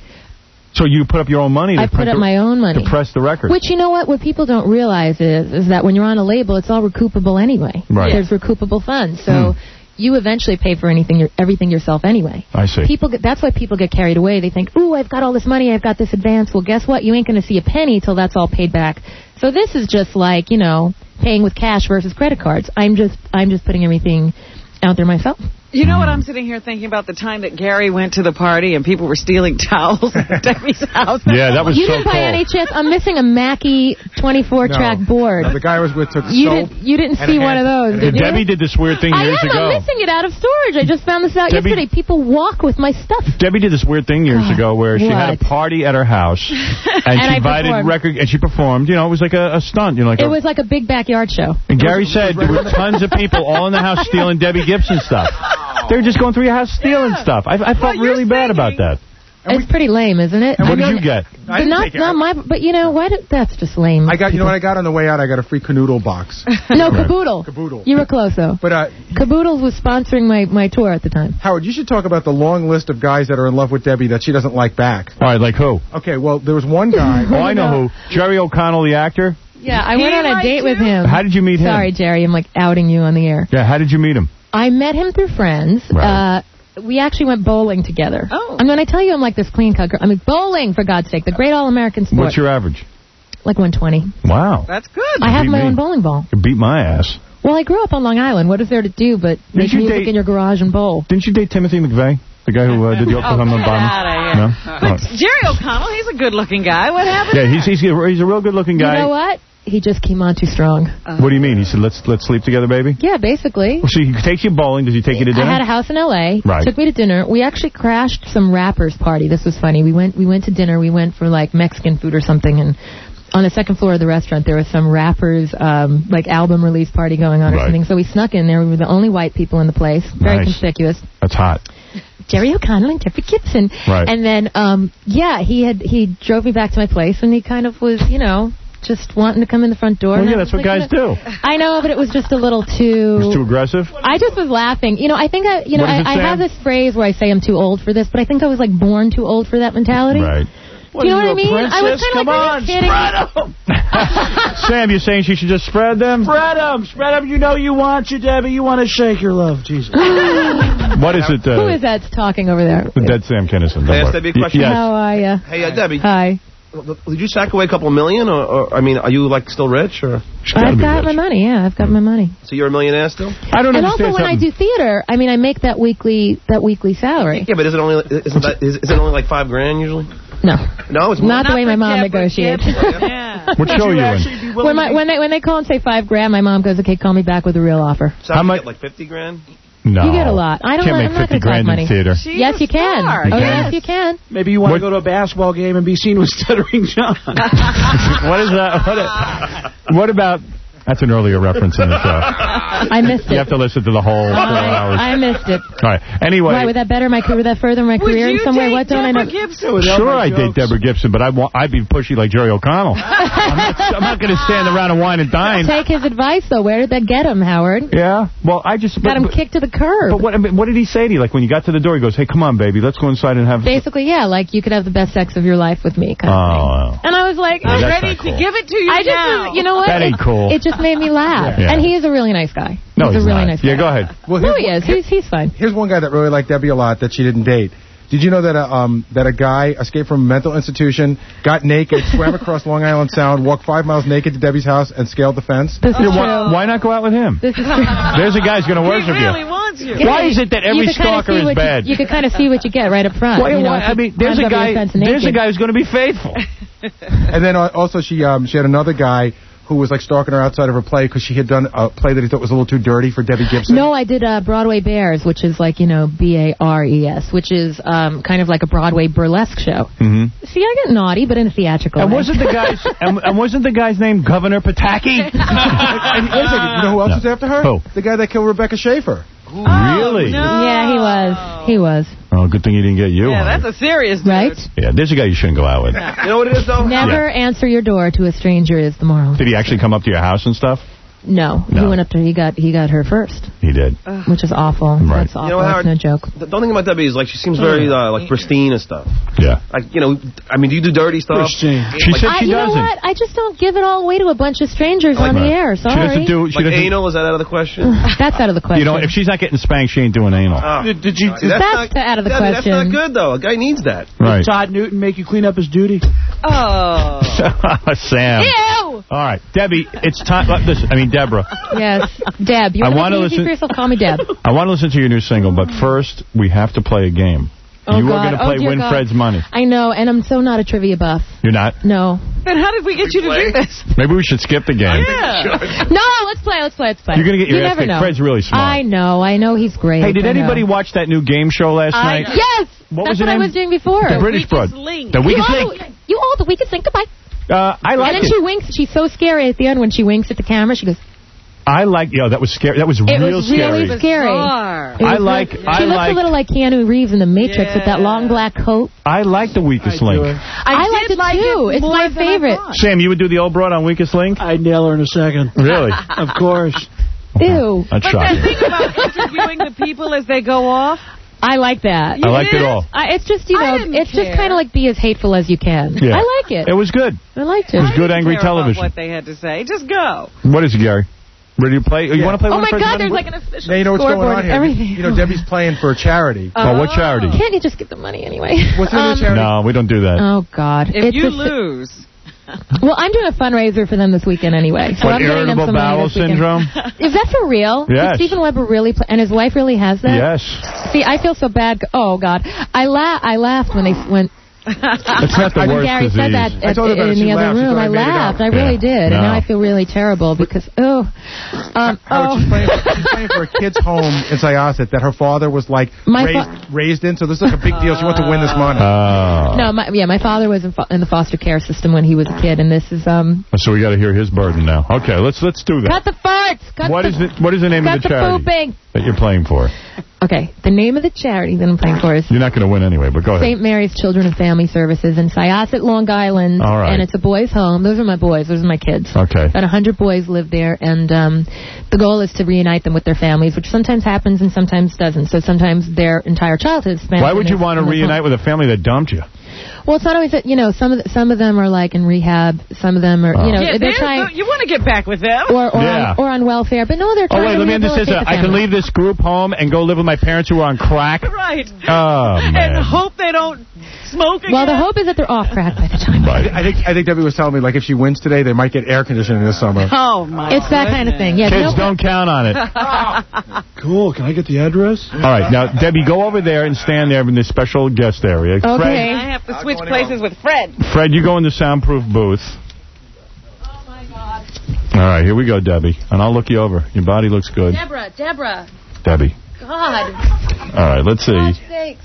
So you put up your own money? To I put print up the- my own money. To press the record. Which, you know what, what people don't realize is is that when you're on a label, it's all recoupable anyway. Right. There's recoupable funds. So Hmm. you eventually pay for anything, your, everything yourself anyway. I see. People get, that's why people get carried away. They think, ooh, I've got all this money, I've got this advance. Well, guess what? You ain't going to see a penny till that's all paid back. So this is just like, you know, paying with cash versus credit cards. I'm just I'm just putting everything out there myself. You know what I'm sitting here thinking about the time that Gary went to the party and people were stealing towels at Debbie's house. Yeah, that was You so didn't by cool. any chance. I'm missing a Mackie twenty-four track No. board. No, the guy I was with took You soap. didn't. You didn't and see a one of hand- those. Did you? Debbie did this weird thing years I am. ago. I'm missing it out of storage. I just found this out Debbie- yesterday. People walk with my stuff. Debbie did this weird thing years God, ago where she had a what? party at her house and, And she I invited performed. record and she performed. You know, it was like a, a stunt. You know, like It a, was like a big backyard show. and Gary said there were tons of people all in the house stealing Debbie Gibson stuff. They were just going through your house stealing stuff. I, I felt really bad about that. It's pretty lame, isn't it? And what I did mean, you get? But not, not my. But you know, why? Did, that's just lame. I got, you know what I got on the way out? I got a free canoodle box. No, Caboodle. Caboodle. You were close though. But uh, Caboodles was sponsoring my, my tour at the time. Howard, you should talk about the long list of guys that are in love with Debbie that she doesn't like back. All right, like who? Okay, well, there was one guy. Oh, I know who. Jerry O'Connell, the actor. Yeah, I He went on a liked date you? with him. How did you meet him? Sorry, Jerry, I'm like outing you on the air. Yeah, how did you meet him? I met him through friends. Right. Uh, we actually went bowling together. Oh. And when I tell you I'm like this clean cut girl, I mean bowling, for God's sake, the great all-American sport. What's your average? Like one twenty. Wow. That's good. I have beat my me. own bowling ball. You beat my ass. Well, I grew up on Long Island. What is there to do but make you music date- in your garage and bowl? Didn't you date Timothy McVeigh? The guy who uh, did the Oklahoma Oh, get bombing? outta here. No? But Oh. Jerry O'Connell, he's a good-looking guy. What happened? Yeah, he's, he's, he's a real good-looking guy. You know what? He just came on too strong. What do you mean? He said, let's let's sleep together, baby? Yeah, basically. Well, so he takes you bowling. Does he take you to dinner? I had a house in L A Right. Took me to dinner. We actually crashed some rappers' party. This was funny. We went we went to dinner. We went for like Mexican food or something, and on the second floor of the restaurant there was some rappers' um, like album release party going on or Right. something. So we snuck in there. We were the only white people in the place. Very Nice. conspicuous. That's hot. Jerry O'Connell and Jeffrey Gibson. Right. And then, um, yeah, he had he drove me back to my place, and he kind of was, you know, just wanting to come in the front door. Well, and yeah, I that's was what like, guys you know- do. I know, but it was just a little too... It's too aggressive? I just was laughing. You know, I think I, you know, What I, does it I say? have this phrase where I say I'm too old for this, but I think I was like born too old for that mentality. Right. Do you know what I mean? I was kind of like, are you kidding? Sam, you're saying she should just spread them? Spread them. Spread them. You know you want you, Debbie. You want to shake your love. Jesus. What is it? Uh, Who is that talking over there? Dead Sam Kinison. Can I ask Debbie a question? Yes. How are you? Hey, uh, Debbie. Hi. Did you sack away a couple of million, or, or I mean, are you like still rich, or? I've got my money. Yeah, I've got my money. So you're a millionaire still? I don't And also, when I do theater, I mean, I make that weekly that weekly salary. Yeah, but is it only isn't that is, is it only like five grand usually? No. No, it's more. Not the way my mom negotiates. What show are you in? When, my, when, they, when they call and say five grand, my mom goes, okay, call me back with a real offer. So how much? Like fifty grand? No. You get a lot. I don't. Can't I'm make not fifty going to talk grand money. in theater. Yes, you can. You Oh, can? yes, you can. Maybe you want What- to go to a basketball game and be seen with Stuttering John. What is that? What, a- what about... That's an earlier reference in the show. I missed it. You have to listen to the whole four hours. I, I missed it. All right. Anyway. Why, would that better my career? Would that further my career in some way? What don't I know? Sure, I date Deborah Gibson, but I want, I'd be pushy like Jerry O'Connell. I'm not, I'm not going to stand around and wine and dine. Take his advice, though. Where did that get him, Howard? Yeah? Well, I just... Got him but, kicked to the curb. But what, I mean, what did he say to you? Like, when you got to the door, he goes, hey, come on, baby, let's go inside and have... Basically, yeah, like you could have the best sex of your life with me. Kind of Oh. thing. And I was like, Yeah, I'm that's ready not cool. to give it to you I just now. was, you know what? That ain't it, cool. It just made me laugh. Yeah. And he is a really nice guy. No, he's, he's a really not. nice guy. Yeah, go ahead. Well, No, here's he one- is. He's, he's fine. Here's one guy that really liked Debbie a lot that she didn't date. Did you know that a, um, that a guy escaped from a mental institution, got naked, swam across Long Island Sound, walked five miles naked to Debbie's house, and scaled the fence? This is Yeah, why, true. why not go out with him? This is true. There's a guy's going to worship He really you. wants you. Why is it that every You could kinda stalker see is what bad? You, you could kind of see what you get right up front. Why- you know, why- if I you mean, there's climbed a over your guy. fence There's a naked. guy who's going to be faithful. And then uh, also she um, she had another guy who was like stalking her outside of her play because she had done a play that he thought was a little too dirty for Debbie Gibson. No, I did uh, Broadway Bears, which is like, you know, B A R E S, which is um, kind of like a Broadway burlesque show. Mm-hmm. See, I get naughty, but in a theatrical And way. wasn't the guy's and, and wasn't the guy's name Governor Pataki? And wait a second, you know who else No. was after her? Who? The guy that killed Rebecca Schaefer. Really? Yeah, he was. He was. Oh, good thing he didn't get you. Yeah, honey. that's a serious dude. Right? Yeah, there's a guy you shouldn't go out with. You know what it is though? Never answer your door to a stranger is the moral. Did he actually come up to your house and stuff? No, No. he went up to he got he got her first. He did, which is awful. Right. That's awful. You know, Howard, That's no joke. The the only thing about Debbie is like she seems very uh, like pristine and stuff. Yeah. Like you know, I mean, do you do dirty stuff? Pristine. She Like- said I, she you doesn't. know what? I just don't give it all away to a bunch of strangers on the air. Sorry. She doesn't do. She like doesn't. anal, is that out of the question? That's out of the question. You know, if she's not getting spanked, she ain't doing anal. Oh. Did, did you? See, that's That's not, out of the Debbie, question. That's not good though. A guy needs that. Right. Did Todd Newton make you clean up his duty? Oh. Sam. Ew! All right, Debbie. It's time. Listen, I mean Deborah. Yes, Deb. You I want wanna to make it easy listen- for yourself? Call me Deb. I want to listen to your new single, but first we have to play a game. Oh, you God. are going to Oh, play dear Winfred's God. money. I know, and I'm so not a trivia buff. You're not? No. Then how did we get you to do this? Maybe we should skip the game. Yeah. No, let's play. Let's play. Let's play. You're going to get your you ass never kicked. know. Fred's really smart. I know. I know he's great. Hey, did I know. anybody watch that new game show last I, night? yes. What That's was the what I name? was doing before. The British broad. Link. The weakest you link. all, you all the weakest link. Goodbye. Uh, I like And then it. she winks. She's so scary at the end when she winks at the camera. She goes. I like. Yo, that was scary. That was It real was scary. really scary. Bizarre. It was I like- real- I she looks like- a little like Keanu Reeves in The Matrix with that long black coat. I like the weakest link. I, I liked did it like too. It It's more my than I favorite. thought. Sam, you would do the old broad on weakest link? I'd nail her in a second. Really? Of course. Ew. That's But that shocking. thing about interviewing the people as they go off, I like that. I liked it all. I, it's just, you I know, didn't it's just care. kind of like be as hateful as you can. Yeah. I like it. It was good. I liked it. It was good, I didn't angry care about television. what they had to say. Just go. What is it, Gary? Ready to play? You want to play Oh my Winfred's God, money? there's like an official Now you know what's going scoreboard on and here. everything. You know, Debbie's playing for a charity. Oh, what charity? Can't you just get the money anyway? What's the name of the Um, charity? No, we don't do that. Oh God. If It's you a- lose, Well, I'm doing a fundraiser for them this weekend anyway. So What, I'm getting them irritable some money bowel this weekend. syndrome? Is that for real? Yes. Does Stephen Weber really, pl- and his wife really has that? Yes. See, I feel so bad. Oh God, I la- I laughed when they when. It's not the when worst Gary disease. said that I at, told her about in it. She the other laughed. She room. thought I I made it up. laughed. I really Yeah. did, and No. now I feel really terrible because oh, um, Howard, oh. she's, playing, she's playing for a kid's home in Syosset that her father was like My raised, fa- raised in, so this is like a big deal. She wants to win this money. Oh. No, my, yeah, my father was in, fo- in the foster care system when he was a kid, and this is um. So we got to hear his burden now. Okay, let's let's do that. Cut the farts. Cut What the, is it? What is the name cut of the the charity pooping. that you're playing for? Okay, the name of the charity that I'm playing for is You're not going to win anyway, but go ahead. Saint Mary's Children and Family Services in Syosset, Long Island. All right. And it's a boys' home. Those are my boys. Those are my kids. Okay. About one hundred boys live there, and um, the goal is to reunite them with their families, which sometimes happens and sometimes doesn't. So sometimes their entire childhood is spent. Why in would this- you want to in this home. reunite with a family that dumped you? Well, it's not always that, you know, some of the, some of them are like in rehab, some of them are, Oh. you know, yeah, they're there's trying, no- you want to get back with them. or or, Yeah. on, or on welfare, but no, they're Oh, trying wait, to let me rehabilitate understand. the I can family. leave this group home and go live with my parents who are on crack? Right. Oh, man. And hope they don't smoke again. Well, the hope is that they're off crack by the time. I think I think Debbie was telling me like if she wins today, they might get air conditioning this summer. Oh, my It's that kind of thing. Yeah, Kids, no, don't count on it. Cool. Can I get the address? All right, now, Debbie, go over there and stand there in this special guest area. Okay. I have to switch places with Fred. Fred, Fred, you go in the soundproof booth. Oh, my God. All right, here we go, Debbie. And I'll look you over. Your body looks good. Deborah, Deborah, Debbie. God, All right, let's see. God's sakes.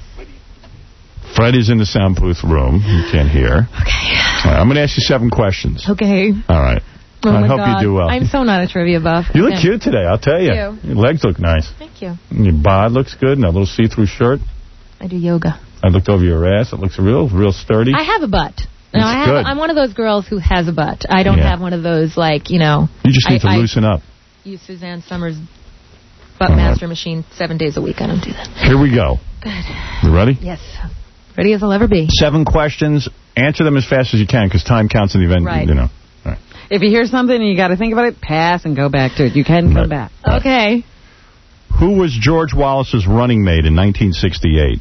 Fred is in the soundproof room. You can't hear. Okay. All right, I'm going to ask you seven questions. Okay. All right. Oh I my hope God. you do well. I'm so not a trivia buff. You look Okay. cute today, I'll tell you. Thank you. Your legs look nice. Thank you. And your bod looks good, and that little see-through shirt. I do yoga. I looked over your ass. It looks real, real sturdy. I have a butt. No, That's I have. good. I'm one of those girls who has a butt. I don't Yeah. have one of those like you know. You just need I, to loosen up. I use Suzanne Summers' butt Uh-huh. master machine seven days a week. I don't do that. Here we go. Good. You ready? Yes. Ready as I'll ever be. Seven questions. Answer them as fast as you can, because time counts in the event. Right. You know. If you hear something and you got to think about it, pass and go back to it. You can come back. Okay. Who was George Wallace's running mate in nineteen sixty-eight?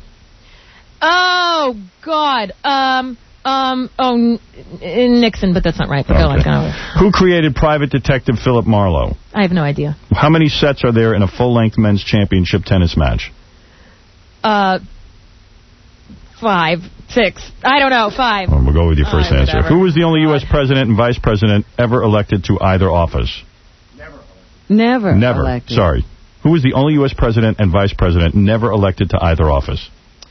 Oh God. Um. Um. Oh, N- N- Nixon, but that's not right. But go on. Okay. Go on. Who created Private Detective Philip Marlowe? I have no idea. How many sets are there in a full-length men's championship tennis match? Uh. Five, six. I don't know. Five. Well, we'll go with your first All right, answer. whatever. Who was the only U S president and vice president ever elected to either office? Never. Never. elected. Sorry. Who was the only U S president and vice president never elected to either office?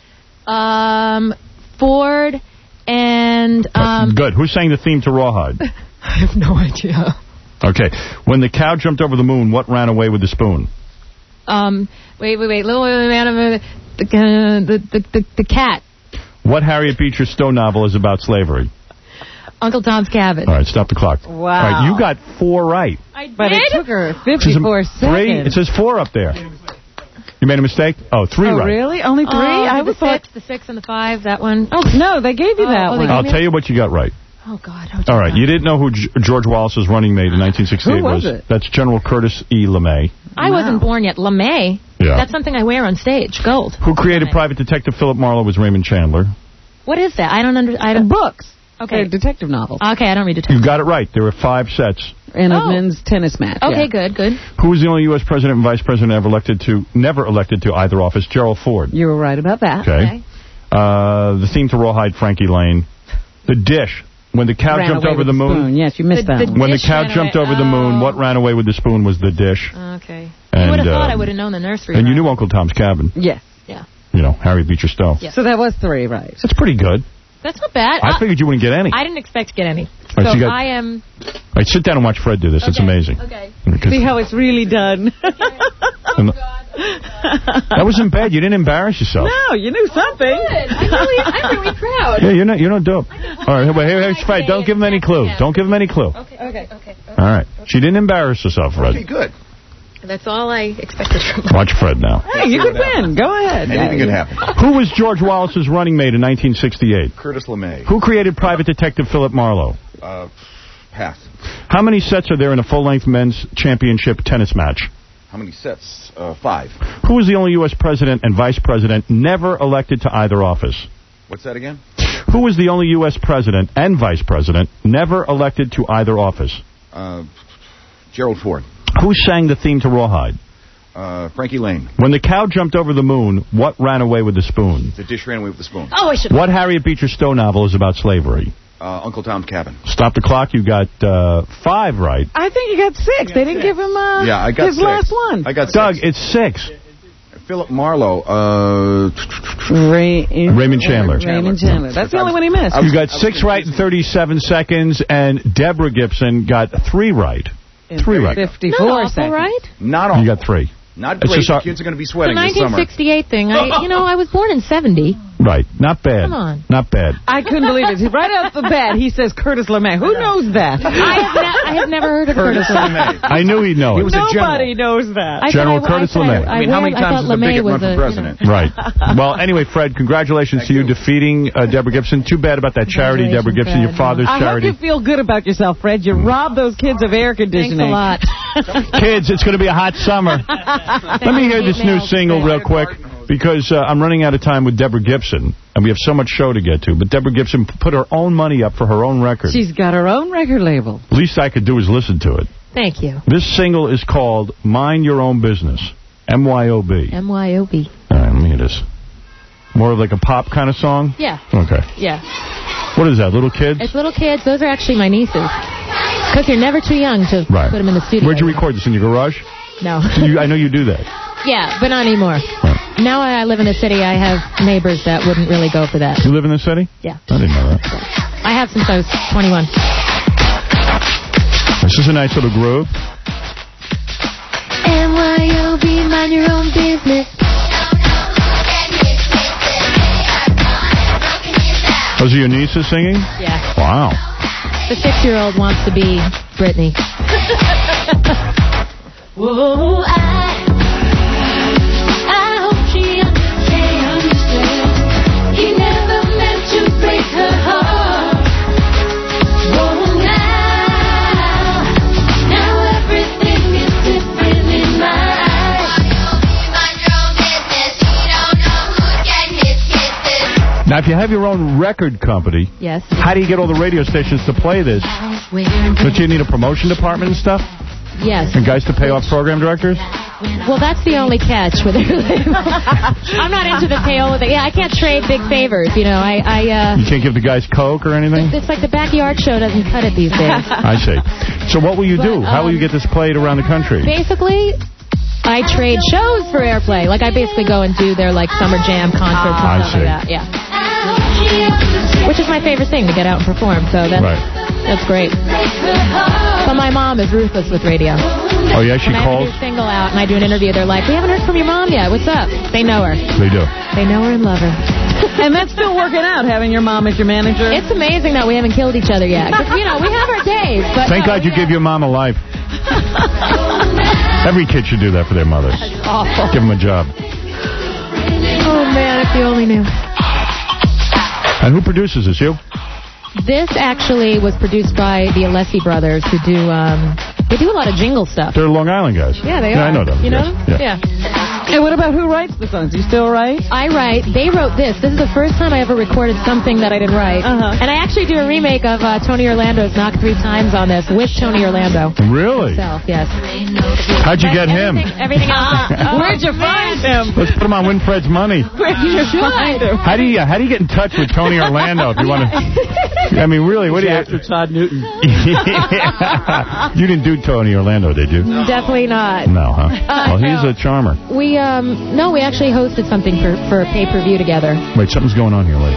Um. Ford and um. Good. Who sang the theme to Rawhide? I have no idea. Okay. When the cow jumped over the moon, what ran away with the spoon? Um. Wait, wait, wait. Little man of the the the the, the, the cat. What Harriet Beecher Stowe novel is about slavery? Uncle Tom's Cabin. All right, stop the clock. Wow. All right, you got four right. I But it took her fifty-four Three. seconds. It says four up there. You made a mistake? Oh, three Oh, right. really? Only three? Oh, I the would thought. six, the six and the five, that one. Oh, no, they gave you Oh, that oh, they one. gave I'll me tell you what you got right. Oh, God. All right, you didn't know who G- George Wallace's running mate in nineteen sixty-eight Who was it? That's General Curtis E. LeMay. I wasn't born yet. LeMay. Yeah. That's something I wear on stage. Gold. Who created Private Detective Philip Marlowe was Raymond Chandler. What is that? I don't under. I don't. Books. Okay. They're detective novels. Okay, I don't read detective. You got it right. There were five sets. In a Oh. men's tennis match. Okay, yeah. good, good. Who was the only U S president and vice president ever elected to, never elected to either office? Gerald Ford. You were right about that. Okay. Uh, the theme to Rawhide, Frankie Lane. The dish. When the cow Ran jumped away over with the the moon. spoon. Yes, you missed The- that the one. When the dish cow ran jumped away- over the moon, what ran away with the spoon was the dish. Okay. And, you would have thought um, I would have known the nursery. And you rhyme. knew Uncle Tom's Cabin. Yes. Yeah. You know, Harry Beecher Stowe. Yeah. So that was three, right? That's pretty good. That's not bad. I figured you wouldn't get any. I didn't expect to get any. right, so so you got- I am. All right, sit down and watch Fred do this. It's amazing. Okay. Because- See how it's really done. and the- that wasn't bad. You didn't embarrass yourself. No, you knew something. I'm really, I'm really proud. Yeah, you're not. You're not dope. All right, wait, here, here's Fred. Don't give him any clue. Don't give him any clue. Okay, okay, okay. All right. She didn't embarrass herself, Fred. Okay, good. That's all I expected from Watch Fred now. Hey, you could win. Go ahead. Anything could happen. Who was George Wallace's running mate in nineteen sixty-eight? Curtis LeMay. Who created Private Detective Philip Marlowe? Uh, pass. How many sets are there in a full-length men's championship tennis match? How many sets? Uh, five. Who was the only U S president and vice president never elected to either office? What's that again? Who was the only U S president and vice president never elected to either office? Uh, Gerald Ford. Who sang the theme to Rawhide? Uh, Frankie Lane. When the cow jumped over the moon, what ran away with the spoon? The dish ran away with the spoon. Oh, I should. What Harriet Beecher Stowe novel is about slavery? Uh, Uncle Tom's Cabin. Stop the clock. You got uh, five right. I think you got six. They didn't give him uh, Yeah, I got his six. last one. I got Doug, six. it's six. Philip Marlowe. Uh, Ray, Raymond Chandler. Raymond Chandler. That's the only one he missed. You got six right in thirty-seven seconds, and Deborah Gibson got three right. Three right. fifty-four Not awful, seconds. right? Not all. You got three. Not It's great. just our- Kids are going to be The sweating this nineteen summer. sixty-eight thing. I, you know, I was born in seventy. Right. Not bad. Come on. Not bad. I couldn't believe it. Right off the bat, he says Curtis LeMay. Who knows that? I have, ne- I have never heard of Curtis Curtis LeMay. I knew he'd know it. He was a general. Nobody knows that. I General thought I- Curtis I thought LeMay. I, I mean, how many I times thought has the LeMay bigot run was for a, president? You know. Right. Well, anyway, Fred, congratulations to you defeating uh, Deborah Gibson. Too bad about that charity, Deborah Gibson, your father's I charity. hope you feel good about yourself, Fred. You robbed those kids of air Thanks conditioning. a lot. Kids, it's going to be a hot summer. Let me hear this new single real quick, because uh, I'm running out of time with Deborah Gibson, and we have so much show to get to. But Deborah Gibson put her own money up for her own record. She's got her own record label. Least I could do is listen to it. Thank you. This single is called Mind Your Own Business. M Y O B. M Y O B. All right, let me hear this. More of like a pop kind of song? Yeah. Okay. Yeah. What is that, little kids? It's little kids. Those are actually my nieces. Because you're never too young to Right. put them in the studio. Where'd you record this, in your garage? No. You, I know you do that. Yeah, but not anymore. Now I live in the city, I have neighbors that wouldn't really go for that. You live in the city? Yeah. I didn't know that. I have since I was twenty-one. This is a nice little groove. M Y O B, mind your own business. Those are your nieces singing? Yeah. Wow. The six-year-old wants to be Britney. Whoa, I, I hope she understands. He never meant to break her heart. Whoa, now, now everything is different in my eyes. Now, if you have your own record company, Yes. how do you get all the radio stations to play this? Don't you need a promotion department and stuff? Yes. And guys to pay off program directors? Well, that's the only catch with it. I'm not into the payola thing. Yeah, I can't trade big favors. You know, I, I uh, You can't give the guys Coke or anything? it's like the backyard show doesn't cut it these days. I see. So what will you do? But, How will you um, get this played around the country? Basically, I trade shows for airplay. Like, I basically go and do their, like, summer jam concerts and I stuff see. like that. Yeah. Which is my favorite thing, to get out and perform. So that's, Right. that's great. But my mom is ruthless with radio. Oh, yeah, she when I have a calls? new single out and I do an interview, they're like, we haven't heard from your mom yet. What's up? They know her. They do. They know her and love her. And that's still working out, having your mom as your manager. It's amazing that we haven't killed each other yet. 'Cause, you know, we have our days. But Thank no, God you we give your mom a life. Every kid should do that for their mother. Awful. Give them a job. Oh, man, if you only knew. And who produces this, you? This actually was produced by the Alessi brothers, who do, um, they do a lot of jingle stuff. They're Long Island guys. Yeah, they yeah, are. I know them. You know yes. them? Yeah. yeah. And what about who writes the songs? You still write? I write. They wrote this. This is the first time I ever recorded something that I didn't write. Uh-huh. And I actually do a remake of uh, Tony Orlando's Knock Three Times on this with Tony Orlando. Really? Himself, yes. How'd you But get him? Everything else. Oh, Where'd you find him? Let's put him on Winfred's Money. Where'd you find him? How do you how do you get in touch with Tony Orlando if you want to? I mean, really, what do you? After Todd Newton. You didn't do Tony Orlando, did you? Definitely not. No, huh? Uh, well, he's no. a charmer. We, um, no, we actually hosted something for, for a pay-per-view together. Wait, something's going on here, lady.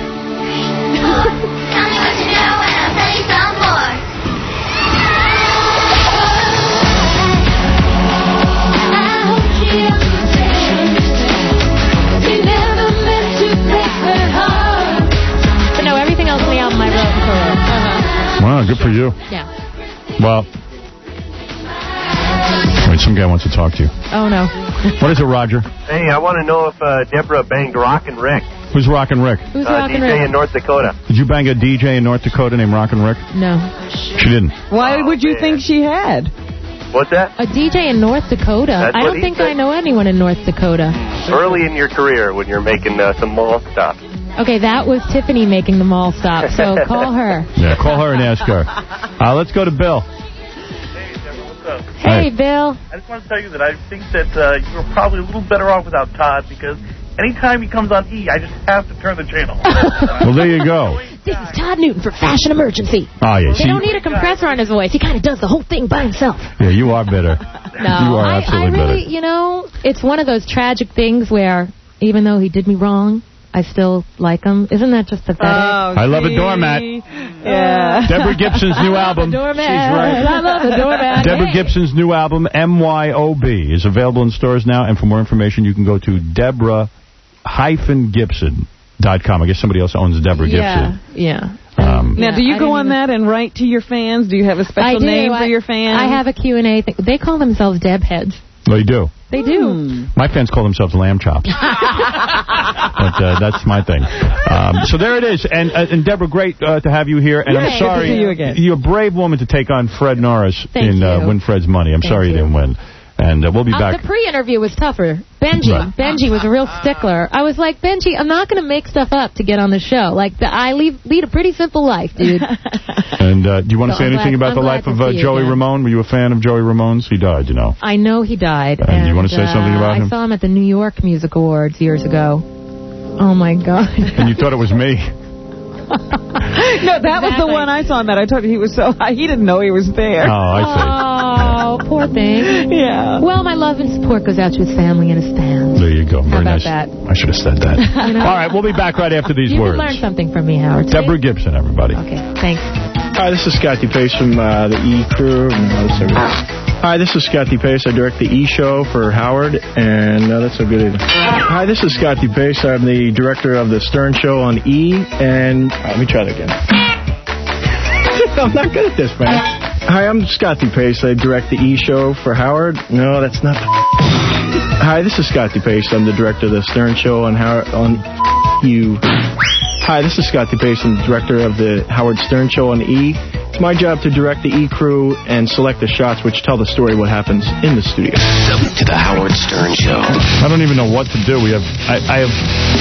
But no, everything else on the album I wrote and co-wrote. Uh-huh. Wow, good for you. Yeah. Well, wait, some guy wants to talk to you. Oh, no. What is it, Roger? Hey, I want to know if uh, Deborah banged Rockin' Rick. Who's Rockin' Rick? Who's uh, Rockin' D J Rick? in North Dakota. Did you bang a D J in North Dakota named Rockin' Rick? No. She didn't. Why would you think she had? What's that? A D J in North Dakota? That's I what don't he think said. I know anyone in North Dakota. Early in your career when you're making uh, some mall stops. Okay, that was Tiffany making the mall stop, so call her. Yeah, call her and ask her. Uh, let's go to Bill. Hey, Bill. I just want to tell you that I think that uh, you were probably a little better off without Todd because anytime he comes on E, I just have to turn the channel. Well, there you go. This is Todd Newton for Fashion Emergency. Oh, yeah. They See, don't need a compressor on his voice. He kind of does the whole thing by himself. yeah, you are better. No, you are I, absolutely I really, better. you know, it's one of those tragic things where even though he did me wrong, I still like him. Isn't that just pathetic? Oh, I love a doormat. Yeah. Deborah Gibson's new album. The doormat. She's right. I love the doormat. Deborah Hey. Gibson's new album, M Y O B, is available in stores now. And for more information, you can go to Deborah Gibson dot com. I guess somebody else owns Deborah Yeah, Gibson. yeah. Um, Now, do you I go didn't on even- that and write to your fans? Do you have a I special do. name for I, your fans? I have a Q and A thing. They call themselves Deb Heads. Well, you do. They do. Hmm. My fans call themselves lamb chops. But uh, that's my thing. Um, so there it is. And, uh, and Deborah, great uh, to have you here. And Yeah, I'm good to sorry. see you again. You're a brave woman to take on Fred Norris Thank in uh, you. Win Fred's Money. I'm Thank sorry you you. didn't win. And uh, we'll be Uh, back. the pre-interview was tougher. Benji, Right. Benji was a real stickler. I was like, Benji, I'm not going to make stuff up to get on the show. Like, the, I lead, lead a pretty simple life, dude. And uh, do you want to So say I'm anything glad- about the I'm life glad of to uh, see you Joey again. Ramone? Were you a fan of Joey Ramone's? He died, you know. I know he died. And do you wanna say uh, something about I him? saw him at the New York Music Awards years ago. Oh, my God. And you thought it was me. No, that was the Exactly. one I saw him at. I told you he was so high. He didn't know he was there. Oh, I Oh, poor thing. Yeah. Well, my love and support goes out to his family and his fans. see. There you go. Very about nice. that? I should have said that. You know? All right, we'll be back right after these You words. can learn something from me, Howard. Deborah Gibson, everybody. Okay, thanks. Hi, this is Scotty Pace from uh, the E Crew. No, that's everything. Hi, this is Scotty Pace. I direct the E Show for Howard, and no, that's so good either. Hi, this is Scotty Pace. I'm the director of the Stern Show on E, and uh, let me try that again. I'm not good at this, man. Hi, I'm Scotty Pace. I direct the E Show for Howard. No, that's not. Hi, this is Scotty Pace. I'm the director of the Stern Show on Howard on you. Hi, this is Scotty Pace. I'm the director of the Howard Stern Show on E. It's my job to direct the E Crew and select the shots which tell the story what happens in the studio. To the Howard Stern Show. I don't even know what to do. We have, I, I have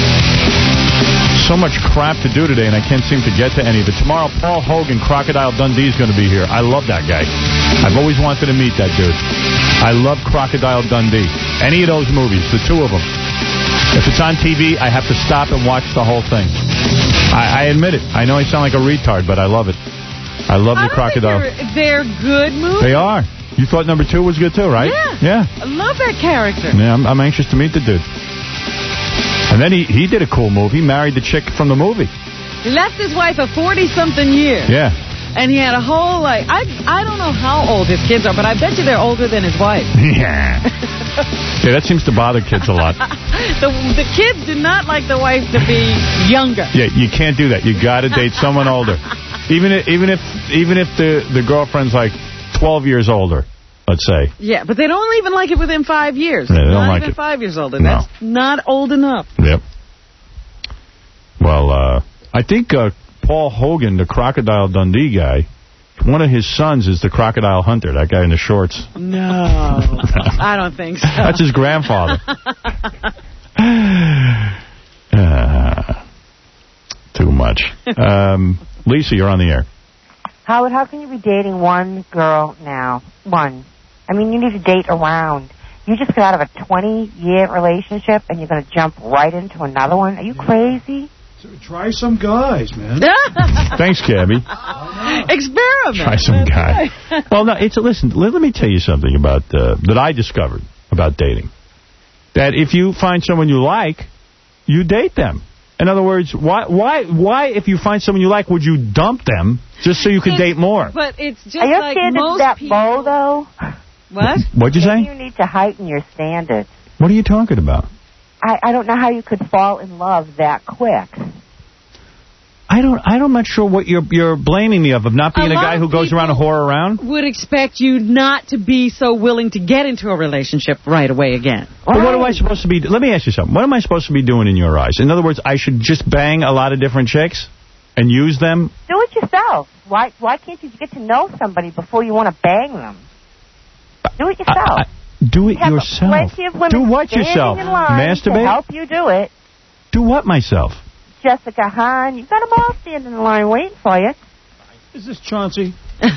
so much crap to do today, and I can't seem to get to any of it. Tomorrow, Paul Hogan, Crocodile Dundee, is going to be here. I love that guy. I've always wanted to meet that dude. I love Crocodile Dundee. Any of those movies, the two of them. If it's on T V, I have to stop and watch the whole thing. I, I admit it. I know I sound like a retard, but I love it. I love I the don't think Crocodile. they're, they're good movies. They are. You thought number two was good too, right? Yeah. Yeah. I love that character. Yeah, I'm, I'm anxious to meet the dude. And then he, he did a cool move. He married the chick from the movie. He left his wife of forty-something years. Yeah. And he had a whole, like, I I don't know how old his kids are, but I bet you they're older than his wife. Yeah. Yeah, that seems to bother kids a lot. the, the kids do not like the wife to be younger. Yeah, you can't do that. You got to date someone older. Even if, even if even if the, the girlfriend's like twelve years older. let's say. Yeah, but they don't even like it within five years. Yeah, they don't not like even it. five years older. No. That's not old enough. Yep. Well, uh, I think uh, Paul Hogan, the Crocodile Dundee guy, one of his sons is the Crocodile Hunter, that guy in the shorts. No, I don't think so. That's his grandfather. uh, too much. Um, Lisa, you're on the air. Howard, how can you be dating one girl now? One. I mean, you need to date around. You just got out of a twenty-year relationship, and you're going to jump right into another one? Are you crazy? Try some guys, man. Thanks, Gabby. Experiment. Try some guy. Well, no, it's listen. Let, let me tell you something about uh, that I discovered about dating. That if you find someone you like, you date them. In other words, why, why, why, if you find someone you like, would you dump them just so you could date more? But it's just Are your like standards most that people. low, though? What? What'd you say? Maybe you need to heighten your standards. What are you talking about? I, I don't know how you could fall in love that quick. I don't. I'm not sure what you're you're blaming me of of not being a, A a lot guy who of goes around and whore around. Would expect you not to be so willing to get into a relationship right away again. But what am I supposed to be? Let me ask you something. What am I supposed to be doing in your eyes? In other words, I should just bang a lot of different chicks and use them. Do it yourself. Why Why can't you get to know somebody before you want to bang them? Do it yourself. I, I, do it you have yourself. Plenty of women Do what standing yourself? in line Masturbate? to help you do it. Do what myself? Jessica Hahn, you've got them all standing in line waiting for you. Is this Chauncey? No,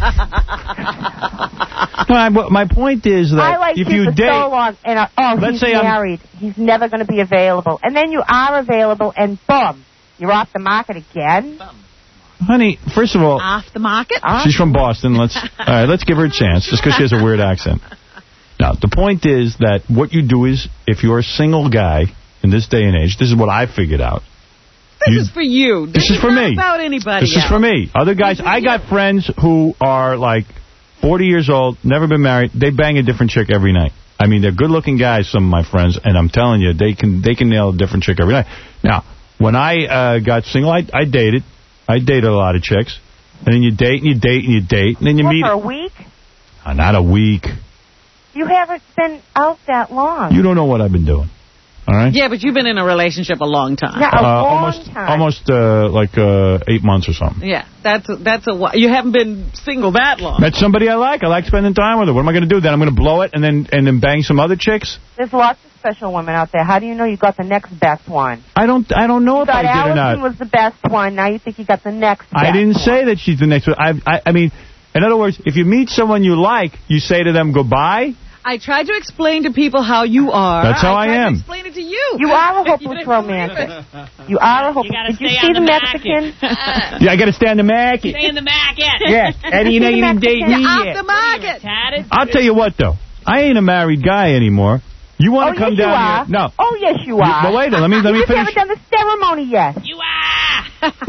I, my point is that I like if you you for date, so long, and uh, oh, let's he's say I'm- married. He's never going to be available. And then you are available, and boom, you're off the market again. honey, first of all, Off the market? she's from Boston. Let's all right, let's give her a chance, just because she has a weird accent. Now, the point is that what you do is, if you're a single guy in this day and age, this is what I figured out. This You- is for you. This, This is for not me. about anybody This is else. for me. Other guys, I got friends who are like forty years old, never been married. They bang a different chick every night. I mean, they're good-looking guys, some of my friends, and I'm telling you, they can they can nail a different chick every night. Now, when I uh, got single, I, I dated. I dated a lot of chicks. And then you date and you date and you date, and then you What, meet. for a week? Uh, not a week. You haven't been out that long. You don't know what I've been doing. All right? Yeah, but you've been in a relationship a long time. Yeah, a Uh, long almost, time. almost uh, like uh, eight months or something. Yeah, that's that's a whi- you haven't been single that long. Met somebody I like. I like spending time with her. What am I going to do? Then I'm going to blow it and then and then bang some other chicks? There's lots of special women out there. How do you know you got the next best one? I don't I don't know You if thought I did or Allison not. was the best one. Now you think you got the next best I didn't one. say that she's the next one. I, I I mean, in other words, if you meet someone you like, you say to them goodbye. I tried to explain to people how you are. That's how I tried am. To explain it to you. You are a You hopeless didn't romantic. believe You are a hopeless. Did you see the Mexican? Yeah, I got to stay on the market. Stay in the market. Yeah, how do you know you didn't date me Off yet? the market. Tatted? I'll tell you what, though. I ain't a married guy anymore. You want Oh, to come yes, you down are. here? No. Oh, yes, you You- are. but wait, let me let me you finish. haven't done the ceremony yet. You are.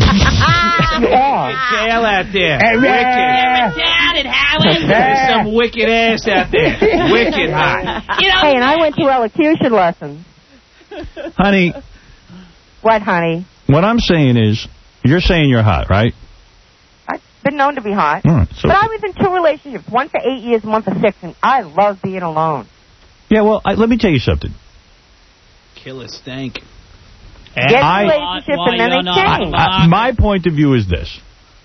You are. Jail out there. You're Wicked. retarded, Howard. There's some wicked ass out there. Wicked hot. You know, Hey, and I went to elocution lessons. Honey, What, honey? what I'm saying is, you're saying you're hot, right? I've been known to be hot. All right, so- But I was in two relationships, one for eight years, one for six, and I love being alone. Yeah, well, I, let me tell you something. Killer stank. Get in a I- relationship Why and then you're they not change. I, my point of view is this.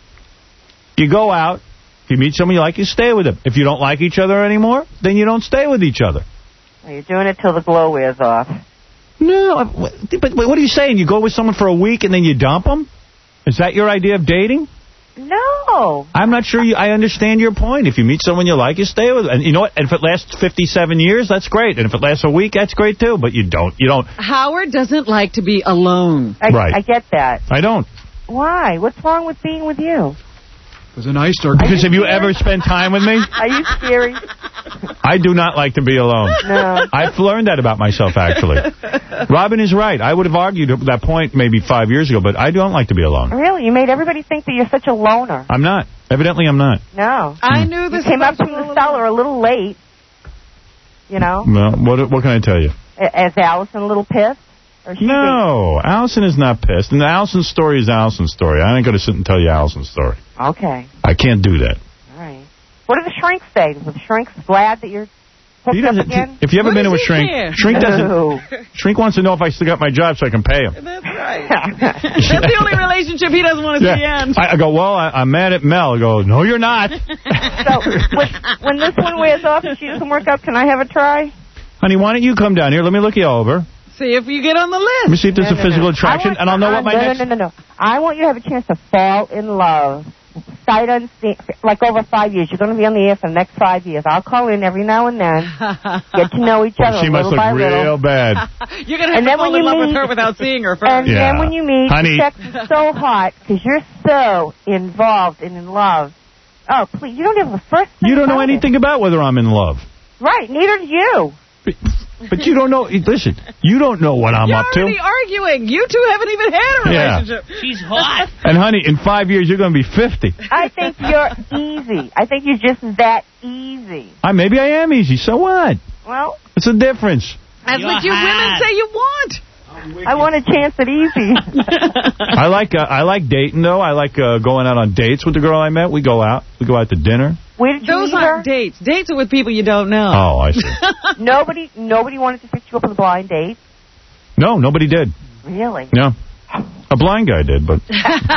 You go out, you meet someone you like, you stay with them. If you don't like each other anymore, then you don't stay with each other. Well, you're doing it till the glow wears off. No, I- what- but what are you saying? You go with someone for a week and then you dump them? Is that your idea of dating? No. I'm not sure you, I understand your point. If you meet someone you like, you stay with them. And you know what? And if it lasts fifty-seven years, that's great. And if it lasts a week, that's great too. But you don't. You don't. Howard doesn't like to be alone. I, Right. I get that. I don't. Why? What's wrong with being with you? Because then I start... Because have you ever spent time with me? Are you scary? I do not like to be alone. No. I've learned that about myself, actually. Robin is right. I would have argued at that point maybe five years ago, but I don't like to be alone. Really? You made everybody think that you're such a loner. I'm not. Evidently, I'm not. No. I knew You this came up about from you the all cellar a little late. You know? Well, what, what can I tell you? A- Is Allison a little pissed? Or she No, Allison is not pissed. And Allison's story is Allison's story. I ain't going to sit and tell you Allison's story. Okay. I can't do that. All right. What do the shrinks say? Does the shrinks glad that you're hooked He up doesn't, again? if you ever What been to a does he shrink, care? shrink doesn't. No. Shrink wants to know if I still got my job so I can pay him. That's right. That's the only relationship he doesn't want to see end. I, I go, well, I, I'm mad at Mel. I go, no, you're not. So when, when this one wears off and she doesn't work out, can I have a try? Honey, why don't you come down here? Let me look you over. See if you get on the list. Let me see if there's No, a no, physical no. attraction, I want- and I'll know what my no, next... No, no, no, no. I want you to have a chance to fall in love. Sight unseen, like over five years. You're going to be on the air for the next five years. I'll call in every now and then, get to know each Well, other she little must by look little. real bad. You're going to have And to then fall when in you love with meet- her without seeing her first. And Yeah. then when you meet, Honey. the sex is so hot because you're so involved and in love. Oh, please, you don't have the first thing You don't know about anything about whether I'm in love. it. Right, neither do you. But you don't know... Listen, you don't know what I'm You're up to. already arguing. You two haven't even had a Yeah. relationship. She's hot. And, honey, in five years, you're going to be fifty. I think you're easy. I think you're just that easy. I, maybe I am easy. So what? Well, What's the difference? That's what you women say you want. I want a chance at easy. I like uh, I like dating, though. I like uh, going out on dates with the girl I met. We go out. We go out to dinner. Where did you Those meet aren't dates. Dates are with people you don't know. Oh, I see. nobody, nobody wanted to pick you up on a blind date. No, nobody did. Really? No. A blind guy did, but...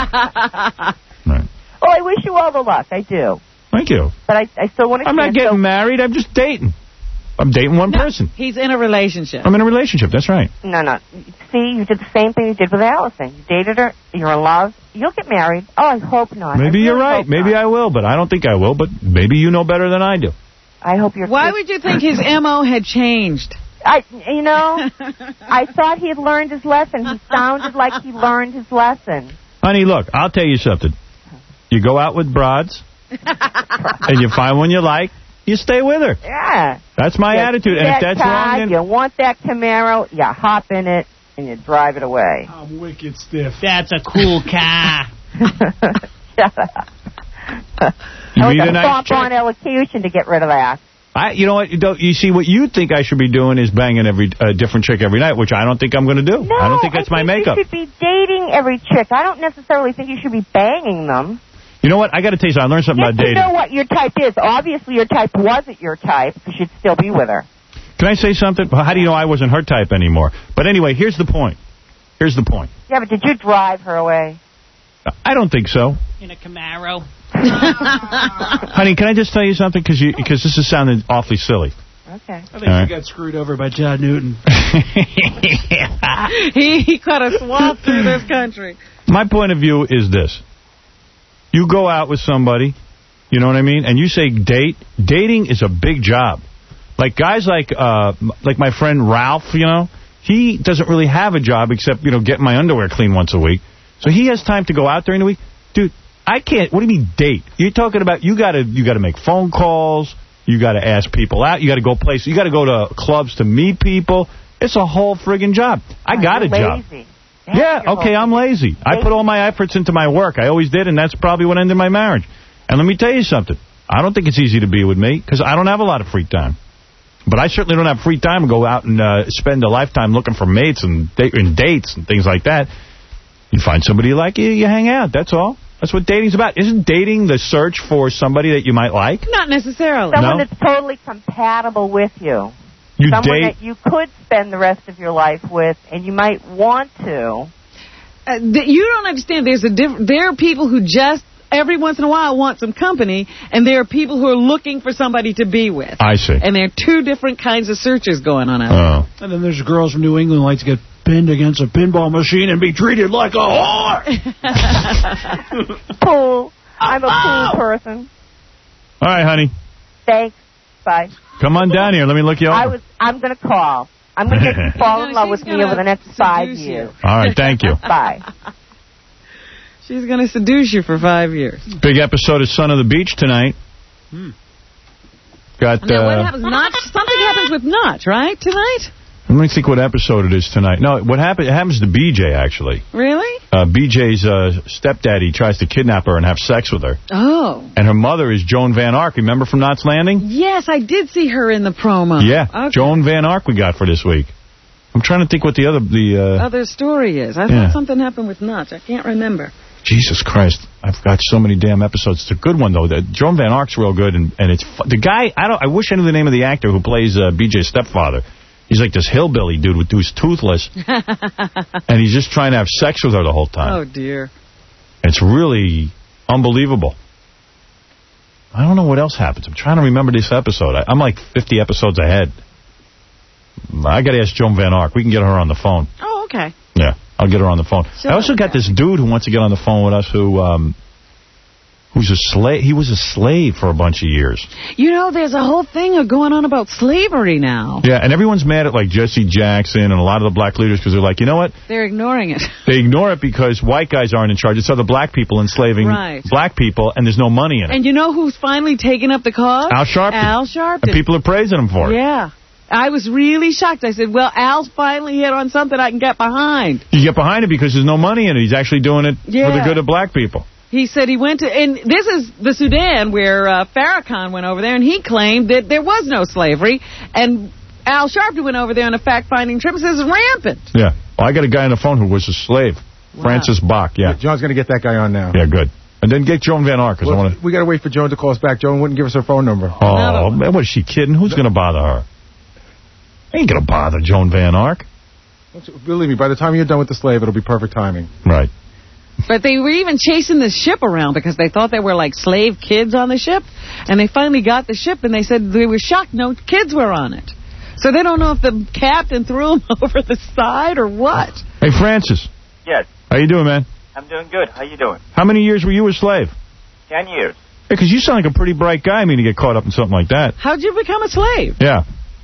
Right. Oh, I wish you all the luck. I do. Thank you. But I, I still want to. I'm not getting married. I'm just dating. I'm dating one No, person. He's in a relationship. I'm in a relationship. That's right. No, no. See, you did the same thing you did with Allison. You dated her. You're in love. You'll get married. Oh, I hope not. Maybe I you're really right. hope Maybe not. I will, but I don't think I will. But maybe you know better than I do. I hope you're. Why would you think his M O had changed? I, you know, I thought he had learned his lesson. He sounded like he learned his lesson. Honey, look, I'll tell you something. You go out with broads, and you find one you like, you stay with her. Yeah. That's my You attitude. see And if that that's car, wrong, then... you want that Camaro, you hop in it, and you drive it away. I'm wicked stiff. That's a cool car. Shut up. You I meet was a a nice thump chick. on elocution to get rid of that. I, you know what? You, don't, you see, what you think I should be doing is banging every uh, different chick every night, which I don't think I'm going to do. No, I don't think that's I my think makeup. you should be dating every chick. I don't necessarily think you should be banging them. You know what? I got to tell you something. I learned something Get about to dating. know what your type is. Obviously, your type wasn't your type. You should still be with her. Can I say something? Well, how do you know I wasn't her type anymore? But anyway, here's the point. Here's the point. Yeah, but did you drive her away? I don't think so. In a Camaro. Honey, can I just tell you something? Because because this is sounding awfully silly. Okay. I think All right. you got screwed over by John Newton. he, he cut a swath through this country. My point of view is this. You go out with somebody, you know what I mean, and you say date. Dating is a big job. Like guys like uh, like my friend Ralph, you know, he doesn't really have a job except, you know, getting my underwear clean once a week. So he has time to go out during the week. Dude, I can't. What do you mean date? You're talking about you got to you got to make phone calls. You got to ask people out. You got to go places. You got to go to clubs to meet people. It's a whole friggin' job. I Oh, got a you're job. lazy. Yeah, okay, I'm lazy. I put all my efforts into my work. I always did, and that's probably what ended my marriage. And let me tell you something. I don't think it's easy to be with me because I don't have a lot of free time. But I certainly don't have free time to go out and uh, spend a lifetime looking for mates and, da and dates and things like that. You find somebody you like, you, you hang out. That's all. That's what dating's about. Isn't dating the search for somebody that you might like? Not necessarily. Someone No? that's totally compatible with you. You Someone date... that you could spend the rest of your life with, and you might want to. Uh, th- you don't understand. There's a diff- There are people who just every once in a while want some company, and there are people who are looking for somebody to be with. I see. And there are two different kinds of searches going on out Oh. And then there's girls from New England who like to get pinned against a pinball machine and be treated like a whore. Pool. I'm a Oh. pool person. All right, honey. Thanks. Bye. Come on down here. Let me look you over. I was. I'm going to call. I'm going to get you to fall in love with me over the next five years. All right, thank you. Bye. She's going to seduce you for five years. Big episode of Son of the Beach tonight. Hmm. Got, Now, what uh, happens? Notch. Something happens with Notch, right? Tonight? let me think what episode it is tonight. No, what happened? It happens to B J, actually. Really? Uh, B J's uh, stepdaddy tries to kidnap her and have sex with her. Oh. And her mother is Joan Van Ark. Remember from Knots Landing? Yes, I did see her in the promo. Yeah, Okay. Joan Van Ark we got for this week. I'm trying to think what the other... the uh, Other story is. I Yeah. thought something happened with Notch. I can't remember. Jesus Christ, I've got so many damn episodes. It's a good one, though. The, Joan Van Ark's real good, and, and it's fu- the guy, I don't. I wish I knew the name of the actor who plays uh, B J's stepfather. He's like this hillbilly dude with who's toothless, and he's just trying to have sex with her the whole time. Oh, dear. It's really unbelievable. I don't know what else happens. I'm trying to remember this episode. I, I'm like fifty episodes ahead. I got to ask Joan Van Ark. We can get her on the phone. Oh, okay. Yeah, I'll get her on the phone. Sure, I also got this dude who wants to get on the phone with us who, um, who's a slave. He was a slave for a bunch of years. You know, there's a whole thing going on about slavery now. Yeah, and everyone's mad at, like, Jesse Jackson and a lot of the black leaders because they're like, you know what? They're ignoring it. They ignore it because white guys aren't in charge. It's other black people enslaving Right. black people, and there's no money in it. And you know who's finally taken up the cause? Al Sharpton. Al Sharpton. And people are praising him for it. Yeah. I was really shocked. I said, well, Al's finally hit on something I can get behind. You get behind it because there's no money in it. He's actually doing it Yeah. for the good of black people. He said he went to, and this is the Sudan where uh, Farrakhan went over there, and he claimed that there was no slavery, and Al Sharpton went over there on a fact-finding trip and says it's rampant. Yeah. Well, I got a guy on the phone who was a slave. Wow. Francis Bach, yeah. Yeah, John's going to get that guy on now. Yeah, good. And then get Joan Van Ark, because Well, I want to... we got to wait for Joan to call us back. Joan wouldn't give us her phone number. Oh, man, what is she kidding? Who's going to bother her? I ain't going to bother Joan Van Ark. Believe me, by the time you're done with the slave, it'll be perfect timing. Right. But they were even chasing the ship around because they thought there were, like, slave kids on the ship. And they finally got the ship, and they said they were shocked no kids were on it. So they don't know if the captain threw them over the side or what. Hey, Francis. Yes, How you doing, man? I'm doing good. How you doing? How many years were you a slave? Ten years. Because you sound like a pretty bright guy, I mean, to get caught up in something like that. How'd you become a slave? Yeah.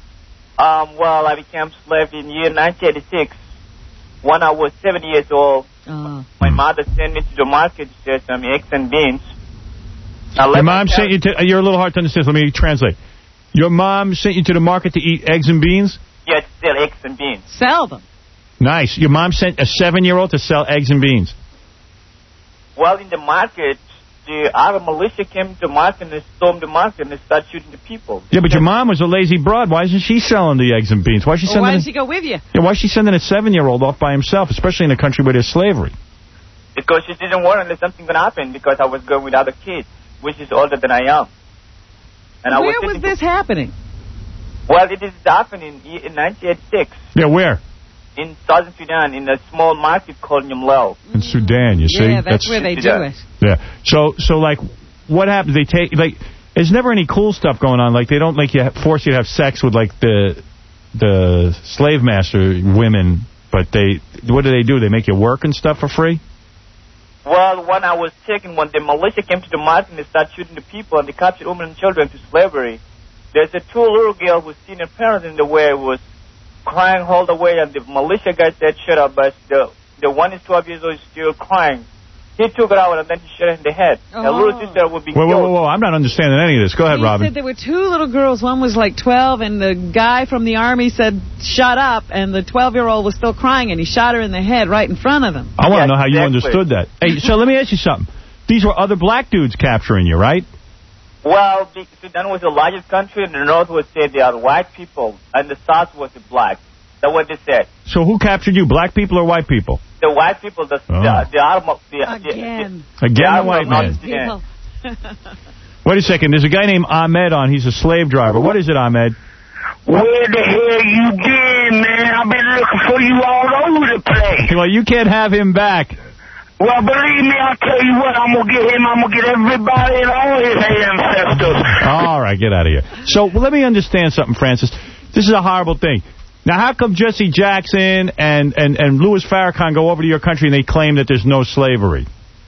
Um, well, I became slave in year nineteen eighty-six. When I was seven years old, uh. my mother sent me to the market to sell some eggs and beans. I Your left mom my sent you to... You're a little hard to understand. Let me translate. Your mom sent you to the market to eat eggs and beans? Yeah, to sell eggs and beans. Sell them. Nice. Your mom sent a seven-year-old to sell eggs and beans. Well, in the market, the Arab militia came to the market and stormed the market and started shooting the people. Yeah, but your mom was a lazy broad. Why isn't she selling the eggs and beans? Why is she Well, sending... why a- did she go with you? Yeah, why is she sending a seven-year-old off by himself, especially in a country where there's slavery? Because she didn't want that something going to happen because I was going with other kids, which is older than I am. And I Where was, was this happening? Well, it is happening in, in nineteen eighty-six. Yeah, where? In Southern Sudan, in a small market called Nyamlel. In Sudan, you see? Yeah, that's, where they do it. Yeah. So, so like, what happens? They take, like, there's never any cool stuff going on. Like, they don't, like, you ha- force you to have sex with, like, the the slave master women, but they, what do they do? They make you work and stuff for free? Well, when I was taken, when the militia came to the market and they started shooting the people and they captured women and children to slavery, there's a two little girl who's seen her parents in the way was crying all the way, and the militia guy said, shut up, but the, the one is twelve years old is still crying. He took her out and then he shot her in the head. Oh. Her little sister would be Whoa, killed. whoa, whoa, whoa, I'm not understanding any of this. Go ahead, He Robin. said there were two little girls. One was like twelve, and the guy from the army said, shut up, and the twelve-year-old was still crying, and he shot her in the head right in front of him. I want to Yeah, know how you exactly. understood that. Hey, so let me ask you something. These were other black dudes capturing you, right? Well, the, Sudan was the largest country, and the north was said they are white people, and the south was the black. That's what they said. So who captured you, black people or white people? The white people, the Oh. the, the Arab, the, Again. the, Again, the the white man. Sudan. Wait a second. There's a guy named Ahmed on. He's a slave driver. What is it, Ahmed? Where the hell you been, man? I've been looking for you all over the place. Well, you can't have him back. Well, believe me, I'll tell you what, I'm going to get him, I'm going to get everybody and all his ancestors. All right, get out of here. So well, let me understand something, Francis. This is a horrible thing. Now, how come Jesse Jackson and, and, and Louis Farrakhan go over to your country and they claim that there's no slavery?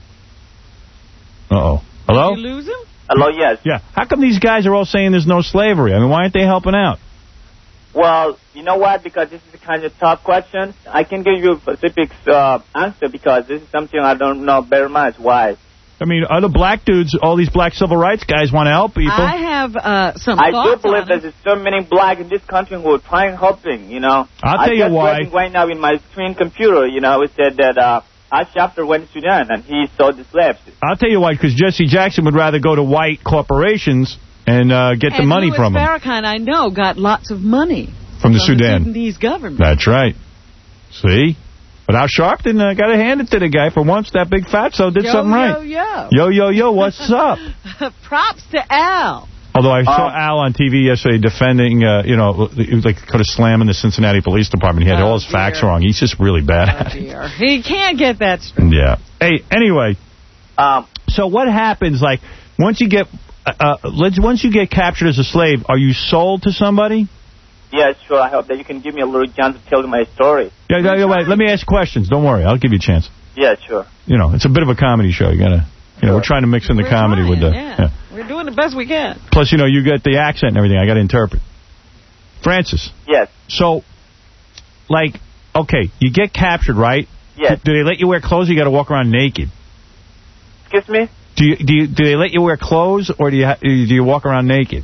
Uh-oh. Hello? Did you lose him? Hello, yes. Yeah. How come these guys are all saying there's no slavery? I mean, why aren't they helping out? Well, you know what? Because this is a kind of tough question. I can give you a specific uh, answer because this is something I don't know very much. Why? I mean, other black dudes, all these black civil rights guys want to help people. I have uh, some I do thoughts believe on it. there's so many black in this country who are trying helping, you know. I'll I tell you just why. working right now in my screen computer, you know, it said that uh, Al Sharpton went to Sudan and he sold the slaves. I'll tell you why, because Jesse Jackson would rather go to white corporations and uh, get the and money Louis from them. Farrakhan, I know, got lots of money From the Sudan. Sudanese government. That's right. See? But Al Sharpton uh, got to hand it to the guy. For once, that big fatso did yo, something yo, right. Yo, yo. Yo, yo, what's up? Props to Al. Although I saw Al on T V yesterday defending, uh, you know, he was like kind of slamming the Cincinnati Police Department. He had Oh, all his dear. facts wrong. He's just really bad at it. Dear. He can't get that straight. Yeah. Hey, anyway. Um. So what happens, like, once you get, uh, uh, let's once you get captured as a slave, are you sold to somebody? Yeah, sure. I hope that you can give me a little chance to tell you my story. Yeah, yeah, yeah, wait, let me ask questions. Don't worry. I'll give you a chance. Yeah, sure. You know, it's a bit of a comedy show. You gotta, you know, we're trying to mix in the We're comedy trying, with the. yeah. yeah. We're doing the best we can. Plus, you know, you get the accent and everything. I got to interpret. Francis. Yes. So, like, okay, you get captured, right? Yes. Do they let you wear clothes or you got to walk around naked? Excuse me? Do you, do you, do they let you wear clothes or do you ha do you walk around naked?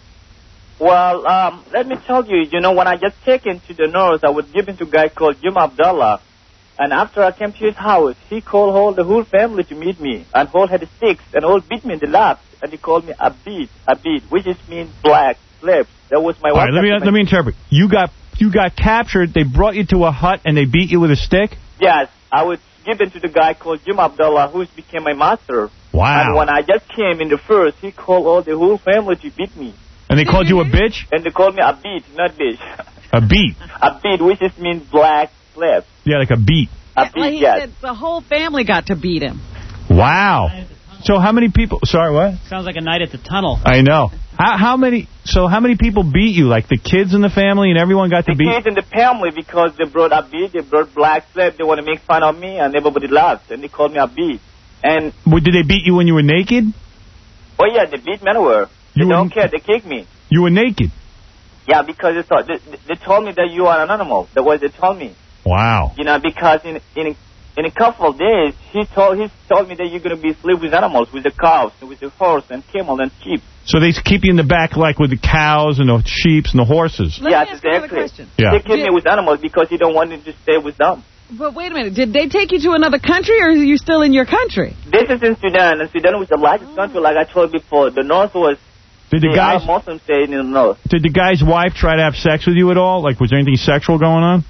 Well, um, let me tell you, you know, when I just taken to the nurse, I was given to a guy called Jim Abdullah. And after I came to his house, he called all the whole family to meet me. And all had sticks and all beat me in the laps. And he called me Abid, Abid, which is means black, slaves. That was my All right, let me, welcome to let my- me interpret. You got, you got captured, they brought you to a hut and they beat you with a stick? Yes, I was given to the guy called Jim Abdullah, who became my master. Wow. And when I just came in the first, he called all the whole family to beat me. And they called you a bitch? And they called me Abid, not bitch. A beat. Abid, which is means black slave. Yeah, like a beat. Abid, Like he yes. said, the whole family got to beat him. Wow. So how many people, sorry, what? Sounds like a night at the tunnel. I know. How, how many, so how many people beat you? Like the kids in the family and everyone got to The beat? kids in the family, because they brought Abid, they brought black slave, they want to make fun of me, and everybody laughed, and they called me Abid. And, Well, did they beat you when you were naked? oh yeah, they beat me anywhere. They You don't were- care, they kick me. You were naked? Yeah, because they thought, they, they told me that you are an animal. That's what they told me. Wow. You know, because in in in a couple of days, he told he told me that you're going to be slave with animals, with the cows, and with the horse, and camel, and sheep. So they keep you in the back like with the cows and the sheep and the horses? Let yes, me ask another exactly. question. Yeah. They keep me with animals because he don't want me to stay with them. But wait a minute. Did they take you to another country, or are you still in your country? This is in Sudan, and Sudan was the largest country, like I told before. The north was Did the the guys, Arab Muslims stayed in the north. did the guy's wife try to have sex with you at all? Like, was there anything sexual going on?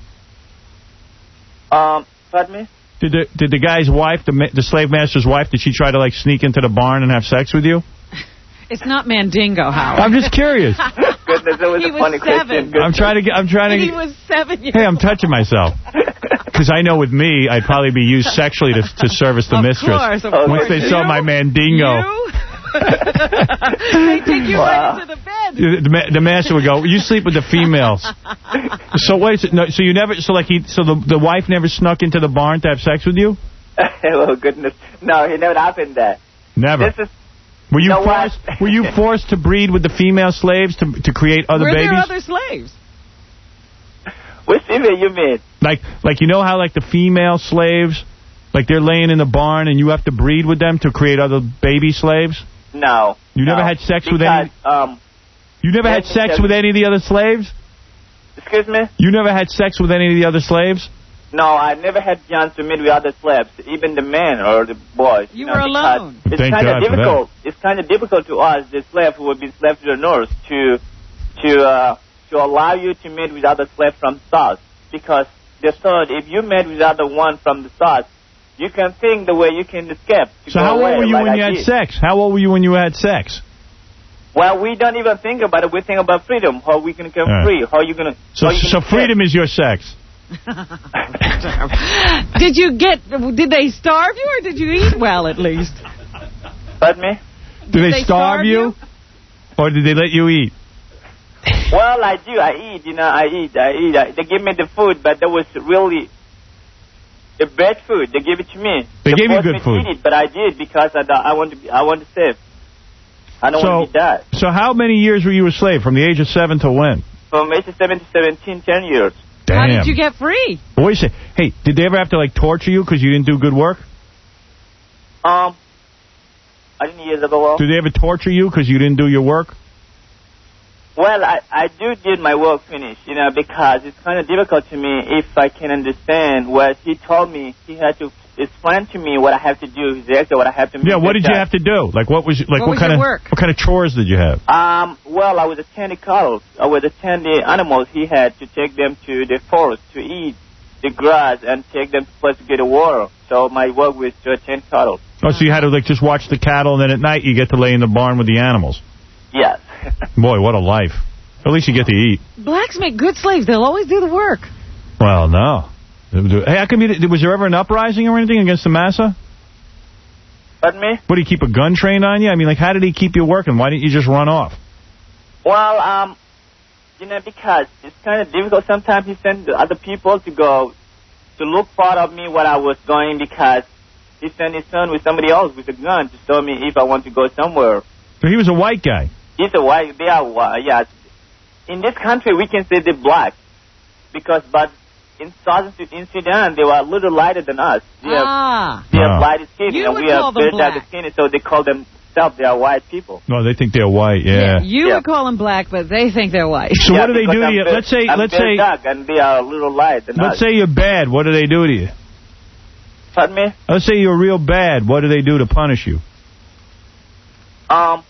Um, pardon me? Did the did the guy's wife, the ma- the slave master's wife, did she try to like sneak into the barn and have sex with you? It's not Mandingo, Howard. I'm just curious. Goodness, that was He a was funny seven. question. I'm trying to get. I'm trying to. He Get, was seven years hey, I'm touching myself because I know with me, I'd probably be used sexually to to service the Of mistress. course, of Once course. they saw You? my Mandingo. You? They take you right into the bed. The, ma- the master would go, you sleep with the females. So wait, so, no, so you never, so like he, so the the wife never snuck into the barn to have sex with you? Oh, goodness. No, he never happened that. Never. This is, Were you know what? forced? Were you forced to breed with the female slaves to to create other Were babies? there other slaves? which female you mean? Like like you know how like the female slaves, like they're laying in the barn and you have to breed with them to create other baby slaves? No. You never no. had sex with Because, any? Um, You never had yes, sex yes. with any of the other slaves? excuse me? You never had sex with any of the other slaves? No, I never had chance to meet with other slaves, even the men or the boys. You know, were because alone. It's Thank kind God of for that. difficult. It's kind of difficult to us, the slave who would be slave to the nurse, to to uh, to allow you to meet with other slaves from south, because they thought if you met with other one from the south, you can think the way you can escape. To So go how away, old were you like when I you had did. sex? How old were you when you had sex? Well, we don't even think about it. We think about freedom. How we can become All right. free. How you gonna? So how you so gonna freedom is your sex. Did you get? Did they starve you, or did you eat well at least? Pardon me? Did they, they starve, starve you? you? Or did they let you eat? Well, I do. I eat. You know, I eat. I eat. I, they give me the food, but that was really the bad food. They gave it to me. They gave you forced good me to food. eat it, but I did because I, I want to. Be, I want to save. I don't want to be dead. So how many years were you a slave? From the age of seven to when? From age of seven to seventeen, ten years. Damn. How did you get free? But wait a second. Hey, did they ever have to like torture you because you didn't do good work? Um, I didn't hear that well. Did they ever torture you because you didn't do your work? Well, I, I do did my work finish, you know, because it's kind of difficult to me if I can understand what he told me. He had to explain to me what I have to do, exactly what I have to do. Yeah. What did you have to do? Like what was like What what, was kind your of work? what kind of chores did you have? Um, well, I was attending cattle. I was attending animals. He had to take them to the forest to eat, the grass and take them to place to get the water. So my work was to attend cattle. Oh, so you had to like just watch the cattle, and then at night you get to lay in the barn with the animals. Yes. Boy, what a life. At least you get to eat. Blacks make good slaves. They'll always do the work. Well, no. Hey, how come you, was there ever an uprising or anything against the massa? Pardon me? What, did he keep a gun trained on you? I mean, like, how did he keep you working? Why didn't you just run off? Well, um, you know, because it's kind of difficult. Sometimes he sent other people to go to look part of me where I was going, because he sent his son with somebody else with a gun to tell me if I want to go somewhere. So he was a white guy? He's a white. They are white, yeah. In this country, we can say they're black, because, but in Southern in Sudan, they were a little lighter than us. They ah. are, they are Oh. lighter skin, You and would we call are them very black. darker skin, so they call themselves they are white people. No, they think they're white, yeah. You Yeah. would call them black, but they think they're white. So Yeah, what do they because do to I'm you? very- Let's say, I'm let's very say, dark, and they are a little light than let's us. say you're bad. What do they do to you? Pardon me? Let's say you're real bad. What do they do to punish you? Um,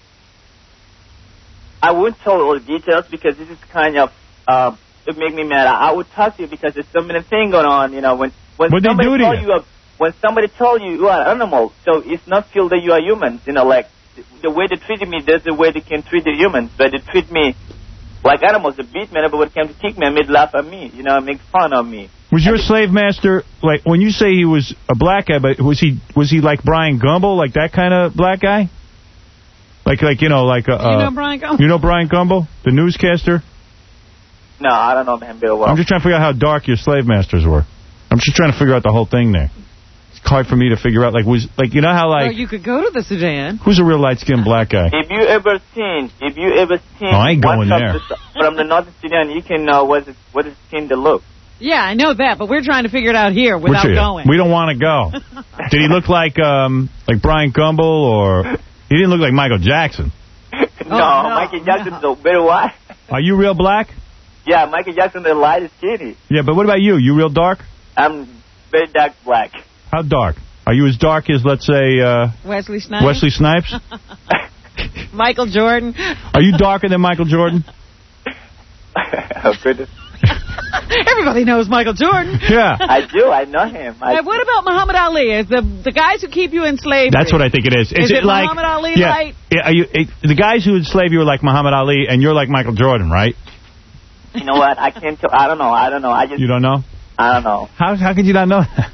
I wouldn't tell all the details because this is kind of uh, it make me mad. I, I would talk to you because there's so many things going on. You know, when when What'd they somebody do to tell you? you, a, when somebody tell you you are an animal, so it's not feel that you are humans. You know, like the, the way they treated me, that's the way they can treat the humans. But they treat me like animals. They beat me, but when it came to kick me, they laugh at me. You know, make fun of me. Was your slave master, like, when you say he was a black guy, but was he was he like Brian Gumble, like that kind of black guy? Like, like you know, like... Uh, You know Brian Gumble? You know Brian Gumble, the newscaster? No, I don't know him very well. I'm just trying to figure out how dark your slave masters were. I'm just trying to figure out the whole thing there. It's hard for me to figure out, like, was like you know how, like... Well, you could go to the Sudan. Who's a real light-skinned black guy? If you ever seen, if you ever seen Oh, I ain't one going from there. the, from the northern Sudan, you can know what is what is skin to look. Yeah, I know that, but we're trying to figure it out here without Which are you? going. We don't want to go. Did he look like um like Brian Gumble, or... He didn't look like Michael Jackson. no, no, Michael Jackson's a very white. Are you real black? Yeah, Michael Jackson the light is skinny. Yeah, but what about you? You real dark? I'm very dark black. How dark? Are you as dark as, let's say, uh, Wesley Snipes. Wesley Snipes? Michael Jordan. Are you darker than Michael Jordan? Oh, goodness. Everybody knows Michael Jordan. Yeah. I do. I know him. I, Hey, what about Muhammad Ali? Is the the guys who keep you in slavery? That's what I think it is. Is it like Muhammad Ali yeah, light? yeah, are you, it, the guys who enslave you are like Muhammad Ali, and you're like Michael Jordan, right? you know what? I can't tell. I don't know. I don't know. I just. You don't know? I don't know. How how could you not know that?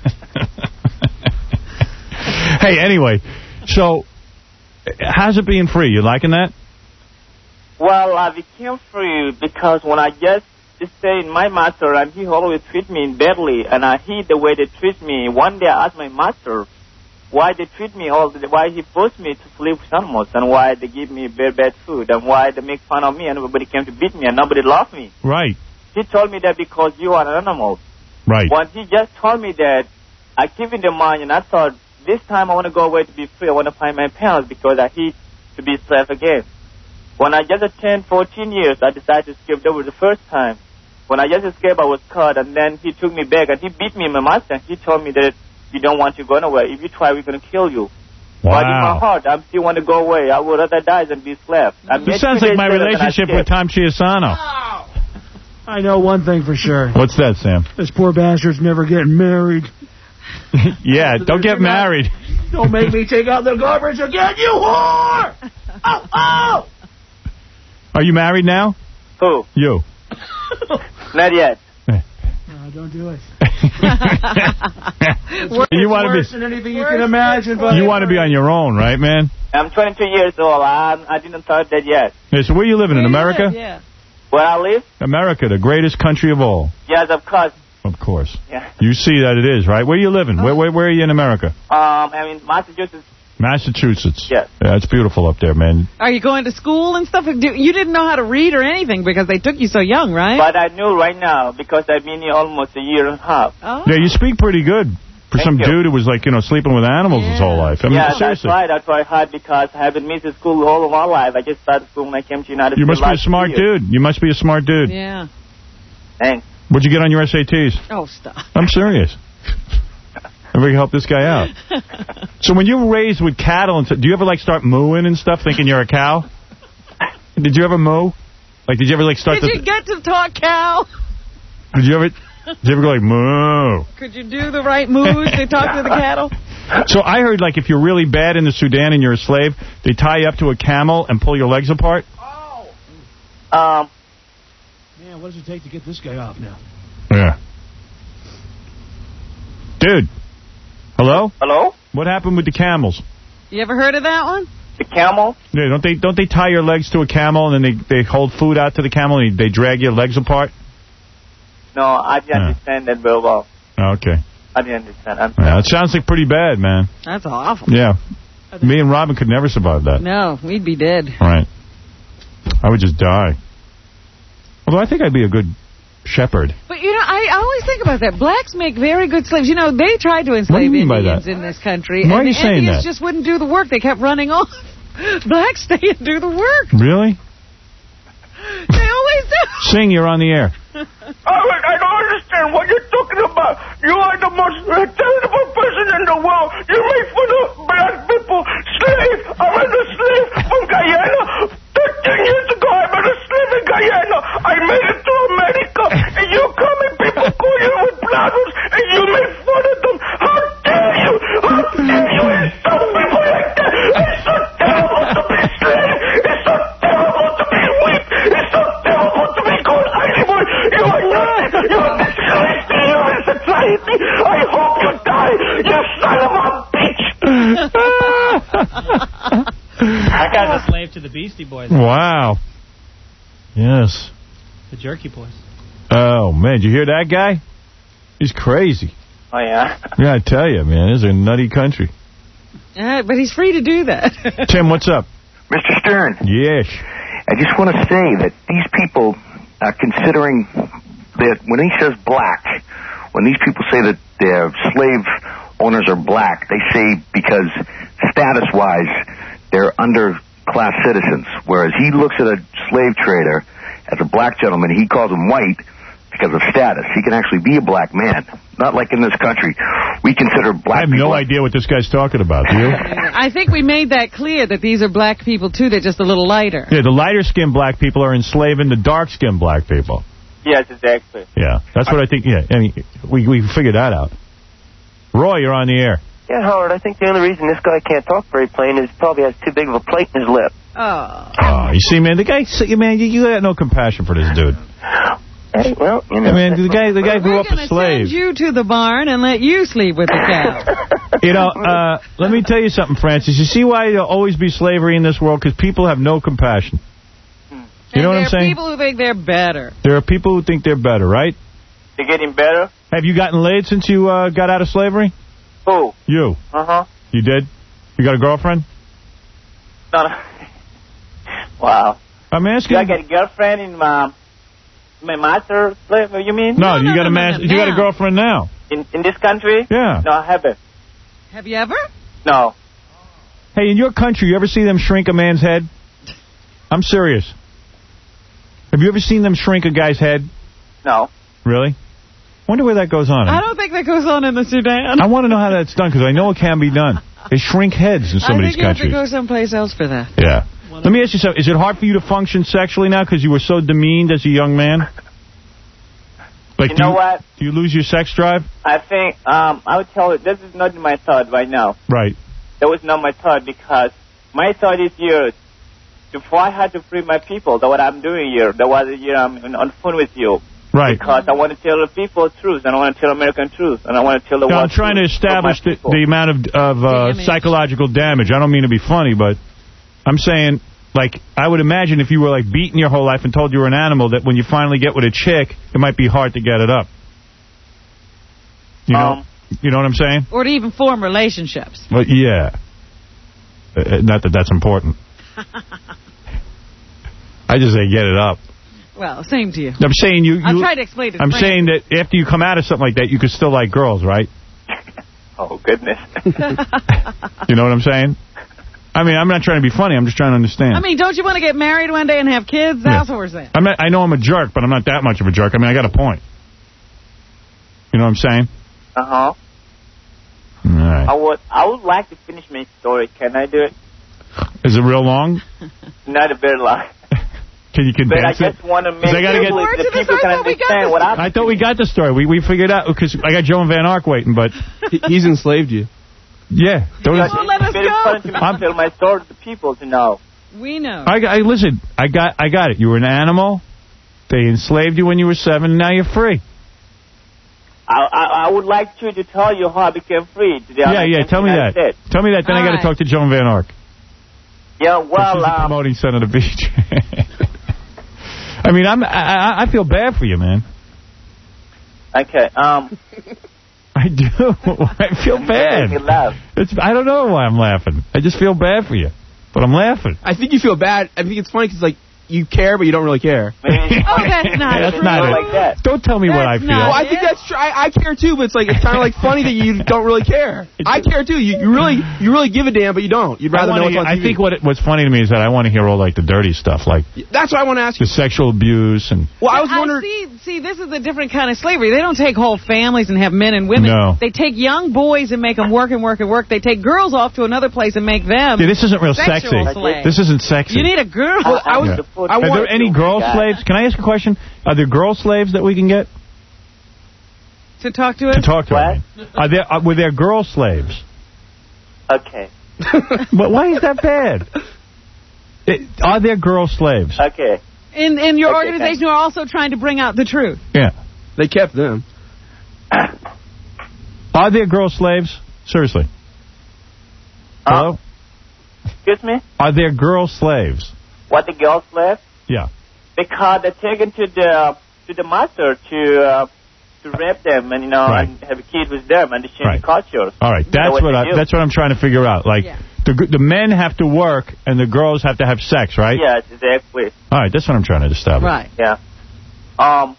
Hey, anyway, so how's it being free? You liking that? Well, I became free because when I just stay in my master and he always treat me badly, and I hate the way they treat me. One day I asked my master why they treat me all the why he forced me to sleep with animals, and why they give me very bad food, and why they make fun of me, and everybody came to beat me, and nobody loved me. Right. He told me that because you are an animal. Right. When he just told me that, I keep in the mind, and I thought, this time I want to go away to be free. I want to find my parents because I hate to be slave again. When I just turned fourteen years, I decided to escape. That was the first time. When I just escaped, I was caught, and then he took me back, and he beat me in my master. He told me that you don't want to go nowhere. If you try, we're going to kill you. Wow. But in my heart, I still want to go away. I would rather die than be slave. I This sounds like my relationship with Tom Chiasano. I know one thing for sure. What's that, Sam? This poor bastard's never getting married. Yeah, don't get married. Don't make me take out the garbage again, you whore! Oh, oh! Are you married now? Who? You. Not yet. No, don't do it. You want to worse be than anything you can imagine, buddy. You want to be on your own, right, man? I'm twenty-two years old. I'm, I didn't start that yet. Yeah, so where you living, in America? Yeah. Where I live? America, the greatest country of all. Yes, of course. Of course. Yeah. You see that it is, right? Where you living? Where, where where are you in America? Um, I mean, Massachusetts. Massachusetts. Yes. Yeah, it's beautiful up there, man. Are you going to school and stuff? Do- You didn't know how to read or anything because they took you so young, right? But I knew right now because I've been here almost a year and a half. Oh. Yeah, you speak pretty good. For Thank some you. dude who was like, you know, sleeping with animals his whole life. I mean, yeah, that's seriously. right. That's why I hard because I haven't missed school all of my life. I just started school when I came to the United You States. must be a last smart year. dude. You must be a smart dude. Yeah. Thanks. What'd you get on your S A Ts? Oh, stop. I'm serious. If we can help this guy out. So when you were raised with cattle, and so, do you ever like start mooing and stuff, thinking you're a cow? Did you ever moo? Like, did you ever like start Did to? you get to talk cow? Did you ever? Did you ever go like, moo? Could you do the right moves to talk to the cattle? So I heard, like, if you're really bad in the Sudan and you're a slave, they tie you up to a camel and pull your legs apart? Um, Man, what does it take to get this guy off now? Yeah. Dude. Hello? Hello? What happened with the camels? You ever heard of that one? The camel? Yeah, don't they don't they tie your legs to a camel and then they, they hold food out to the camel and they, they drag your legs apart? No, I didn't Yeah. understand that very well. Okay. I didn't understand. I'm Yeah, it sounds like pretty bad, man. That's awful. Yeah. Me and Robin could never survive that. No, we'd be dead. Right. I would just die. Although I think I'd be a good shepherd. But, you know, I, I always think about that. Blacks make very good slaves. You know, they tried to enslave What do you mean by Indians that? in this country. Why and are you the saying Indians that? just wouldn't do the work. They kept running off. Blacks stay and do the work. Really? They always do. Sing, you're on the air. I, I don't understand what you're talking about. You are the most terrible person in the world. You make fun of black people. Slave. I was a slave from Guyana. thirteen years ago, I was a slave in Guyana. I made it to America. And you come and people call you with problems and you make fun of them. How dare you? How dare you insult people like that? It's so terrible to be slave. It's so terrible to be weak. It's so terrible to be called animal. You are not. You are disgracing your society. I hope you die, you son of a bitch. That guy's a slave to the Beastie Boys. Wow. Yes. The Jerky Boys. Oh, man. Did you hear that guy? He's crazy. Oh, yeah? Yeah, I tell you, man. This is a nutty country. Uh, but he's free to do that. Tim, what's up? Mister Stern. Yes. I just want to say that these people are considering that when he says black, when these people say that their slave owners are black, they say because status-wise they're underclass citizens, whereas he looks at a slave trader as a black gentleman, he calls him white because of status. He can actually be a black man, not like in this country. We consider black I have people... no idea what this guy's talking about, do you? I think we made that clear that these are black people, too. They're just a little lighter. Yeah, the lighter-skinned black people are enslaving the dark-skinned black people. Yes, exactly. Yeah, that's what I think. Yeah, I mean, we, we figured that out. Roy, you're on the air. Yeah, Howard, I think the only reason this guy can't talk very plain is he probably has too big of a plate in his lip. Oh. Oh, you see, man, the guy, man, you, you got no compassion for this dude. Hey, well, you know. I mean, the guy, the guy grew We're up a gonna slave. send you to the barn and let you sleep with the cow. You know, uh, let me tell you something, Francis. You see why there'll always be slavery in this world? Because people have no compassion. You know what I'm there are saying? people who think they're better. There are people who think they're better, right? They're getting better? Have you gotten laid since you uh, got out of slavery? Who? You. Uh-huh. You did? You got a girlfriend? No, no. Wow. I'm asking. Do I get a girlfriend in my, my master slave, you mean? No, you got a mas- you got a girlfriend now. In in this country? Yeah. No, I haven't. Have you ever? No. Hey, in your country, you ever see them shrink a man's head? I'm serious. Have you ever seen them shrink a guy's head? No. Really? Wonder where that goes on. I don't think that goes on in the Sudan. I want to know how that's done, because I know it can be done. They shrink heads in some I of think these you have to countries. go someplace else for that. Yeah. Let me ask you something. Is it hard for you to function sexually now because you were so demeaned as a young man? Like, You do know you, what? Do you lose your sex drive? I think, um, I would tell you, this is not my thought right now. Right. That was not my thought, because my thought is here, before I had to free my people, that's what I'm doing here. That was here, I'm on on phone with you. Right. Because I want to tell the people the truth, and I want to tell American truth, and I want to tell the No, I'm world trying to truth of my establish the, people. the amount of, of uh, psychological damage. I don't mean to be funny, but I'm saying, like, I would imagine if you were, like, beaten your whole life and told you were an animal, that when you finally get with a chick, it might be hard to get it up. You know, Um, you know what I'm saying? Or to even form relationships. Well, yeah. Uh, not that that's important. I just say get it up. Well, same to you. I'm saying you... you I'm trying to explain it. I'm saying that after you come out of something like that, you could still like girls, right? Oh, goodness. You know what I'm saying? I mean, I'm not trying to be funny. I'm just trying to understand. I mean, don't you want to get married one day and have kids? That's what we're saying. I'm not, I know I'm a jerk, but I'm not that much of a jerk. I mean, I got a point. You know what I'm saying? Uh-huh. All right. I would, I would like to finish my story. Can I do it? Is it real long? Not a very long. Can you But I condense it? just want to make 'Cause I gotta sure get- that the people can understand what I'm I thought we got the story. We we figured out because I got Joe and Van Ark waiting, but he's enslaved you. Yeah, those, It's very important to me to tell my story to the people to know. We know. I, I listen. I got I got it. You were an animal. They enslaved you when you were seven, and now you're free. I, I, I would like you to tell you how I became free. Today Yeah, yeah. Tell me that. Tell me that. Then All I got to right. talk to Joe and Van Ark. Yeah, well, She's um, promoting Son of the Beach. I mean, I'm I, I I feel bad for you, man. okay. Um, I do. I feel bad. You laugh. It's I don't know why I'm laughing. I just feel bad for you, but I'm laughing. I think you feel bad. I think it's funny because, like, you care, but you don't really care. Oh, that's not That's true. not it. Like that. Don't tell me what I That's feel. not Well, I think that's true. I, I care too, but it's like it's kind of like funny that you don't really care. I care too. You, you really you really give a damn, but you don't. You'd rather I know wanna what's on hear- T V. I think what it, what's funny to me is that I want to hear all like the dirty stuff, like That's what I want to ask the you. sexual abuse and. Well, I was I wondering. see, see, this is a different kind of slavery. They don't take whole families and have men and women. No. They take young boys and make them work and work and work. They take girls off to another place and make them. Yeah, this isn't real sexy. sexual slaves. This isn't sexy. You need a girl. Well, I was. Yeah. I Are want. there any girl slaves? Can I ask a question? Are there girl slaves that we can get to talk to us? to talk to? I mean? Are there are, were there girl slaves? Okay. But why is that bad? It, are there girl slaves? Okay. In in your Okay, organization who are also trying to bring out the truth. Yeah. They kept them. Are there girl slaves? Seriously. Hello? Excuse me? Are there girl slaves? What the girls left? Yeah. Because they're taken to the to the master to uh, to rape them and you know Right. and have a kid with them and to change Right. the culture. All right. That's what what they I do. that's what I'm trying to figure out. Like the g- the men have to work and the girls have to have sex, right? Yes, exactly. All right. That's what I'm trying to establish. Right. Yeah. Um.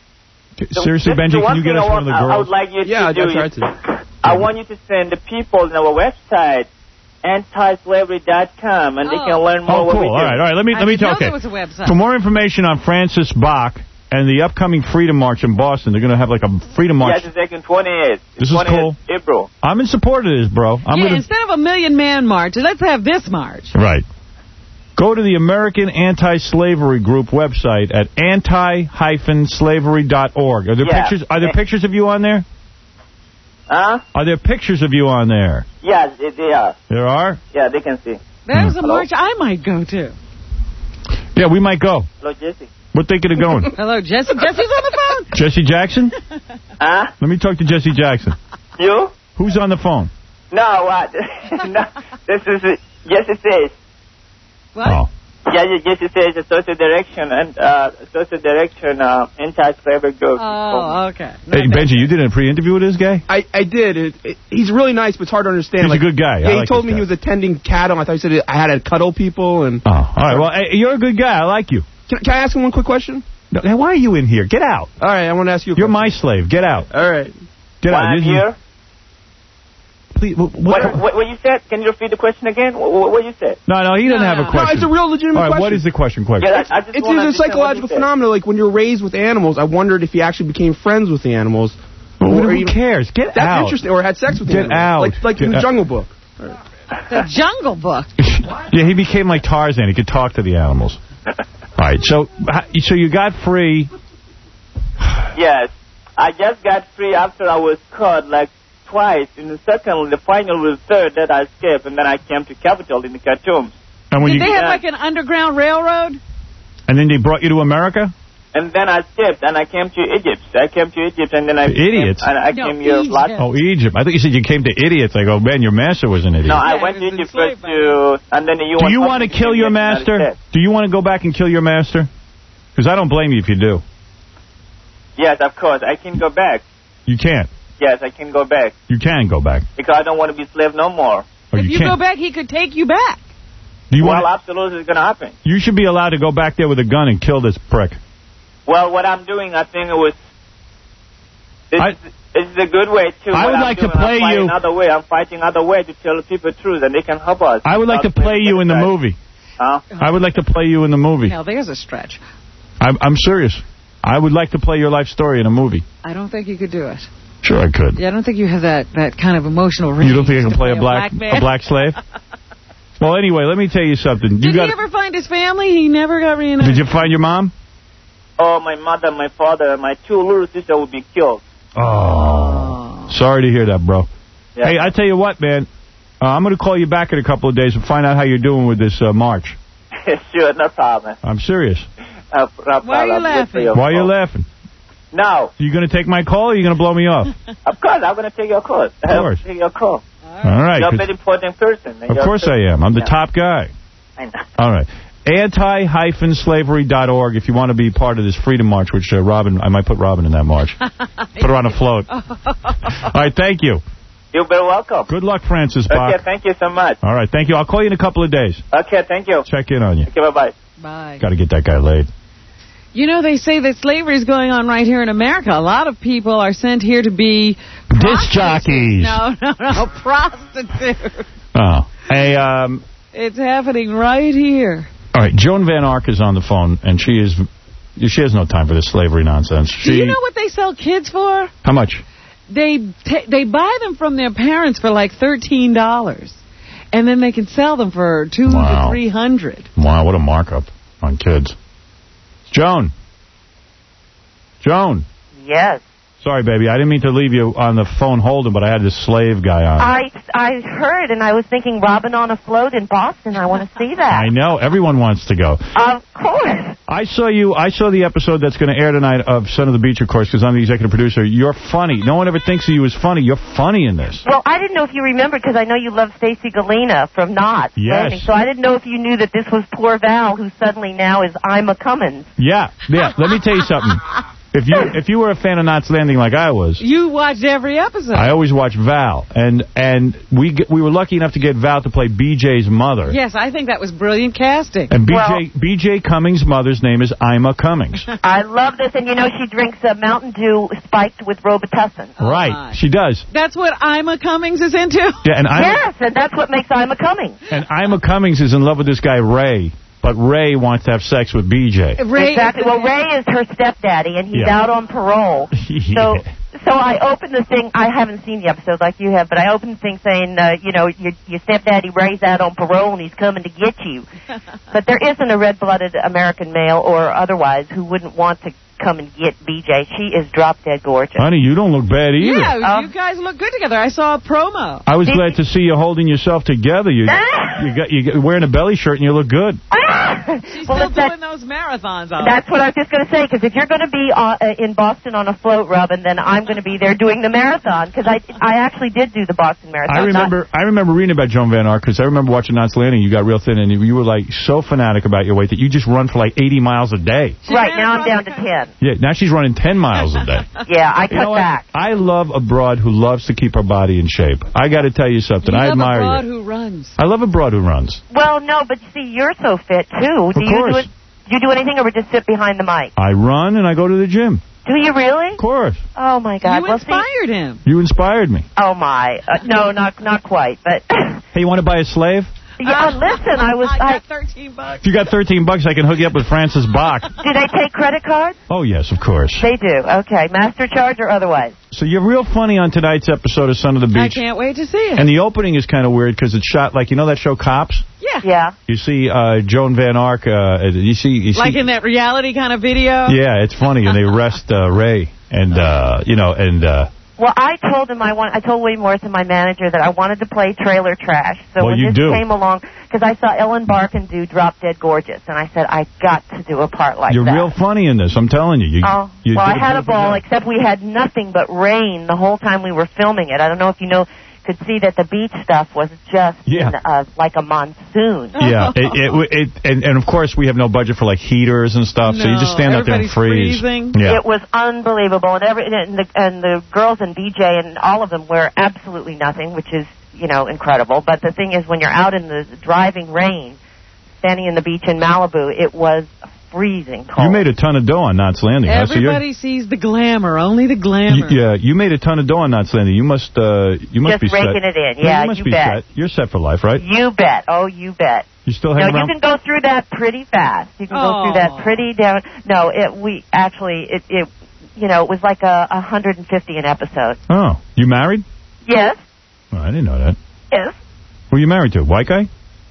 so Seriously, this is Benji, the can you thing get us I one of want- the I- I girls? would like you Yeah, to do I tried is- to. I want you to send the people on our website anti slavery dot com and they can learn more Oh, what we cool. do. All right, all right. Let me I let me didn't know talk. there Okay. was a website. For more information on Francis Bach and the upcoming Freedom March in Boston, they're going to have like a Freedom March. Yes, it's like in twenty-eighth. This is cool. April. I'm in support of this, bro. I'm yeah, gonna instead of a million man march, let's have this march. right. Go to the American Anti-Slavery Group website at anti dash slavery dot org. Are there Yeah. pictures? Are there pictures of you on there? Huh? Are there pictures of you on there? Yes, they, they are. There are. Yeah, they can see. There's Hmm. a march I might go to. Yeah, we might go. Hello, Jesse. We're thinking of going. Hello, Jesse. Jesse's on the phone. Jesse Jackson? Huh? Let me talk to Jesse Jackson. You? Who's on the phone? No, what? no, this is uh, Jesse says. What? Oh. Yeah, yeah, Jesse says social direction and uh, social direction uh, anti-slavery group. Oh, okay. Hey, Benji, you did a pre-interview with this guy? I, I did. It, it, he's really nice, but it's hard to understand. He's a like, good guy. I Yeah, he like told this me guy. he was attending cattle. I thought he said I had to cuddle people. And Oh, all right. Well, hey, you're a good guy. I like you. Can, can I ask him one quick question? No, hey, why are you in here? Get out. All right, I want to ask you a You're question. my slave. Get out. All right. Get Why out. I'm You- here? Please, what, What, what, what you said? Can you repeat the question again? What, what, what you said? No, no, he doesn't have a No, question. it's a real legitimate All right, question. what is the question quick? Yeah, I, I just It's, wanna it's a understand psychological what you said. phenomenon. Like when you're raised with animals, I wondered if you actually became friends with the animals. Well, or who even- cares? Get That's out. interesting. Or had sex with the Get animals. out. Like, like Get in the out. Jungle Book. The Jungle Book. Yeah, he became like Tarzan. He could talk to the animals. All right, so so you got free. Yes. I just got free after I was caught like twice. In the second, the final was third that I escaped, and then I came to Capitol in the Khartoum. And when Did you they have like an underground railroad? and then they brought you to America? And then I escaped, and I came to Egypt. I came to Egypt, and then I... Idiots? And I No, came here Egypt. last... Oh, Egypt. I thought you said you came to idiots. I go, man, your master was an idiot. No, I Yeah, went he to was Egypt enslaved first to... And then the U N Do you want to kill your master? Do you want to go back and kill your master? Because I don't blame you if you do. Yes, of course. I can go back. You can't. Yes, I can go back. You can go back. Because I don't want to be slave no more. Oh, If you you can't. go back, he could take you back. Do you well, want? absolutely it's going to happen. You should be allowed to go back there with a gun and kill this prick. Well, what I'm doing, I think it was... This, I- is, this is a good way, too. I What would I'm like to doing, play I'm fighting you- another way. I'm fighting another way to tell the people the truth, and they can help us. I would like to play you in the movie. Huh? I would like to play you in the movie. Now, there's a stretch. I'm, I'm serious. I would like to play your life story in a movie. I don't think you could do it. Sure, I could. Yeah, I don't think you have that, that kind of emotional range. You don't think I can to play a black man. a black slave? Well, anyway, let me tell you something. You Did got he ever find his family? He never got reunited. Did you find your mom? Oh, my mother, my father, and my two little sisters will be killed. Oh. Sorry to hear that, bro. Yeah. Hey, I tell you what, man. Uh, I'm going to call you back in a couple of days and find out how you're doing with this uh, march. Sure, no problem. I'm serious. Uh, no Why are you laughing? Why are you laughing? No. You going to take my call or are you going to blow me off? Of course, I'm going to take your call. Of course. Take your call. All right. You're a 'cause- very important person. Of course I am. I'm the Yeah. top guy. I know. All right. anti dash slavery dot org if you want to be part of this freedom march, which uh, Robin, I might put Robin in that march. Put her on a float. All right, thank you. You're very welcome. Good luck, Francis Bach. Okay, thank you so much. All right, thank you. I'll call you in a couple of days. Okay, thank you. Check in on you. Okay, bye-bye. Bye. Got to get that guy laid. You know, they say that slavery is going on right here in America. A lot of people are sent here to be... Disc jockeys. No, no, no, prostitutes. Oh. Hey, um... It's happening right here. All right, Joan Van Ark is on the phone, and she is... She has no time for this slavery nonsense. She, Do you know what they sell kids for? How much? They t they buy them from their parents for like thirteen dollars, and then they can sell them for two Wow. to three hundred. Wow, what a markup on kids. Joan. Joan. Yes. Sorry, baby. I didn't mean to leave you on the phone holding, but I had this slave guy on. I I heard, and I was thinking Robin on a float in Boston. I want to see that. I know. Everyone wants to go. Of course. I saw you. I saw the episode that's going to air tonight of Son of the Beach, of course, because I'm the executive producer. You're funny. No one ever thinks of you as funny. You're funny in this. Well, I didn't know if you remembered, because I know you love Stacey Galena from Knots. Yes. So I didn't know if you knew that this was poor Val, who suddenly now is I'm a Cummins. Yeah. Yeah. Let me tell you something. If you if you were a fan of Knots Landing like I was, You watched every episode. I always watched Val, and and we get, we were lucky enough to get Val to play B J's mother. Yes, I think that was brilliant casting. And B J Well- B J Cummings' mother's name is Ima Cummings. I love this, and you know she drinks uh, Mountain Dew spiked with Robitussin. Right, she does. That's what Ima Cummings is into? Yeah, and Ima, Yes, and that's what makes I'm a Cummings. and Ima Cummings is in love with this guy Ray, but Ray wants to have sex with B J. Ray exactly. Well, Ray is her stepdaddy, and he's Yeah. out on parole. So, so I opened the thing. I haven't seen the episode like you have, but I opened the thing saying, uh, you know, your, your stepdaddy Ray's out on parole, and he's coming to get you. But there isn't a red-blooded American male or otherwise who wouldn't want to come and get B J. She is drop-dead gorgeous. Honey, you don't look bad either. Yeah, you guys look good together. I saw a promo. I was glad to see you holding yourself together. You you got you got, wearing a belly shirt and you look good. She's Well, still if that- doing those marathons. Out That's what I was just going to say, because if you're going to be uh, uh, in Boston on a float, Robin, then I'm going to be there doing the marathon, because I I actually did do the Boston Marathon. I remember I remember reading about Joan Van Ark because I remember watching Knots Landing. You got real thin and you were like so fanatic about your weight that you just run for like eighty miles a day. Not, right, now I'm down to ten. Yeah, now she's running ten miles a day. Yeah, I cut You know what? back. I love a broad who loves to keep her body in shape. I got to tell you something. You I love admire a broad you. who runs. I love a broad who runs. Well, no, but see, you're so fit, too. Do you course. do it? Do you do anything, or just sit behind the mic? I run and I go to the gym. Do you really? Of course. Oh, my God. You well, see- inspired him. You inspired me. Oh, my. Uh, no, not not quite, but... Hey, you want to buy a slave? yeah, listen, I was... I I, got thirteen bucks. If you got thirteen bucks, I can hook you up with Francis Bach. do they take credit cards? Oh, yes, of course. They do. Okay. Master charge or otherwise? So you're real funny on tonight's episode of Son of the I Beach. can't wait to see it. And the opening is kind of weird because it's shot like, you know that show Cops? yeah. Yeah. You see uh, Joan Van Ark, uh, you see... You see Like in that reality kind of video? Yeah, it's funny, and they arrest uh, Ray, and, uh, you know, and... Uh, Well, I told him I want. I told William Morrison, my manager, that I wanted to play trailer trash. So Well, when you this do. came along, because I saw Ellen Barkin do Drop Dead Gorgeous, and I said I got to do a part like you're that. real funny in this, I'm telling you. you Oh, you well, I did had a beautiful ball, job. except we had nothing but rain the whole time we were filming it. I don't know if you know, could see that the beach stuff was just Yeah. in, uh, like a monsoon. Yeah, it, it, it, and, and of course we have no budget for like heaters and stuff, so you just stand out there and everybody's freeze. freezing. Yeah. It was unbelievable, and every and the, and the girls and B J and all of them wear absolutely nothing, which is you know incredible. But the thing is, when you're out in the driving rain, standing in the beach in Malibu, it was freezing cold. You made a ton of dough on Knots Landing. huh? So you're- Everybody sees the glamour, only the glamour. You, yeah, you made a ton of dough on Knots Landing. You must, uh, you must Just be set. raking it in. No, Yeah, you must you be bet. set. You're set for life, right? You bet. Oh, you bet. You still No, hang you around? can go through that pretty fast. You can go through that pretty down. No, it we actually it it you know it was like a one hundred fifty an episode. Oh, you married? Yes. Oh, I didn't know that. Yes. Who are you married to? White guy?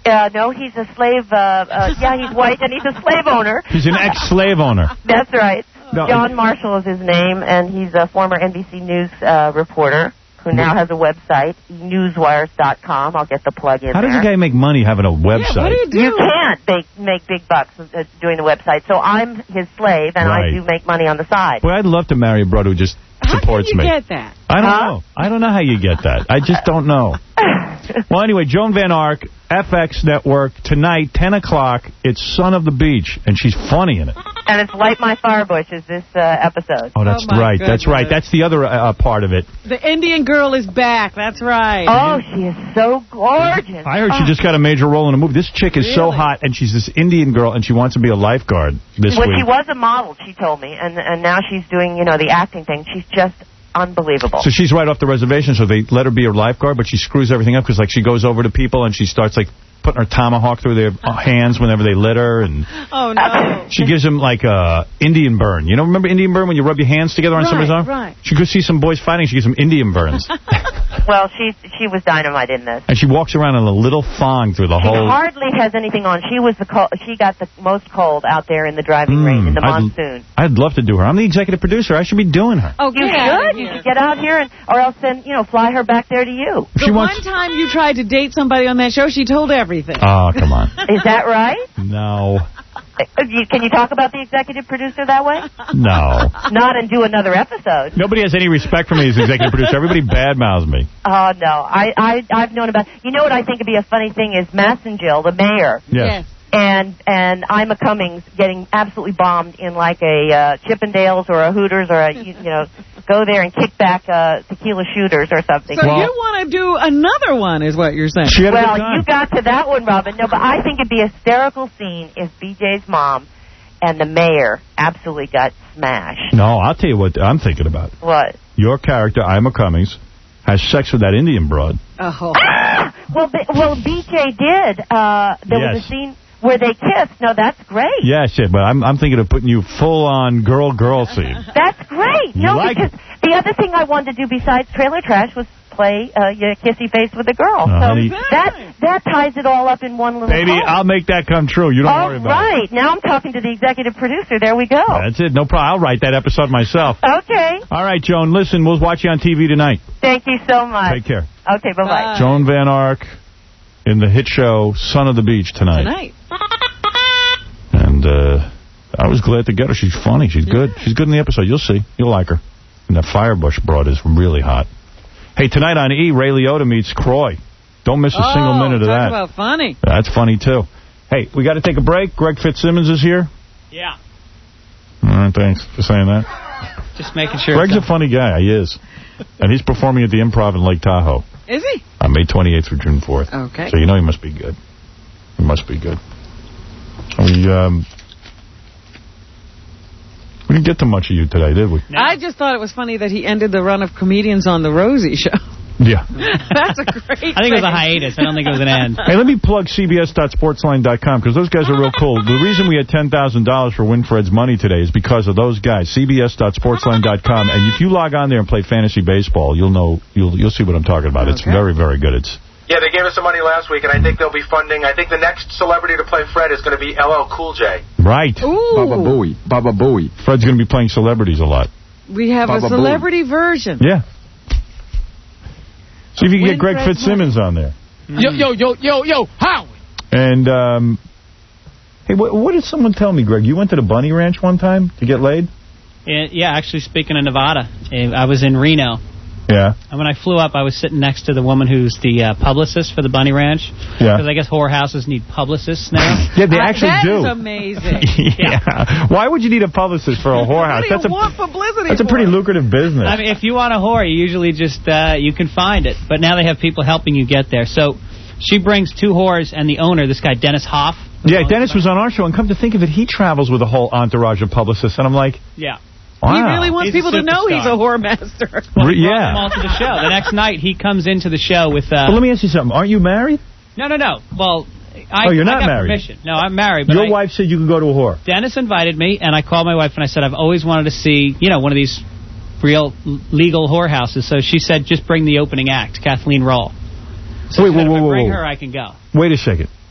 Uh, no, he's a slave. Uh, uh, yeah, he's white and he's a slave owner. He's an ex-slave owner. That's right. No, John Marshall is his name, and he's a former N B C News uh, reporter who now has a website, newswires dot com. I'll get the plug in How there. does a guy make money having a website? Yeah, what do you do? You can't make, make big bucks uh, doing the website, so I'm his slave, and Right. I do make money on the side. Boy, I'd love to marry a brother who just supports you me. get that? I don't Huh? know. I don't know how you get that. I just don't know. Well, anyway, Joan Van Ark, F X Network, tonight, ten o'clock. It's Son of the Beach, and she's funny in it. And it's Light My Firebush is this uh, episode. Oh, that's Oh, my right. That's goodness. right. That's the other uh, part of it. The Indian girl is back. That's right. Oh, she is so gorgeous. I heard oh. she just got a major role in a movie. This chick is so Really? hot, and she's this Indian girl, and she wants to be a lifeguard this Well, week. she was a model, she told me, and and now she's doing, you know, the acting thing. She's just unbelievable. So she's right off the reservation, so they let her be her lifeguard, but she screws everything up because, like, she goes over to people and she starts, like, putting her tomahawk through their hands whenever they litter, and Oh, no. she gives them, like, a Indian burn. You know, remember Indian burn when you rub your hands together on Right, somebody's arm? right. She goes see some boys fighting, she gives them Indian burns. Well, she she was dynamite in this. And she walks around in a little thong through the She whole... hardly has anything on. She was the co- she got the most cold out there in the driving range in the Hmm, I'd- monsoon. I'd love to do her. I'm the executive producer. I should be doing her. Oh, You get out of should. You here. should get out here, and or else then you know fly her back there to you. The She one wants- time you tried to date somebody on that show, she told everything. Oh, come on. Is that right? No. Uh, you- Can you talk about the executive producer that way? No. Not and do another episode. Nobody has any respect for me as executive producer. Everybody badmouths me. Oh no, I I I've known about. You know what I think would be a funny thing is Massengill, the mayor, Yes. and and Ima Cummings getting absolutely bombed in like a uh, Chippendales or a Hooters or a you, you know go there and kick back uh, tequila shooters or something. So you want to do another one, is what you're saying? well, you got to that one, Robin. No, but I think it'd be a hysterical scene if B J's mom and the mayor absolutely got smashed. No, I'll tell you what I'm thinking about. What? Your character, Ima Cummings, has sex with that Indian broad. Oh. Ah! Well, B- well, B J did. Uh, there was Yes. a scene where they kissed. No, that's great. Yes, yeah, but I'm, I'm thinking of putting you full-on girl-girl scene. That's great. You No, like because the other thing I wanted to do besides Trailer Trash was play uh, your kissy face with a girl. Oh, so honey. that that ties it all up in one little. Baby, bow. I'll make that come true. You don't All worry about right. Now I'm talking to the executive producer. There we go. it. That's it. No problem. I'll write that episode myself. Okay. All right, Joan, listen, we'll watch you on T V tonight. Thank you so much. Take care. Okay, bye-bye. Joan Van Ark in the hit show Son of the Beach tonight. Tonight. And uh, I was glad to get her. She's funny. She's good. She's good in the episode. You'll see. You'll like her. And that Firebush broad is really hot. Hey, tonight on E, Ray Liotta meets Croy. Don't miss a oh, single minute of talk that. about funny. That's funny, too. Hey, we got to take a break. Greg Fitzsimmons is here. Yeah. All right, thanks for saying that. Just making sure. Greg's a it's funny guy. He is. And he's performing at the Improv in Lake Tahoe Is he? on May twenty-eighth through June fourth. Okay. So you know he must be good. He must be good. We, um... We didn't get to much of you today, did we? I just thought it was funny that he ended the run of comedians on the Rosie show. Yeah. That's a great I think it was a thing. hiatus. I don't think it was an end. Hey, let me plug C B S dot sportsline dot com because those guys are real cool. The reason we had ten thousand dollars for Winfred's money today is because of those guys. C B S dot sportsline dot com. And if you log on there and play fantasy baseball, you'll know, you'll you'll see what I'm talking about. It's Okay. very, very good. It's Yeah, they gave us some money last week, and I think they'll be funding. I think the next celebrity to play Fred is going to be L L Cool J. right. Baba Booey. Baba Booey. Fred's going to be playing celebrities a lot. We have Baba a celebrity version. Yeah. See if you can get Greg Winfred's Fitzsimmons on there. Yo, yo, yo, yo, yo, Howie. And, um, hey, what, what did someone tell me, Greg? You went to the Bunny Ranch one time to get laid? Yeah, yeah, actually, speaking of Nevada, eh, I was in Reno. Yeah. And when I flew up, I was sitting next to the woman who's the uh, publicist for the Bunny Ranch. Yeah. Because I guess whorehouses need publicists now. Yeah, they Uh, actually that do. is amazing. yeah. Why would you need a publicist for a whorehouse? What do you That's a want publicity that's a for? pretty lucrative business. I mean, if you want a whore, you usually just, uh, you can find it. But now they have people helping you get there. So she brings two whores and the owner, this guy, Dennis Hoff. Yeah, Dennis was on our show, and come to think of it, he travels with a whole entourage of publicists, and I'm like, Yeah. wow. He really wants He's a people to know he's a superstar. whore master. Well, Re- he brought yeah. them all to the show. The next night, he comes into the show with... Uh, But let me ask you something. Aren't you married? no, no, no. Well, I, Oh, you're not I got married. permission. No, I'm married. But Your I, wife said you could go to a whore. Dennis invited me, and I called my wife, and I said, I've always wanted to see, you know, one of these real l- legal whorehouses. So she said, just bring the opening act, Kathleen Roll. So Wait, she said, whoa, if whoa, I bring whoa. her, I can go. Wait a second.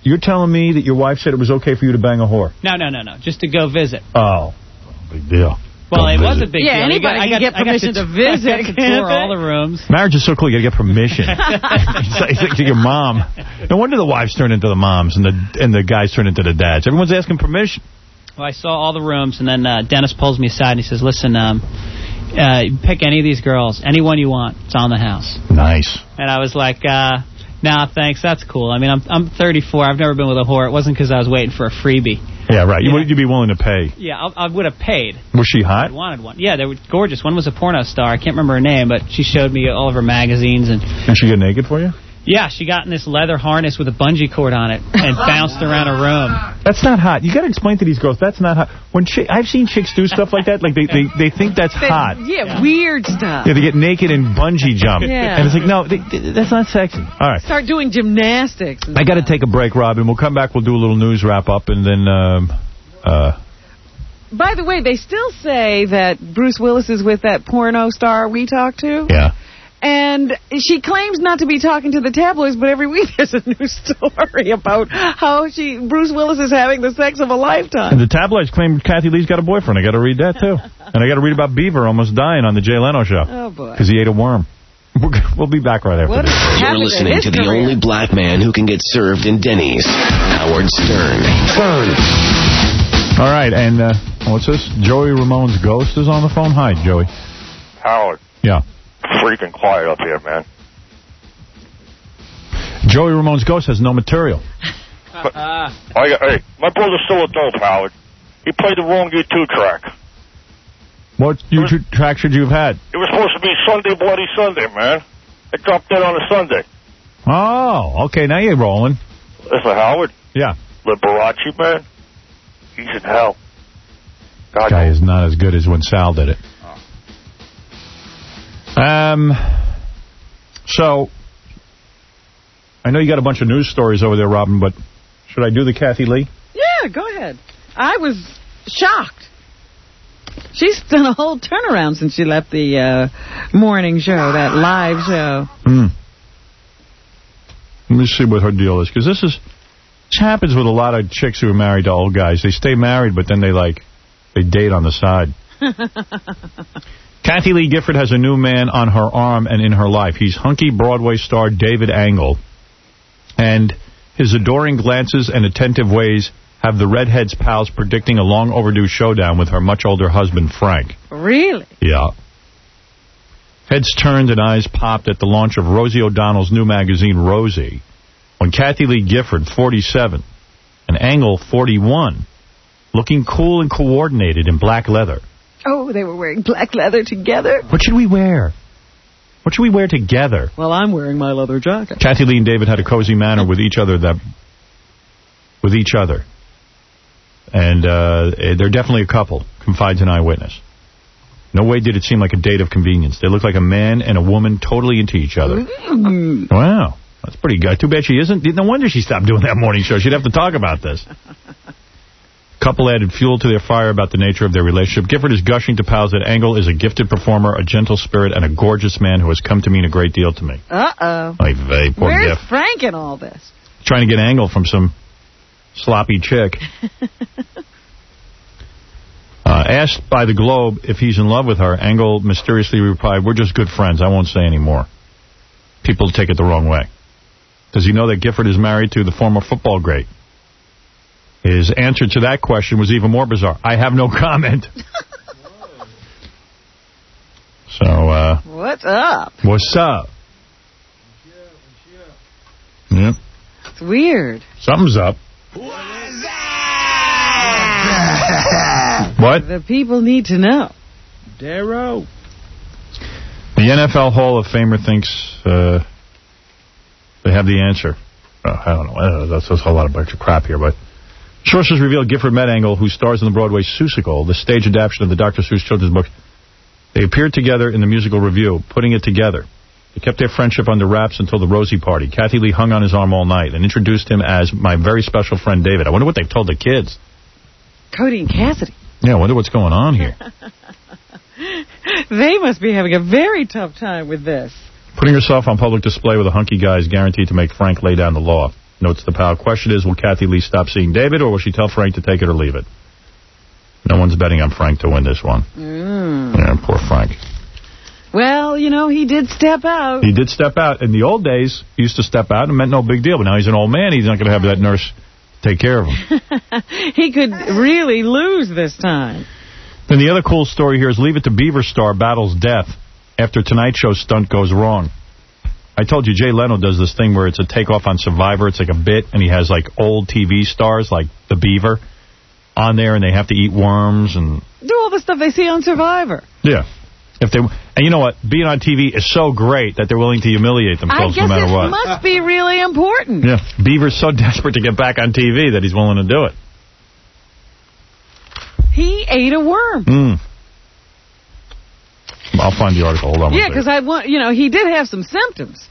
You're telling me that your wife said it was okay for you to bang a whore? No, no, no, no. Just to go visit. Oh, big deal. Well, Go it was visit. a big Yeah, deal. anybody I can got, get I got permission to to visit, I got to can't tour all the rooms. Marriage is so cool. You got to get permission. It's like, it's like your mom. No wonder the wives turn into the moms and the and the guys turn into the dads. Everyone's asking permission. Well, I saw all the rooms, and then uh, Dennis pulls me aside and he says, listen, um, uh, pick any of these girls, anyone you want. It's on the house. Nice. And I was like, uh, nah, thanks. That's cool. I mean, I'm I'm thirty-four. I've never been with a whore. It wasn't because I was waiting for a freebie. Yeah, right. You, would you be willing to pay? Yeah, I, I would have paid. Was she I hot? wanted one. Yeah, they were gorgeous. One was a porno star. I can't remember her name, but she showed me all of her magazines. And Did she get naked for you? yeah, she got in this leather harness with a bungee cord on it and bounced around a room. That's not hot. You got to explain to these girls that's not hot. When chi- I've seen chicks do stuff like that, like they, they, they think that's hot. Yeah, weird stuff. Yeah, they get naked and bungee jump. Yeah. And it's like, no, they, they, that's not sexy. All right. Start doing gymnastics. and I got to stuff. take a break, Robin. We'll come back. We'll do a little news wrap up, and then. Um, uh, By the way, they still say that Bruce Willis is with that porno star we talked to. Yeah. And she claims not to be talking to the tabloids, but every week there's a new story about how she Bruce Willis is having the sex of a lifetime. And the tabloids claim Kathy Lee's got a boyfriend. I got to read that, too. And I got to read about Beaver almost dying on the Jay Leno show. Oh, boy. Because he ate a worm. We'll be back right after What this. You're listening to the only black man who can get served in Denny's. Howard Stern. Stern. All right, and uh, what's this? Joey Ramone's ghost is on the phone. Hi, Joey. Howard, Yeah. freaking quiet up here, man. Joey Ramone's ghost has no material. I got, hey, my brother's still a dope, Howard. He played the wrong U two track. What YouTube track should you have had? It was supposed to be Sunday Bloody Sunday, man. It dropped dead on a Sunday. Oh, okay, now you're rolling. Listen, Howard. Yeah. Liberace, man. He's in hell. God, Guy is not as good as when Sal did it. Um. So, I know you got a bunch of news stories over there, Robin, but should I do the Kathy Lee? Yeah, go ahead. I was shocked. She's done a whole turnaround since she left the uh, morning show, that live show. Hmm. Let me see what her deal is, because this is... This happens with a lot of chicks who are married to old guys. They stay married, but then they, like, they date on the side. Kathy Lee Gifford has a new man on her arm and in her life. He's hunky Broadway star David Angle. And his adoring glances and attentive ways have the redhead's pals predicting a long overdue showdown with her much older husband, Frank. Really? Yeah. Heads turned and eyes popped at the launch of Rosie O'Donnell's new magazine, Rosie, when Kathy Lee Gifford, forty-seven, and Angle, forty-one, looking cool and coordinated in black leather. Oh, they were wearing black leather together? What should we wear? What should we wear together? Well, I'm wearing my leather jacket. Kathy Lee and David had a cozy manner with each other that, with each other. And uh, they're definitely a couple, confides an eyewitness. No way did it seem like a date of convenience. They look like a man and a woman totally into each other. Mm. Wow. That's pretty good. Too bad she isn't. No wonder she stopped doing that morning show. She'd have to talk about this. Couple added fuel to their fire about the nature of their relationship. Gifford is gushing to pals that Angle is a gifted performer, a gentle spirit, and a gorgeous man who has come to mean a great deal to me. Uh-oh. Like, vey, poor Where's Giff. Frank in all this? Trying to get Angle from some sloppy chick. uh, asked by the Globe if he's in love with her, Angle mysteriously replied, "We're just good friends. I won't say any more." People take it the wrong way. Does he know that Gifford is married to the former football great? His answer to that question was even more bizarre. I have no comment. So, uh... What's up? What's up? Yep. It's weird. Something's up. What? The people need to know. Darrow. The N F L Hall of Famer thinks uh, they have the answer. Oh, I don't know. I don't know. That's, that's a lot of bunch of crap here, but sources reveal Gifford met Angle, who stars in the Broadway Seussical, the stage adaptation of the Doctor Seuss children's book. They appeared together in the musical review, putting it together. They kept their friendship under wraps until the Rosie party. Kathy Lee hung on his arm all night and introduced him as my very special friend David. I wonder what they've told the kids. Cody and Cassidy. Yeah, I wonder what's going on here. They must be having a very tough time with this. Putting herself on public display with a hunky guy is guaranteed to make Frank lay down the law. Notes the pal. Question is, will Kathy Lee stop seeing David, or will she tell Frank to take it or leave it? No one's betting on Frank to win this one. Mm. Yeah, poor Frank. Well, you know, he did step out. He did step out. In the old days, he used to step out and it meant no big deal. But now he's an old man. He's not going to have that nurse take care of him. He could really lose this time. Then the other cool story here is Leave It to Beaver star battles death after Tonight Show stunt goes wrong. I told you Jay Leno does this thing where it's a takeoff on Survivor. It's like a bit, and he has like old T V stars like the Beaver on there, and they have to eat worms and do all the stuff they see on Survivor. Yeah. If they and you know what? Being on T V is so great that they're willing to humiliate themselves no matter what. I guess it must be really important. Yeah. Beaver's so desperate to get back on T V that he's willing to do it. He ate a worm. Mm. I'll find the article. Hold on. Yeah, because I want, you know, he did have some symptoms.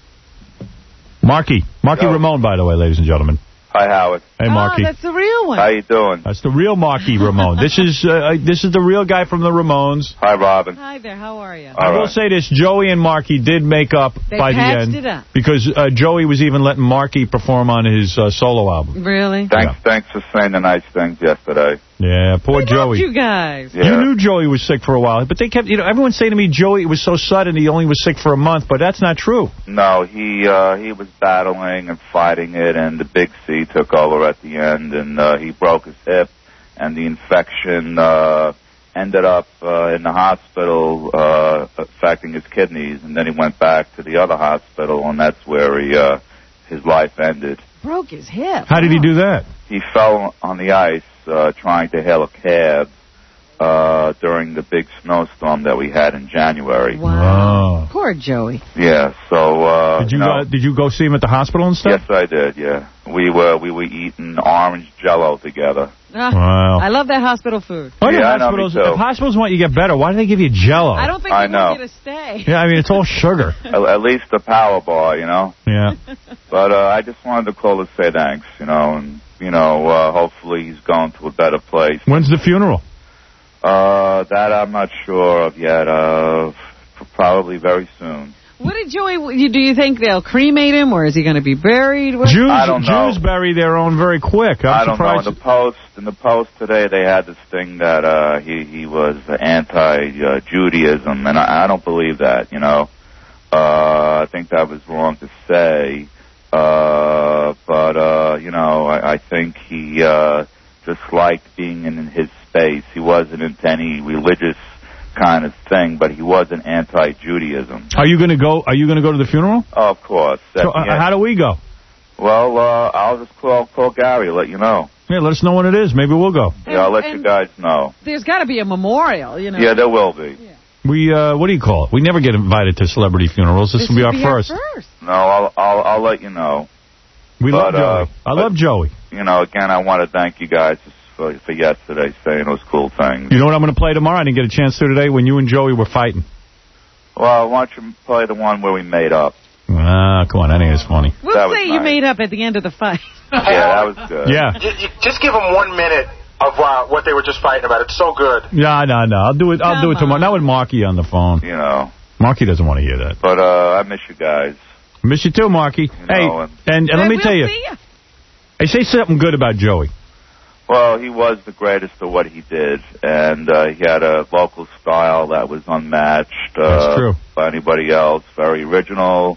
Marky. Marky Yo. Ramone, by the way, ladies and gentlemen. Hi, Howard. Hey, Marky. Oh, that's the real one. How you doing? That's the real Marky Ramone. This is uh, this is the real guy from the Ramones. Hi, Robin. Hi there. How are you? I will say this. Joey and Marky did make up They by the patched end. it up. Because uh, Joey was even letting Marky perform on his uh, solo album. Really? Thanks, thanks for saying the nice things yesterday. Yeah, poor We Joey. loved you guys. Yeah. You knew Joey was sick for a while, but they kept, you know, everyone's saying to me, Joey was so sudden he only was sick for a month, but that's not true. No, he uh, he was battling and fighting it, and the Big C took over at the end, and uh, he broke his hip, and the infection uh, ended up uh, in the hospital uh, affecting his kidneys, and then he went back to the other hospital, and that's where he uh, his life ended. Broke his hip. How did he do that? He fell on the ice uh, trying to hail a cab uh, during the big snowstorm that we had in January. Wow. Poor Joey. Yeah, so... Uh, Did you, know, uh, did you go see him at the hospital and stuff? Yes, I did, yeah. We were we were eating orange Jell-O together. Ah, Wow. I love that hospital food. Why do Yeah, I know, me hospitals, too. if hospitals want you to get better, why do they give you Jell-O? I don't think I they know. want you to stay. Yeah, I mean, it's all sugar. at, at least the power bar, you know? Yeah. But uh, I just wanted to call to say thanks, you know, and, you know, uh, hopefully he's going to a better place. When's the funeral? Uh, that I'm not sure of yet. Uh, f- probably very soon. What did Joey, you- do you think they'll cremate him, or is he going to be buried? What? Jews, I don't know. Jews bury their own very quick. I'm I don't surprised. know. In the post, in the post today, they had this thing that uh, he he was anti-Judaism, and I, I don't believe that. You know, uh, I think that was wrong to say. Uh, but uh, you know, I, I think he uh, just liked being in his space. He wasn't into any religious kind of thing, but he wasn't anti-Judaism. Are you going to go? Are you going to go to the funeral? Oh, of course. So, uh, how do we go? Well, uh, I'll just call call Gary, let you know. Yeah, let us know when it is. Maybe we'll go. Yeah, I'll let and- you guys know. There's got to be a memorial, you know. Yeah, there will be. We, uh, what do you call it? We never get invited to celebrity funerals. This, This will be would our be our first. first. No, I'll I'll I'll let you know. We love But, uh, Joey. I love Joey. You know, again, I want to thank you guys for, for yesterday saying those cool things. You know what I'm going to play tomorrow? I didn't get a chance to today when you and Joey were fighting. Well, why don't you play the one where we made up? Ah, come on. I think it's funny. We'll That was say you nice. made up at the end of the fight. Yeah, that was good. Yeah. You, you just give them one minute of uh, what they were just fighting about. It's so good. Yeah, no, no. I'll do it. I'll do it tomorrow. Not with Marky on the phone. You know. Marky doesn't want to hear that. But uh, I miss you guys. Miss you too, Marky. Hey, know, and, and let me We'll tell you. see ya. Hey, say something good about Joey. Well, he was the greatest of what he did, and uh, he had a vocal style that was unmatched uh, That's true. by anybody else. Very original,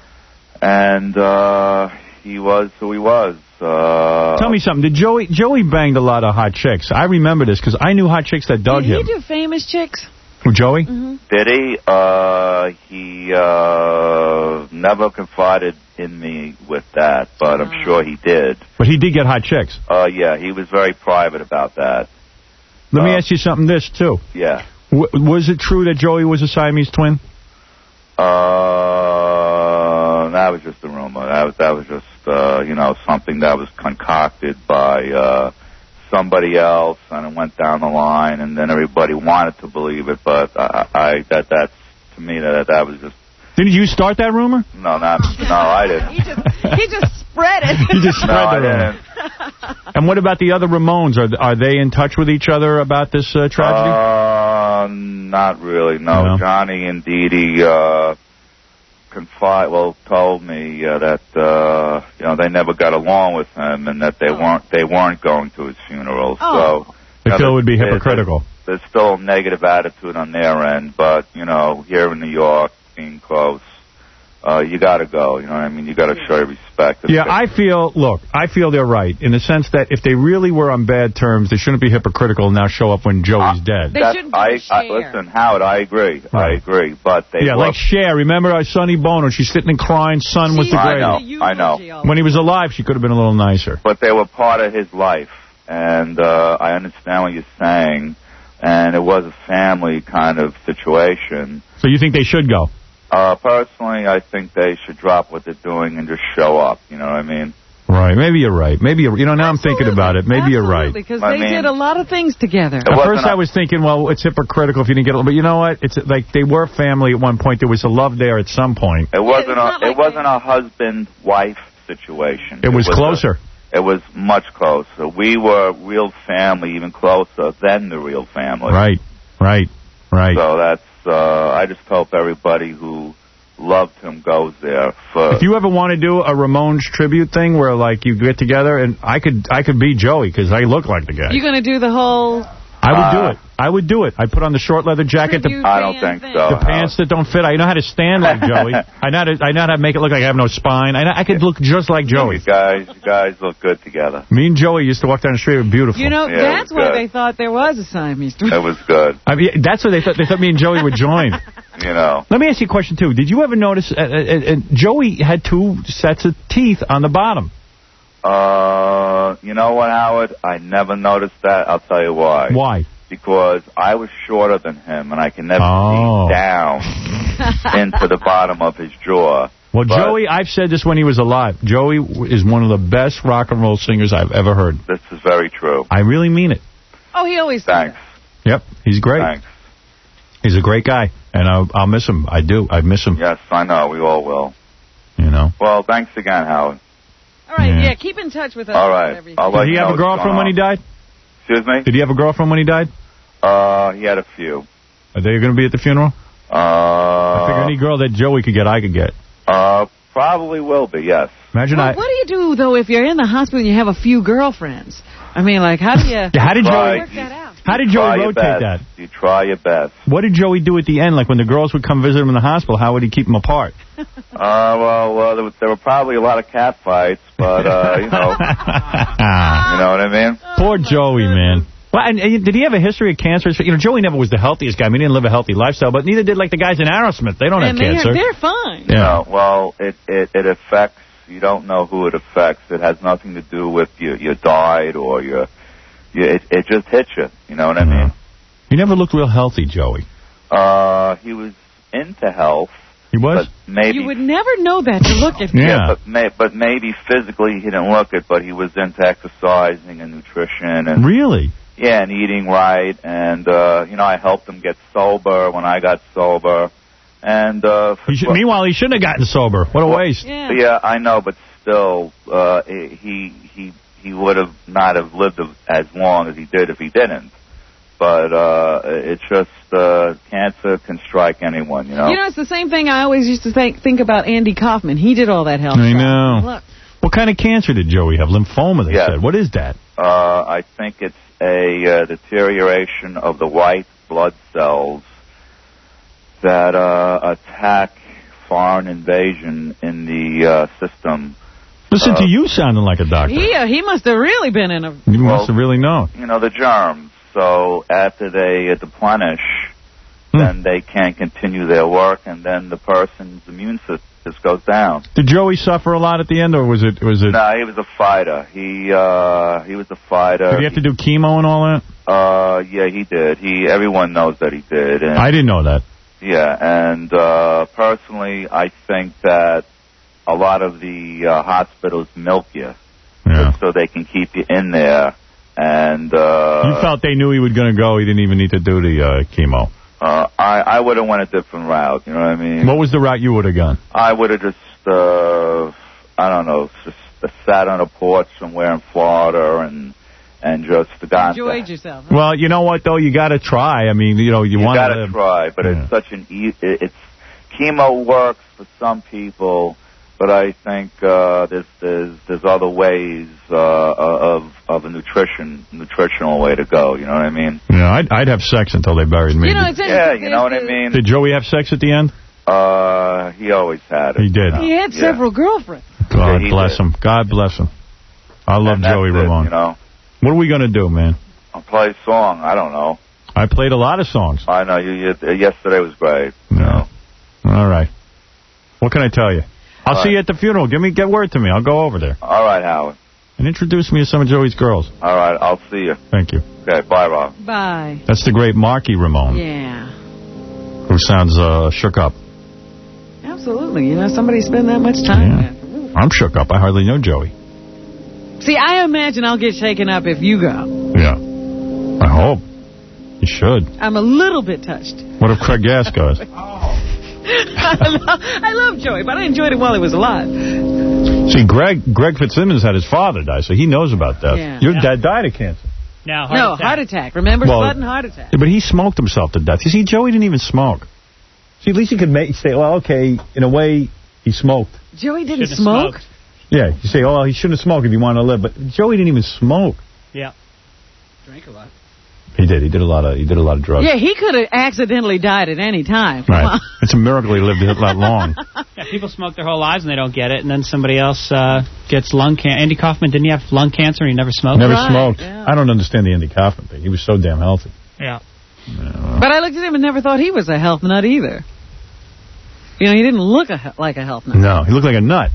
and uh, he was who he was. Uh, Tell me something. Did Joey Joey banged a lot of hot chicks? I remember this because I knew hot chicks that dug Did he him. do famous chicks? Who, Joey? Mm-hmm. Did he? Uh, he uh, never confided in me with that, but I'm sure he did. But he did get hot chicks. Uh, yeah, he was very private about that. Let me Uh, ask you something. This too. Yeah. W- was it true that Joey was a Siamese twin? Uh, that was just a rumor. That was that was just uh, you know, something that was concocted by uh, somebody else, and it went down the line, and then everybody wanted to believe it. But I, I that that's to me that that was just Didn't you start that rumor? no, not no, I didn't. He just, he just spread it. You just spread No, I the rumor. didn't. And what about the other Ramones? Are are they in touch with each other about this uh, tragedy? Uh, not really. No, No. Johnny and Dee Dee uh, confide, well, told me uh, that uh, you know they never got along with him, and that they Oh. weren't they weren't going to his funeral. Oh. So They you know, feel it would be there- hypocritical. There's, there's still a negative attitude on their end, but you know, here in New York, being close, uh, you got to go. You know what I mean? You got to show your respect. Yeah, I feel, look, I feel they're right in the sense that if they really were on bad terms, they shouldn't be hypocritical and now show up when Joey's dead. That's- I, I, listen, Howard, I agree. I agree, but they Yeah, were, like Cher. Remember our Sonny Bono? She's sitting and crying, son was the I greatest. know, I know. When he was alive, she could have been a little nicer. But they were part of his life, and uh, I understand what you're saying, and it was a family kind of situation. So you think they should go? Uh, personally, I think they should drop what they're doing and just show up, you know what I mean? Right, maybe you're right. Maybe you're, you know, now I'm thinking about it. Maybe you're right. Because I they mean- did a lot of things together. At first I was thinking, well, it's hypocritical if you didn't get it. But you know what? It's like they were family at one point. There was a love there at some point. It wasn't a it wasn't a husband-wife situation. It was a- closer. it was much closer. We were real family, even closer than the real family. Right, right, right. So that's, uh, I just hope everybody who loved him goes there. For, If you ever want to do a Ramones tribute thing where, like, you get together, and I could I could be Joey because I look like the guy. You going to do the whole... I would Uh, do it. I would do it. I'd put on the short leather jacket, the, Tribute I don't band think thing. so. the pants that don't fit. I know how to stand like Joey. I know how to, I know how to make it look like I have no spine. I know, I could look just like Joey. You guys, you guys look good together. Me and Joey used to walk down the street. We were beautiful. You know, Yeah, it that's was why good. they thought there was a Siamese twin. It was good. I mean, that's what they thought. They thought me and Joey would join. You know. Let me ask you a question, too. Did you ever notice, uh, uh, uh, Joey had two sets of teeth on the bottom. Uh, you know what, Howard? I never noticed that. I'll tell you why. Why? Because I was shorter than him, and I can never Oh. see down into the bottom of his jaw. Well, But Joey, I've said this when he was alive. Joey is one of the best rock and roll singers I've ever heard. This is very true. I really mean it. Oh, he always Thanks. Yep, he's great. Thanks. He's a great guy, and I'll, I'll miss him. I do. I miss him. Yes, I know. We all will. You know. Well, thanks again, Howard. All right, Yeah. yeah, keep in touch with us. All about right. everything. I'll let Did he you have know a what's girlfriend going when he on. died? Excuse me? Did he have a girlfriend when he died? Uh, he had a few. Are they going to be at the funeral? I figure Uh, any girl that Joey could get, I could get. uh, probably will be, yes. Imagine Well, I. what do you do, though, if you're in the hospital and you have a few girlfriends? I mean, like, how do you... How did Try- Joey? work that out? How did Try Joey your rotate best. that? You try your best. What did Joey do at the end? Like when the girls would come visit him in the hospital, how would he keep them apart? Uh, well, well there, was, there were probably a lot of cat fights, but, uh, you know, you know what I mean? Poor Joey, man. Well, and, and did he have a history of cancer? You know, Joey never was the healthiest guy. I mean, he didn't live a healthy lifestyle, but neither did like the guys in Aerosmith. They don't and have cancer. they're, they're fine. Yeah. No, well, it, it, it affects, you don't know who it affects. It has nothing to do with your, your diet or your, your it, it just hits you, you know what I mean? He never looked real healthy, Joey. Uh, he was into health. He was? But maybe, You would never know that to look at Yeah. but, may, but maybe physically he didn't look it, but he was into exercising and nutrition and Really? yeah, and eating right. And uh, you know, I helped him get sober when I got sober. And uh, He should, meanwhile, he shouldn't have gotten sober. What a waste. Yeah. yeah, I know, but still, uh, he he he would have not have lived as long as he did if he didn't. But uh, it's just uh, cancer can strike anyone, you know. You know, it's the same thing I always used to think, think about Andy Kaufman. He did all that health I stuff. know. Look. What kind of cancer did Joey have? Lymphoma, they Yes. said. What is that? Uh, I think it's a uh, deterioration of the white blood cells that uh, attack foreign invasion in the uh, system. Listen Uh, to you sounding like a doctor. He, uh, he must have really been in a... You must have really known. You know, the germs. So after they uh, deplenish, Hmm. then they can't continue their work, and then the person's immune system just goes down. Did Joey suffer a lot at the end, or was it... Was it? No, he was a fighter. He uh, he was a fighter. Did he have to do chemo and all that? Uh, yeah, he did. He everyone knows that he did. And, I didn't know that. Yeah, and uh, personally, I think that a lot of the uh, hospitals milk you Yeah. so they can keep you in there. And uh, You felt they knew he was going to go. He didn't even need to do the uh, chemo. uh, I I would have went a different route. You know what I mean? What was the route you would have gone? I would have just uh, I don't know, just uh, sat on a porch somewhere in Florida and and just got Enjoyed yourself. Huh? Well, you know what, though? You got to try. I mean, you know, you, you want gotta to... try, but Yeah. it's such an e- it- it's chemo works for some people, but I think uh, there's there's there's other ways uh, of of a nutrition nutritional way to go. You know what I mean? Yeah, I'd, I'd have sex until they buried me. You know, yeah, you know what I mean. Did Joey have sex at the end? Uh, he always had it. He did. You know? He had Yeah. several girlfriends. God Yeah, he bless did. him. God bless him. I love And that's Joey it, Ramone. you know. What are we going to do, man? I'll play a song. I don't know. I played a lot of songs. I know you. you yesterday was great. You know. All right. What can I tell you? I'll All see right. you at the funeral. Give me, get word to me. I'll go over there. All right, Howard. And introduce me to some of Joey's girls. All right, I'll see you. Thank you. Okay, bye, Rob. Bye. That's the great Marky Ramone, Yeah. who sounds uh, shook up. Absolutely. You know, somebody spend that much time with. I'm shook up. I hardly know Joey. See, I imagine I'll get shaken up if you go. Yeah. I hope. You should. I'm a little bit touched. What if Craig Gass goes? I, love, I love Joey, but I enjoyed him while he was alive. See, Greg Greg Fitzsimmons had his father die, so he knows about that. Yeah. Your Yeah. dad died of cancer. No, heart no, attack. heart attack. Remember, Well, sudden heart attack. Yeah, but he smoked himself to death. You see, Joey didn't even smoke. See, at least you could make, say, well, okay, in a way, he smoked. Joey didn't Shouldn't have smoke? smoked. Yeah, you say, oh, well, he shouldn't have smoked if he wanted to live, but Joey didn't even smoke. Yeah. Drink a lot. He did. He did a lot of. He did a lot of drugs. Yeah, he could have accidentally died at any time. Come Right. on. It's a miracle he lived that long. Yeah, people smoke their whole lives and they don't get it, and then somebody else uh, gets lung cancer. Andy Kaufman, didn't he have lung cancer and he never smoked? Never Right, smoked. yeah. I don't understand the Andy Kaufman thing. He was so damn healthy. Yeah. But I looked at him and never thought he was a health nut either. You know, he didn't look a, he- like a health nut. No, he looked like a nut.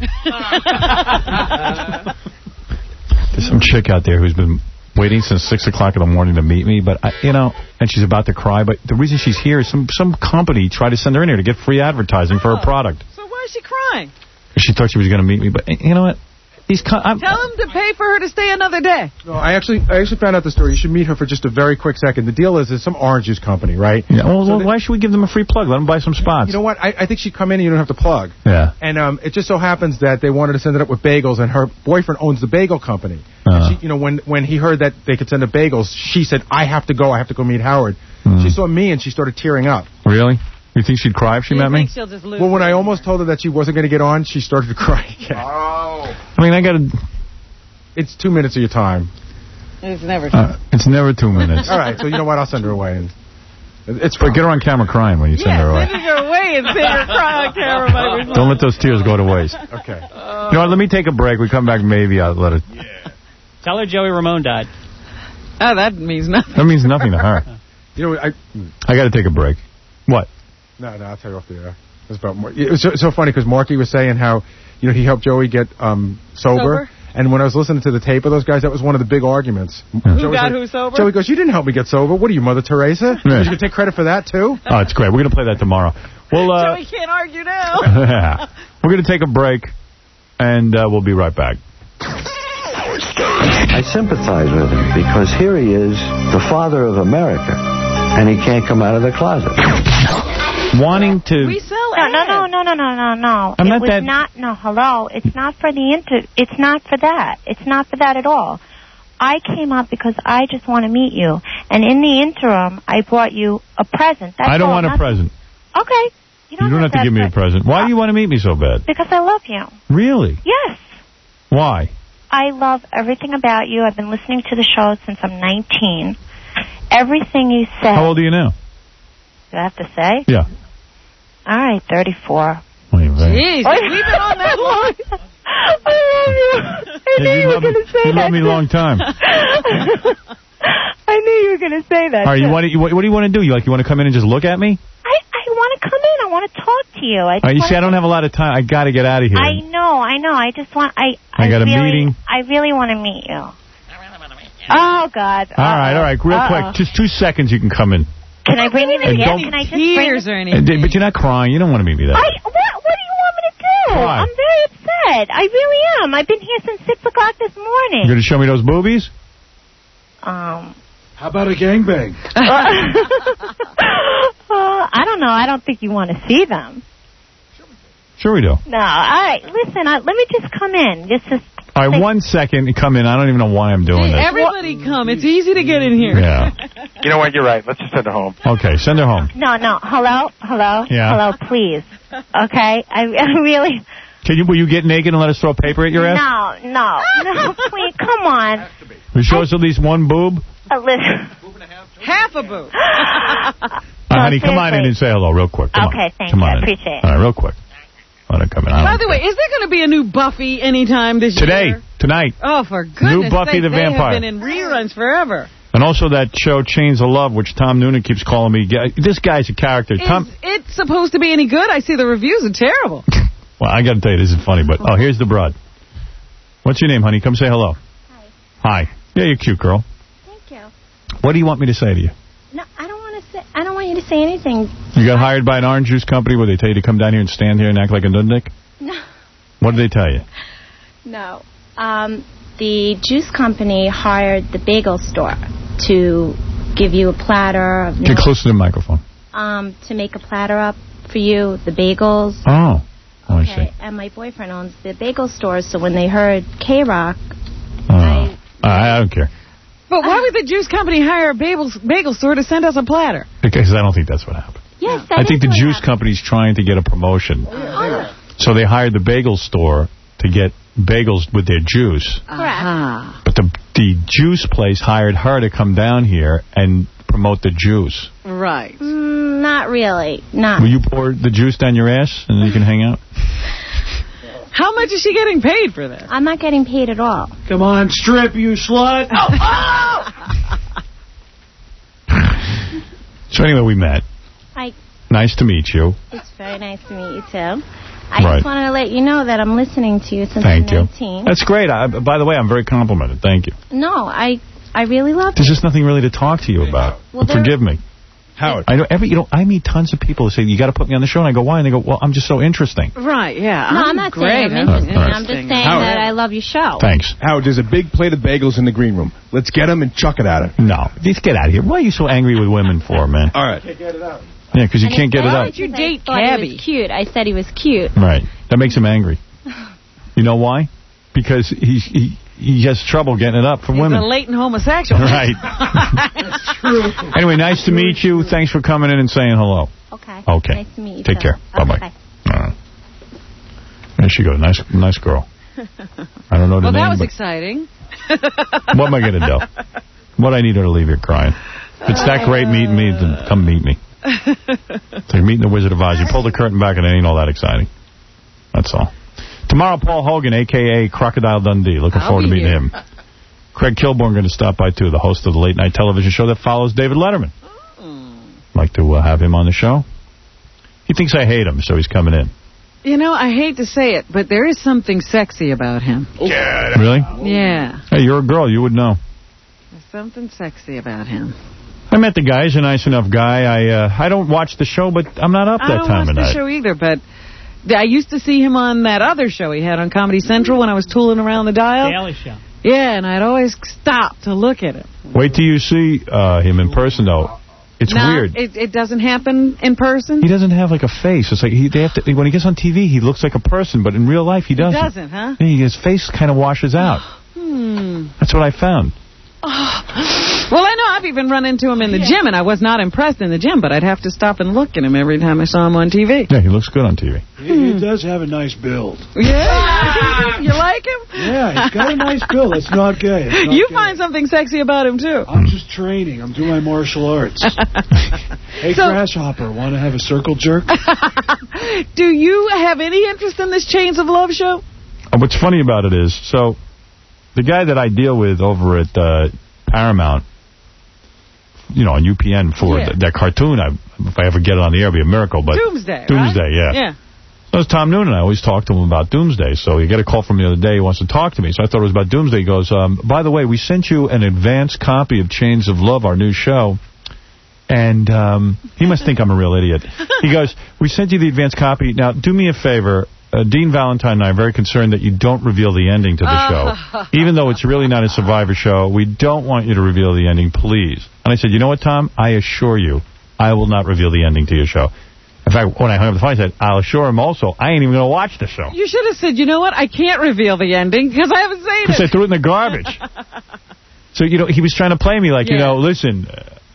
There's some chick out there who's been waiting since six o'clock in the morning to meet me, but I, you know, and she's about to cry. But the reason she's here is some some company tried to send her in here to get free advertising for her product. So why is she crying? She thought she was going to meet me, but you know what? These co- I'm, Tell him to pay for her to stay another day. No, I actually, I actually found out the story. You should meet her for just a very quick second. The deal is, it's some orange juice company, right? Yeah, well, So well, they- why should we give them a free plug? Let them buy some spots. You know what? I, I think she'd come in and you don't have to plug. Yeah. And um, it just so happens that they wanted to send it up with bagels, and her boyfriend owns the bagel company. Uh-huh. And she, you know, when when he heard that they could send up bagels, she said, "I have to go. I have to go meet Howard." Mm. She saw me and she started tearing up. Really? You think she'd cry if she Do you met me? think she'll just lose Well, when her? I almost told her that she wasn't going to get on, she started to cry again. I mean, I got to. It's two minutes of your time. It's never Uh, it's never two minutes. All right, so you know what? I'll send her away. And it's But get her on camera crying when you send her away. Sending her away and seeing her cry on camera might be fun. Don't let those tears go to waste. Okay. Uh, You know what? Let me take a break. We come back, maybe I'll let it. Tell her Joey Ramone died. Oh, that means nothing. That means nothing to her. You know, I I got to take a break. What? no, no, I'll tell you off the air. It was about Mar- it was so, so funny because Marky was saying how, you know, he helped Joey get um, sober. Sober? And when I was listening to the tape of those guys, that was one of the big arguments. Who Joey got said- who sober? Joey goes, "You didn't help me get sober. What are you, Mother Teresa? Yeah. You gonna take credit for that too?" Oh, it's great. We're going to play that tomorrow. Well, uh, Joey can't argue now. yeah. We're going to take a break, and uh, we'll be right back. I sympathize with him because here he is, the father of America, and he can't come out of the closet. Wanting to... We sell No, no, no, no, no, no, no, no. I'm it not was that- not. No, hello. It's not for the inter. It's not for that. It's not for that at all. I came up because I just want to meet you, and in the interim, I brought you a present. That's I don't all, want a nothing- present. Okay. You don't, You don't have to that give me a present. present. Why do you want to meet me so bad? Because I love you. Really? Yes. Why? I love everything about you. I've been listening to the show since I'm nineteen. Everything you said. How old are you now? Do I have to say? Yeah. All right, thirty-four. What are you saying? Jeez, we've been on that long. I love you. I Yeah, knew you you were love going me- to say you that. love me a too. long time. I knew you were going to say that. All right, you too. want to, you, what, what do you want to do? You like you want to come in and just look at me? I, I want to come in. I want to talk to you. I All right, you just see, I wanna- don't have a lot of time. I got to get out of here. I know, I know. I just want. I. I got a really, meeting. I really want to meet you. Oh God. All right, all right, real Uh-oh. quick, just two seconds. You can come in. Can I bring you the And gift? don't- Can I just bring? Tears or And, anything. but you're not crying. You don't want to meet me that. I. What? What do you want me to do? Cry. I'm very upset. I really am. I've been here since six o'clock this morning. You're going to show me those boobies? Um. How about a gangbang? uh, I don't know. I don't think you want to see them. Sure we do. No. All right. Listen. I, let me just come in. Just to. All right, one second. Come in. I don't even know why I'm doing Hey, this. everybody come. It's easy to get in here. Yeah. You know what? You're right. Let's just send her home. Okay, send her home. No, no. Hello? Hello? Yeah. Hello, please. Okay? I, I really... Can you, will you get naked and let us throw paper at your ass? No, no. No, please. Come on. Will you show us at least one boob? Uh, listen. Half a boob. Uh, honey, come on in and say hello real quick. Come Okay, on. thank come you. on I in. appreciate it. All right, real quick. Let her come in. I By don't the way, is there going to be a new Buffy anytime this Today, year? tonight. Oh, for goodness Buffy sake, the they Vampire. have been in reruns forever. And also that show, Chains of Love, which Tom Noonan keeps calling me. This guy's a character. Is Tom. it supposed to be any good? I see the reviews are terrible. Well, I got to tell you, this is funny, but... Oh, here's the broad. What's your name, honey? Come say hello. Hi. Hi. Yeah, you're cute, girl. Thank you. What do you want me to say to you? No, I don't want to say... I don't want you to say anything. You got hired by an orange juice company where they tell you to come down here and stand here and act like a nudnik? No. What did they tell you? No. Um, the juice company hired the bagel store to give you a platter of Get milk, close to the microphone. um, to make a platter up for you, the bagels. Oh. Oh, Okay, I see. and my boyfriend owns the bagel store, so when they heard K-Rock, Oh. I, I don't care. But why would the juice company hire a bagel, bagel store to send us a platter? Because I don't think that's what happened. yes, that I think is the what juice happened. company's trying to get a promotion. Oh, So they hired the bagel store to get bagels with their juice. correct. But the the juice place hired her to come down here and promote the juice. Right. Mm, not really. Not. Will you pour the juice down your ass and then you can hang out? How much is she getting paid for this? I'm not getting paid at all. Come on, strip, you slut. So anyway, we met. I, Nice to meet you. it's very nice to meet you, too. I Right. just wanted to let you know that I'm listening to you since Thank I'm you. nineteen. That's great. I, by the way, I'm very complimented. Thank you. No, I I really love There's you. just nothing really to talk to you about. Well, there- Forgive me. Howard. I know every you know I meet tons of people who say you got to put me on the show and I go why and they go well I'm just so interesting. Right, yeah. No, I'm, I'm not great. saying I'm interested. All right. I'm just saying Howard. that I love your show. Thanks. Howard, there's a big plate of bagels in the green room. Let's get them and chuck it at her. No, just get out of here. Why are you so angry with women for, man? All right. Yeah, because you And can't it's get it not up. because You I date thought he Cabby. was cute. I said he was cute. Right. That makes him angry. You know why? Because he's, he he has trouble getting it up for He's women. a latent homosexual. Right. That's true. Anyway, nice to meet you. Thanks for coming in and saying hello. Okay. Okay. Nice to meet you. Take too. care. Bye-bye. Okay, Uh, there she goes. Nice nice girl. I don't know the Well, that name, was but exciting. what am I going to do? What I need her to leave here crying. If it's that great meeting me, then come meet me. It's like meeting the Wizard of Oz. You pull the curtain back and it ain't all that exciting. That's all. Tomorrow, Paul Hogan, a k a. Crocodile Dundee. Looking I'll forward to be meeting here. him. Craig Kilborn going to stop by, too, the host of the late-night television show that follows David Letterman. Like to uh, have him on the show. He thinks I hate him, so he's coming in. You know, I hate to say it, but there is something sexy about him. Really? Yeah. Hey, you're a girl. You would know. There's something sexy about him. I met the guy. He's a nice enough guy. I uh, I don't watch the show, but I'm not up I that don't time watch of the night. show either, but I used to see him on that other show he had on Comedy Central when I was tooling around the dial. Daily Show. Yeah, and I'd always stop to look at him. Wait till you see uh, him in person, though. It's Not- weird. It, it doesn't happen in person? He doesn't have like a face. It's like he they have to when he gets on T V, he looks like a person, but in real life, he He doesn't. doesn't, huh? Yeah, his face kind of washes out. Hmm. That's what I found. Well, I know I've even run into him in the gym, and I was not impressed in the gym, but I'd have to stop and look at him every time I saw him on T V. Yeah, he looks good on T V. He, he does have a nice build. Yeah? You like him? Yeah, he's got a nice build. That's not gay. It's not You gay. find something sexy about him, too. I'm just training. I'm doing my martial arts. Hey, So- Grasshopper, want to have a circle jerk? Do you have any interest in this Chains of Love show? And what's funny about it is, so the guy that I deal with over at uh, Paramount, you know, on U P N for Yeah. th- that cartoon, I, if I ever get it on the air, it'll be a miracle. But Doomsday, Doomsday, right? yeah. Yeah. That was Tom Noonan. I always talk to him about Doomsday. So he got a call from the other day. He wants to talk to me. So I thought it was about Doomsday. He goes, um, by the way, we sent you an advance copy of Chains of Love, our new show. And um, he must think I'm a real idiot. He goes, we sent you the advance copy. Now, do me a favor. Uh, Dean Valentine and I are very concerned that you don't reveal the ending to the show. Even though it's really not a Survivor show, we don't want you to reveal the ending, please. And I said, you know what, Tom? I assure you, I will not reveal the ending to your show. In fact, when I hung up the phone, I said, I'll assure him also, I ain't even going to watch the show. You should have said, you know what, I can't reveal the ending because I haven't seen Because I it. threw it in the garbage. So, you know, he was trying to play me like, you Yeah. know, listen, uh,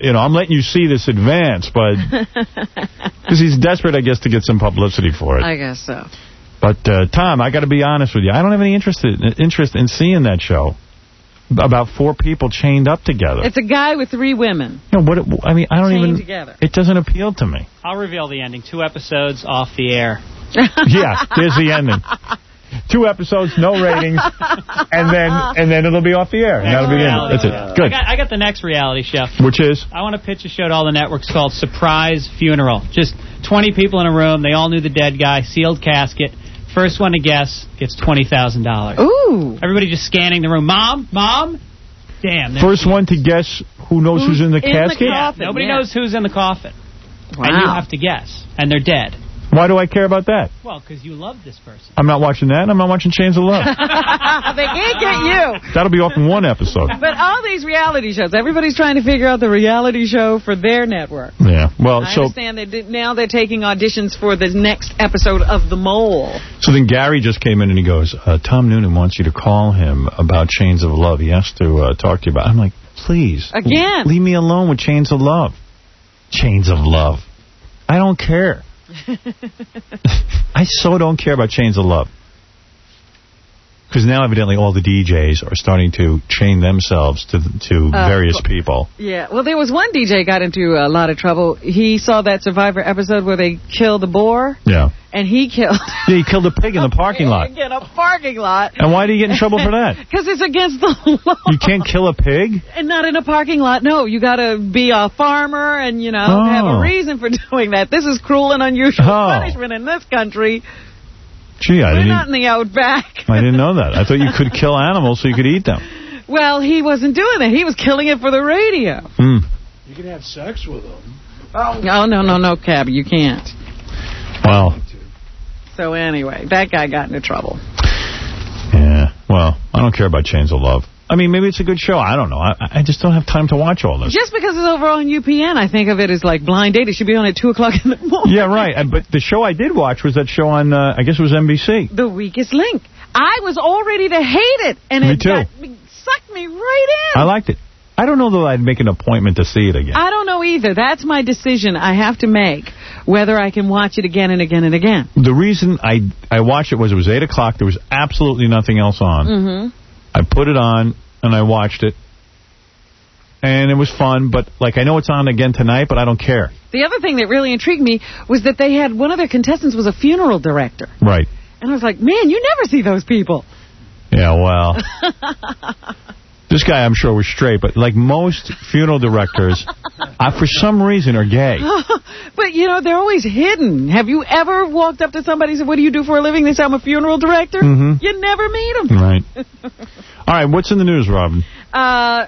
you know, I'm letting you see this advance, but because he's desperate, I guess, to get some publicity for it. I guess so. But, uh, Tom, I got to be honest with you. I don't have any interest in, interest in seeing that show about four people chained up together. It's a guy with three women. You know, what? It, I mean, I don't chained even... together. It doesn't appeal to me. I'll reveal the ending. Two episodes off the air. Yeah, there's the ending. Two episodes, no ratings, and then and then it'll be off the air. And that'll be the end. That's it. Good. I got, I got the next reality show. Which is? I want to pitch a show to all the networks called Surprise Funeral. Just twenty people in a room. They all knew the dead guy. Sealed casket. First one to guess gets twenty thousand dollars. Ooh. Everybody just scanning the room. Mom? Mom? Damn. First one to guess who knows who's, who's in the in casket? The coffin, Nobody yeah. knows who's in the coffin. Wow. And you have to guess. And they're dead. Why do I care about that? Well, because you love this person. I'm not watching that, and I'm not watching Chains of Love. They can't get you. That'll be off in one episode. But all these reality shows, everybody's trying to figure out the reality show for their network. Yeah. Well, I so understand they did, now they're taking auditions for the next episode of The Mole. So then Gary just came in and he goes, uh, Tom Noonan wants you to call him about Chains of Love. He has to uh, talk to you about it. I'm like, please. Again. Leave me alone with Chains of Love. Chains of Love. I don't care. I so don't care about Chains of Love. Because now, evidently, all the D Js are starting to chain themselves to to uh, various people. Yeah. Well, there was one D J got into a lot of trouble. He saw that Survivor episode where they killed the boar. Yeah. And he killed... Yeah, he killed a pig in the parking lot. In a parking lot. And why did he get in trouble for that? Because it's against the law. You can't kill a pig? And not in a parking lot. No, you got to be a farmer and, you know, oh. have a reason for doing that. This is cruel and unusual oh. punishment in this country. Gee, I We're didn't... not in the outback. I didn't know that. I thought you could kill animals so you could eat them. Well, he wasn't doing that. He was killing it for the radio. Hmm. You can have sex with them. Oh, no, no, no, no, Cabby. You can't. Well. So anyway, that guy got into trouble. Yeah. Well, I don't care about Chains of Love. I mean, maybe it's a good show. I don't know. I, I just don't have time to watch all this. Just because it's over on U P N, I think of it as like Blind Date. It should be on at two o'clock in the morning. Yeah, right. But the show I did watch was that show on, uh, I guess it was N B C. The Weakest Link. I was all ready to hate it. And me it too. Got, sucked me right in. I liked it. I don't know that I'd make an appointment to see it again. I don't know either. That's my decision I have to make, whether I can watch it again and again and again. The reason I, I watched it was it was eight o'clock. There was absolutely nothing else on. Mm-hmm. I put it on. And I watched it, and it was fun, but, like, I know it's on again tonight, but I don't care. The other thing that really intrigued me was that they had, one of their contestants was a funeral director. Right. And I was like, man, you never see those people. Yeah, well, this guy, I'm sure, was straight, but, like most funeral directors, uh, for some reason, are gay. But, you know, they're always hidden. Have you ever walked up to somebody and said, what do you do for a living? They say, I'm a funeral director. Mm-hmm. You never meet them. Right. All right, what's in the news, Robin? Uh,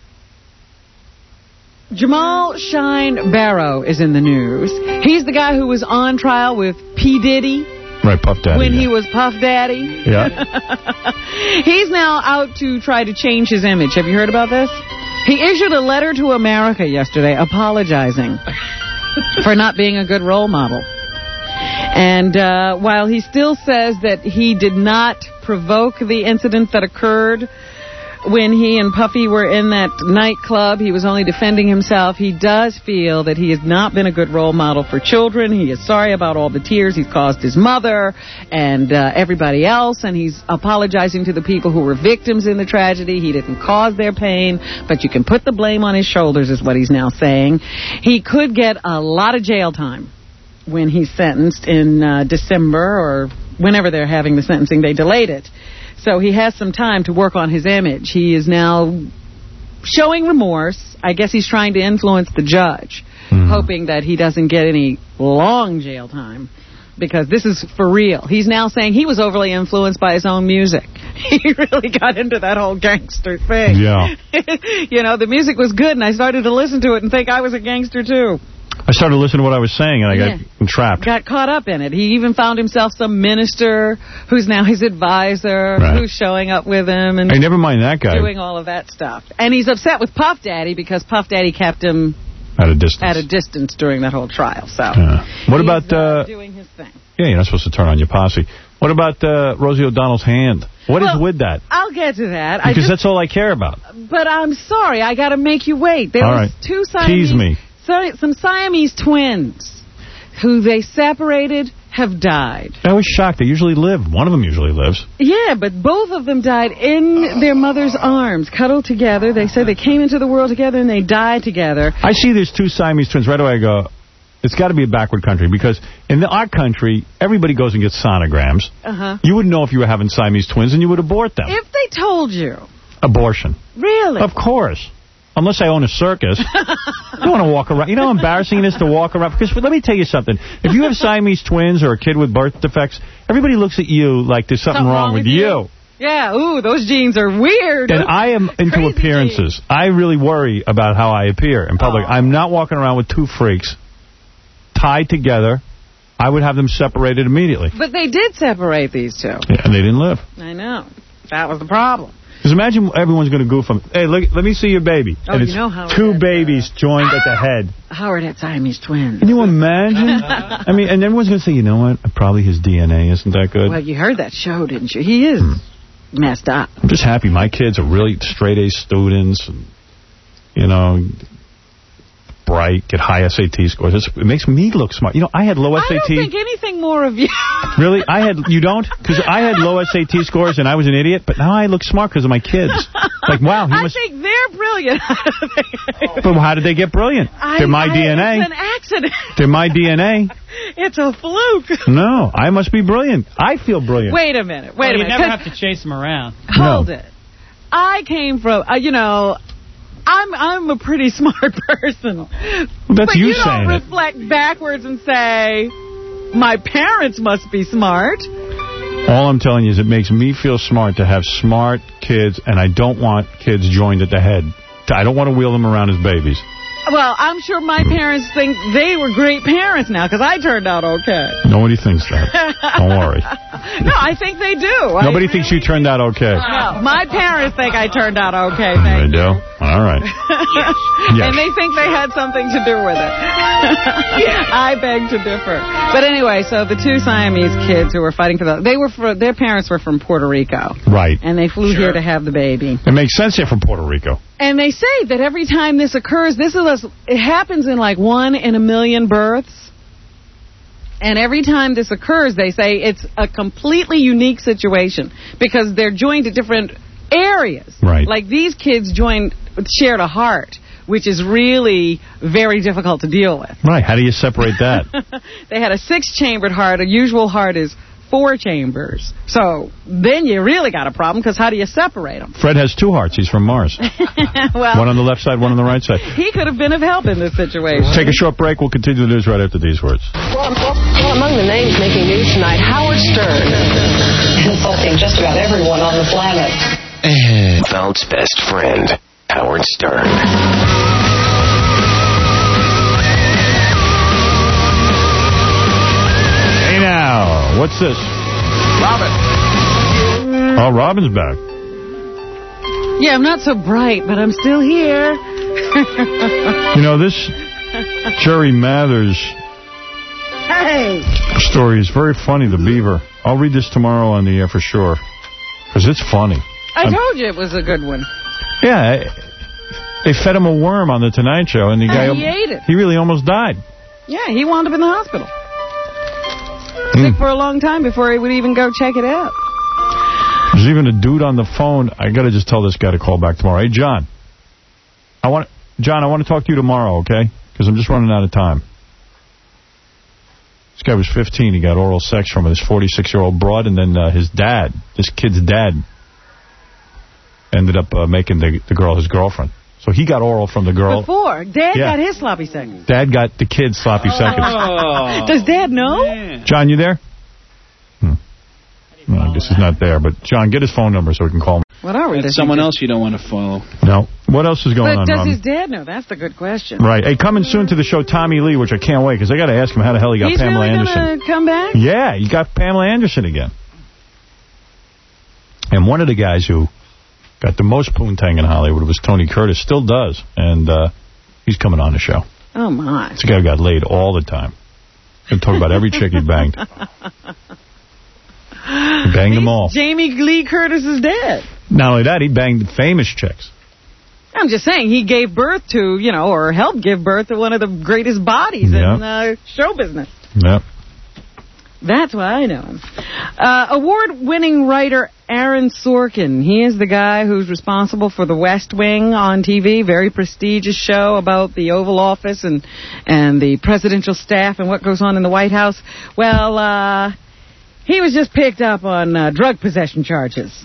Jamal Shine Barrow is in the news. He's the guy who was on trial with P. Diddy. Right, Puff Daddy. When yeah. he was Puff Daddy. Yeah. He's now out to try to change his image. Have you heard about this? He issued a letter to America yesterday apologizing for not being a good role model. And uh, while he still says that he did not provoke the incident that occurred when he and Puffy were in that nightclub, he was only defending himself. He does feel that he has not been a good role model for children. He is sorry about all the tears he's caused his mother and uh, everybody else, and he's apologizing to the people who were victims in the tragedy. He didn't cause their pain, but you can put the blame on his shoulders, is what he's now saying. He could get a lot of jail time when he's sentenced in uh, December or whenever they're having the sentencing. They delayed it. So he has some time to work on his image. He is now showing remorse. I guess he's trying to influence the judge, mm. hoping that he doesn't get any long jail time, because this is for real. He's now saying he was overly influenced by his own music. He really got into that whole gangster thing. Yeah. You know, the music was good, and I started to listen to it and think I was a gangster, too. I started listening to what I was saying, and I got yeah. entrapped. Got caught up in it. He even found himself some minister who's now his advisor, right. who's showing up with him and hey, never mind that guy. doing all of that stuff. And he's upset with Puff Daddy because Puff Daddy kept him at a distance at a distance during that whole trial. So yeah. What he's, about uh, uh, doing his thing? Yeah, you're not supposed to turn on your posse. What about uh, Rosie O'Donnell's hand? What well, is with that? I'll get to that. Because I just, that's all I care about. But I'm sorry, I got to make you wait. There all was right. two Siamese, Tease me. So, some Siamese twins who they separated have died. I was shocked. They usually live. One of them usually lives. Yeah, but both of them died in their mother's arms, cuddled together. They said they came into the world together and they died together. I see there's two Siamese twins. Right away I go, it's got to be a backward country, because in the, our country, everybody goes and gets sonograms. Uh-huh. You would know if you were having Siamese twins, and you would abort them. If they told you. Abortion. Really? Of course. Unless I own a circus. You don't want to walk around. You know how embarrassing it is to walk around? Because let me tell you something. If you have Siamese twins or a kid with birth defects, everybody looks at you like there's something, something wrong, wrong with you. you. Yeah, ooh, those genes are weird. And I am into Crazy appearances. Genes. I really worry about how I appear in public. Oh. I'm not walking around with two freaks tied together. I would have them separated immediately. But they did separate these two. Yeah, and they didn't live. I know. That was the problem. Because imagine everyone's going to goof them. Hey, look, let me see your baby. Oh, and it's you know Howard two had, babies uh, joined at the head. Howard had Siamese twins. Can you imagine? I mean, and everyone's going to say, you know what? Probably his D N A isn't that good. Well, you heard that show, didn't you? He is hmm. messed up. I'm just happy my kids are really straight-A students. And, you know, bright, get high S A T scores. It's, it makes me look smart. You know, I had low S A T. I don't think anything more of you. Really? I had, you don't? Because I had low S A T scores and I was an idiot, but now I look smart because of my kids. Like, wow. He I must... think they're brilliant. But how did they get brilliant? I, They're my I, D N A. It's an accident. They're my D N A. It's a fluke. No, I must be brilliant. I feel brilliant. Wait a minute. Wait well, a you minute. You never have to chase them around. Hold no. it. I came from, uh, you know... I'm I'm a pretty smart person. Well, that's but you, you saying don't reflect it. backwards and say, my parents must be smart. All I'm telling you is it makes me feel smart to have smart kids, and I don't want kids joined at the head. I don't want to wheel them around as babies. Well, I'm sure my parents think they were great parents now, because I turned out okay. Nobody thinks that. Don't worry. No, I think they do. Nobody I thinks you turned out okay. No, my parents think I turned out okay, thank They do? All right. yes. Yes. And they think they had something to do with it. I beg to differ. But anyway, so the two Siamese kids who were fighting for the... They were for, their parents were from Puerto Rico. Right. And they flew Sure. here to have the baby. It makes sense here from Puerto Rico. And they say that every time this occurs, this is a, it happens in like one in a million births. And every time this occurs, they say it's a completely unique situation because they're joined at different areas. Right. Like these kids joined, shared a heart, which is really very difficult to deal with. Right. How do you separate that? They had a six-chambered heart. A usual heart is four chambers. So then you really got a problem because how do you separate them? Fred has two hearts. He's from Mars. Well, one on the left side, one on the right side. He could have been of help in this situation. Take a short break. We'll continue the news right after these words. Well, well, among the names making news tonight, Howard Stern. Insulting just about everyone on the planet. And Valt's best friend, Howard Stern. Hey now, what's this? Robin. Oh, Robin's back. Yeah, I'm not so bright, but I'm still here. You know, this Jerry Mathers hey. story is very funny, the beaver. I'll read this tomorrow on the air for sure, because it's funny. I I'm, told you it was a good one. Yeah, they fed him a worm on the Tonight Show, and the guy... And he ate it. He really almost died. Yeah, he wound up in the hospital. Mm. Sick for a long time before he would even go check it out. There's even a dude on the phone. I got to just tell this guy to call back tomorrow. Hey, John. I want John, I want to talk to you tomorrow, okay? Because I'm just running out of time. This guy was fifteen. He got oral sex from his forty-six-year-old broad, and then uh, his dad, this kid's dad, ended up uh, making the, the girl his girlfriend. So he got oral from the girl. Before. Dad Yeah. got his sloppy seconds. Dad got the kid's sloppy seconds. Oh. Does Dad know? John, you there? Hmm. Well, I guess he's not there, but John, get his phone number so he can call me. What are we? That's someone else you don't want to follow. No. What else is going but on, does Robin? his dad know? That's the good question. Right. Hey, coming soon to the show, Tommy Lee, which I can't wait, because I got to ask him how the hell he got He's Pamela really Anderson. gonna come back? Yeah, he got Pamela Anderson again. And one of the guys who got the most poontang in Hollywood was Tony Curtis, still does, and uh, he's coming on the show. Oh, my. This guy got laid all the time. Going to talk about every chick he banged. Banged them all. Jamie Lee Curtis is dead. Not only that, he banged famous chicks. I'm just saying, he gave birth to, you know, or helped give birth to one of the greatest bodies Yep. in uh, show business. Yep. That's why I know him. Uh, award-winning writer Aaron Sorkin. He is the guy who's responsible for The West Wing on T V. Very prestigious show about the Oval Office and, and the presidential staff and what goes on in the White House. Well, uh, he was just picked up on uh, drug possession charges.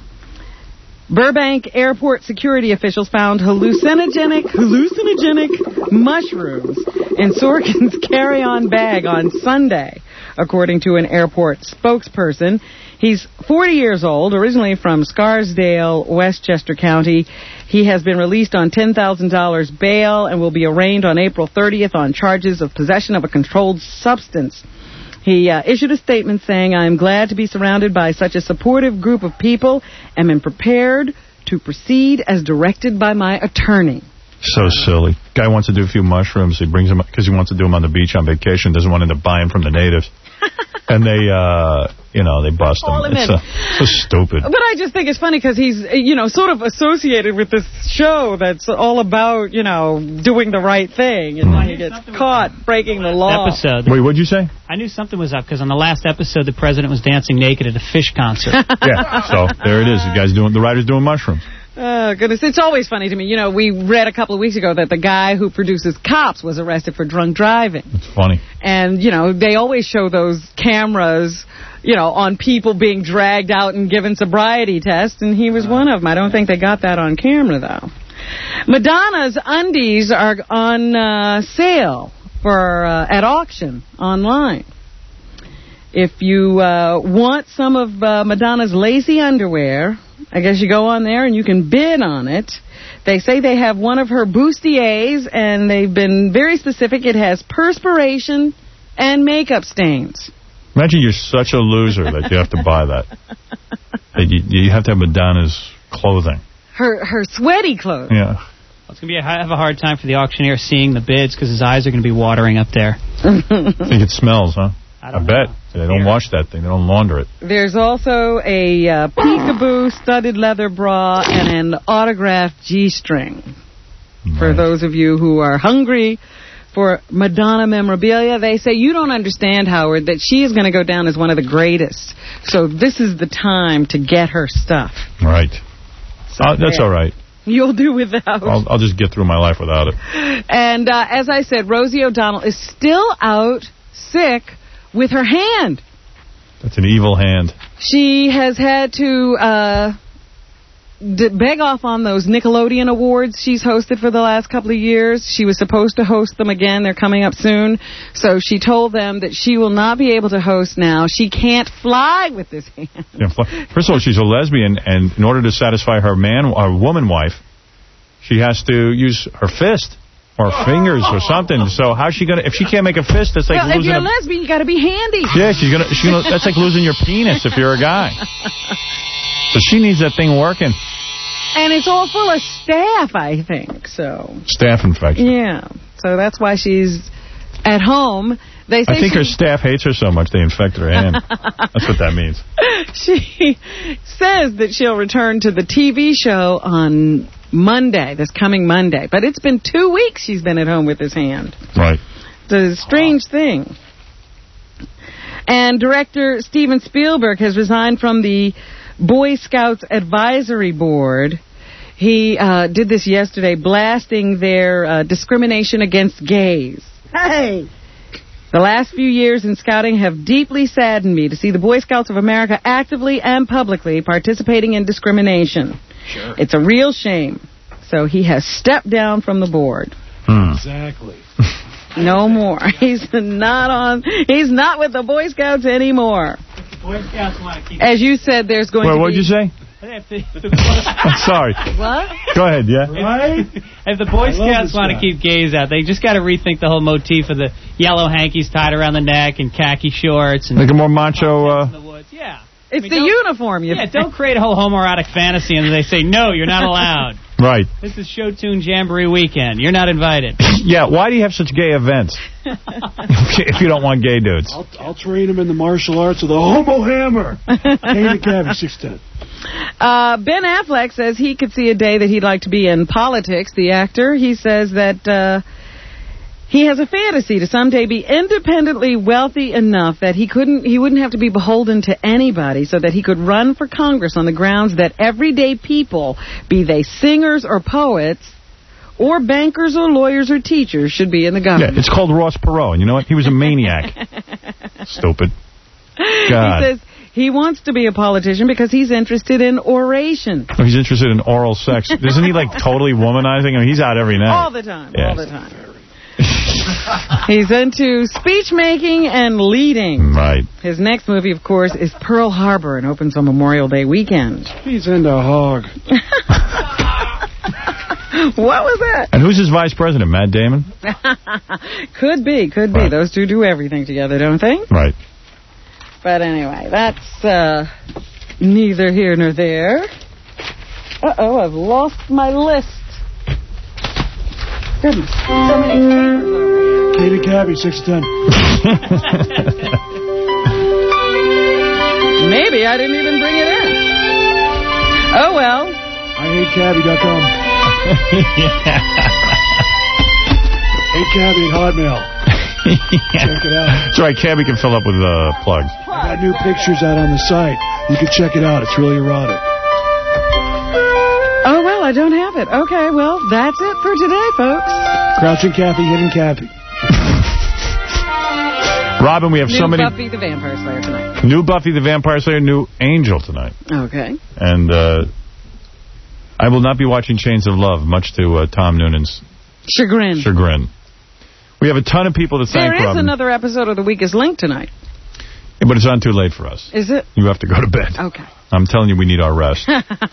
Burbank airport security officials found hallucinogenic, hallucinogenic mushrooms in Sorkin's carry-on bag on Sunday, according to an airport spokesperson. He's forty years old, originally from Scarsdale, Westchester County. He has been released on ten thousand dollars bail and will be arraigned on April thirtieth on charges of possession of a controlled substance. He uh, issued a statement saying, I am glad to be surrounded by such a supportive group of people and am prepared to proceed as directed by my attorney. So silly. Guy wants to do a few mushrooms. He brings them because he wants to do them on the beach on vacation. Doesn't want him to buy them from the natives. And they, uh, you know, they bust him. Call him It's in. uh, so stupid. But I just think it's funny because he's, you know, sort of associated with this show that's all about, you know, doing the right thing. And when he gets caught breaking the law. Episode. Wait, what'd you say? I knew something was up because on the last episode, the president was dancing naked at a Fish concert. Yeah, so there it is. The guy's doing, the writer's doing mushrooms. Oh, goodness. It's always funny to me. You know, we read a couple of weeks ago that the guy who produces Cops was arrested for drunk driving. It's funny. And, you know, they always show those cameras, you know, on people being dragged out and given sobriety tests, and he was one of them. I don't think they got that on camera, though. Madonna's undies are on uh, sale for uh, at auction online. If you uh, want some of uh, Madonna's lacy underwear, I guess you go on there and you can bid on it. They say they have one of her bustiers, and they've been very specific. It has perspiration and makeup stains. Imagine you're such a loser that you have to buy that. That you, you have to have Madonna's clothing. Her her sweaty clothes. Yeah. Well, it's going to be a, have a hard time for the auctioneer seeing the bids because his eyes are going to be watering up there. I think it smells, huh? I, I bet. They don't wash that thing. They don't launder it. There's also a uh, peekaboo studded leather bra and an autographed G-string. Nice. For those of you who are hungry for Madonna memorabilia, they say you don't understand, Howard, that she is going to go down as one of the greatest. So this is the time to get her stuff. Right. So uh, that's there. all right. You'll do without. I'll, I'll just get through my life without it. And uh, as I said, Rosie O'Donnell is still out sick with her hand. That's an evil hand. She has had to uh, d- beg off on those Nickelodeon Awards she's hosted for the last couple of years. She was supposed to host them again. They're coming up soon. So she told them that she will not be able to host now. She can't fly with this hand. Yeah, first of all, she's a lesbian, and in order to satisfy her man or woman wife, she has to use her fist. Or fingers or something. So how's she gonna? If she can't make a fist, that's like well, losing. If you're a, a lesbian, you got to be handy. Yeah, she's gonna. She's gonna. That's like losing your penis if you're a guy. So she needs that thing working. And it's all full of staph, I think. So Staph infection. yeah. So that's why she's at home. They say I think she, her staff hates her so much they infected her hand. That's what that means. She says that she'll return to the T V show on Monday, this coming Monday. But it's been two weeks she's been at home with this hand. Right. It's a strange thing. And director Steven Spielberg has resigned from the Boy Scouts Advisory Board. He uh, did this yesterday, blasting their uh, discrimination against gays. Hey! The last few years in scouting have deeply saddened me to see the Boy Scouts of America actively and publicly participating in discrimination. Sure. It's a real shame. So he has stepped down from the board. Hmm. Exactly. No more. He's not on. He's not with the Boy Scouts anymore. The Boy Scouts want to keep. As you said, there's going Wait, to what'd be. you say? I'm sorry. What? Go ahead, yeah. Right? If the Boy Scouts want to keep gays out, they just got to rethink the whole motif of the yellow hankies tied around the neck and khaki shorts. And like a more macho... Uh... in the woods. Yeah. It's I mean, the uniform. You Yeah, think. don't create a whole homoerotic fantasy and they say, no, you're not allowed. Right. This is Show Tune Jamboree weekend. You're not invited. Yeah, why do you have such gay events? If you don't want gay dudes. I'll, I'll train him in the martial arts of the Homo Hammer. Hey, Cabby, six ten. Uh, Ben Affleck says he could see a day that he'd like to be in politics, the actor. He says that uh, he has a fantasy to someday be independently wealthy enough that he couldn't, he wouldn't have to be beholden to anybody, so that he could run for Congress on the grounds that everyday people, be they singers or poets, or bankers or lawyers or teachers, should be in the government. Yeah, it's called Ross Perot, and you know what? He was a maniac. Stupid. God. He says he wants to be a politician because he's interested in oration. Oh, he's interested in oral sex. Isn't he, like, totally womanizing? I mean, he's out every night. All the time, yes. all the time. He's into speech making and leading. Right. His next movie, of course, is Pearl Harbor and opens on Memorial Day weekend. He's into hog. What was that? And who's his vice president, Matt Damon? Could be, could be. Right. Those two do everything together, don't they? Right. But anyway, that's uh, neither here nor there. Uh-oh, I've lost my list. Goodness, so many papers over here. Katie Cabby, six ten. Maybe I didn't even bring it in. Oh, well. I hate cabby dot com. Hate Cabby at Hotmail. Check it out. That's right, Cabby can fill up with uh, plugs. I got new pictures out on the site. You can check it out. It's really erotic. Oh, well, I don't have it. Okay, well, that's it for today, folks. Crouching Kathy, Hidden Kathy. Robin, we have new so many... New Buffy the Vampire Slayer tonight. New Buffy the Vampire Slayer, new Angel tonight. Okay. And uh, I will not be watching Chains of Love, much to uh, Tom Noonan's chagrin. chagrin. We have a ton of people to thank, There is Robin. another episode of The Weakest Link tonight. Yeah, but it's on too late for us. Is it? You have to go to bed. Okay. I'm telling you, we need our rest.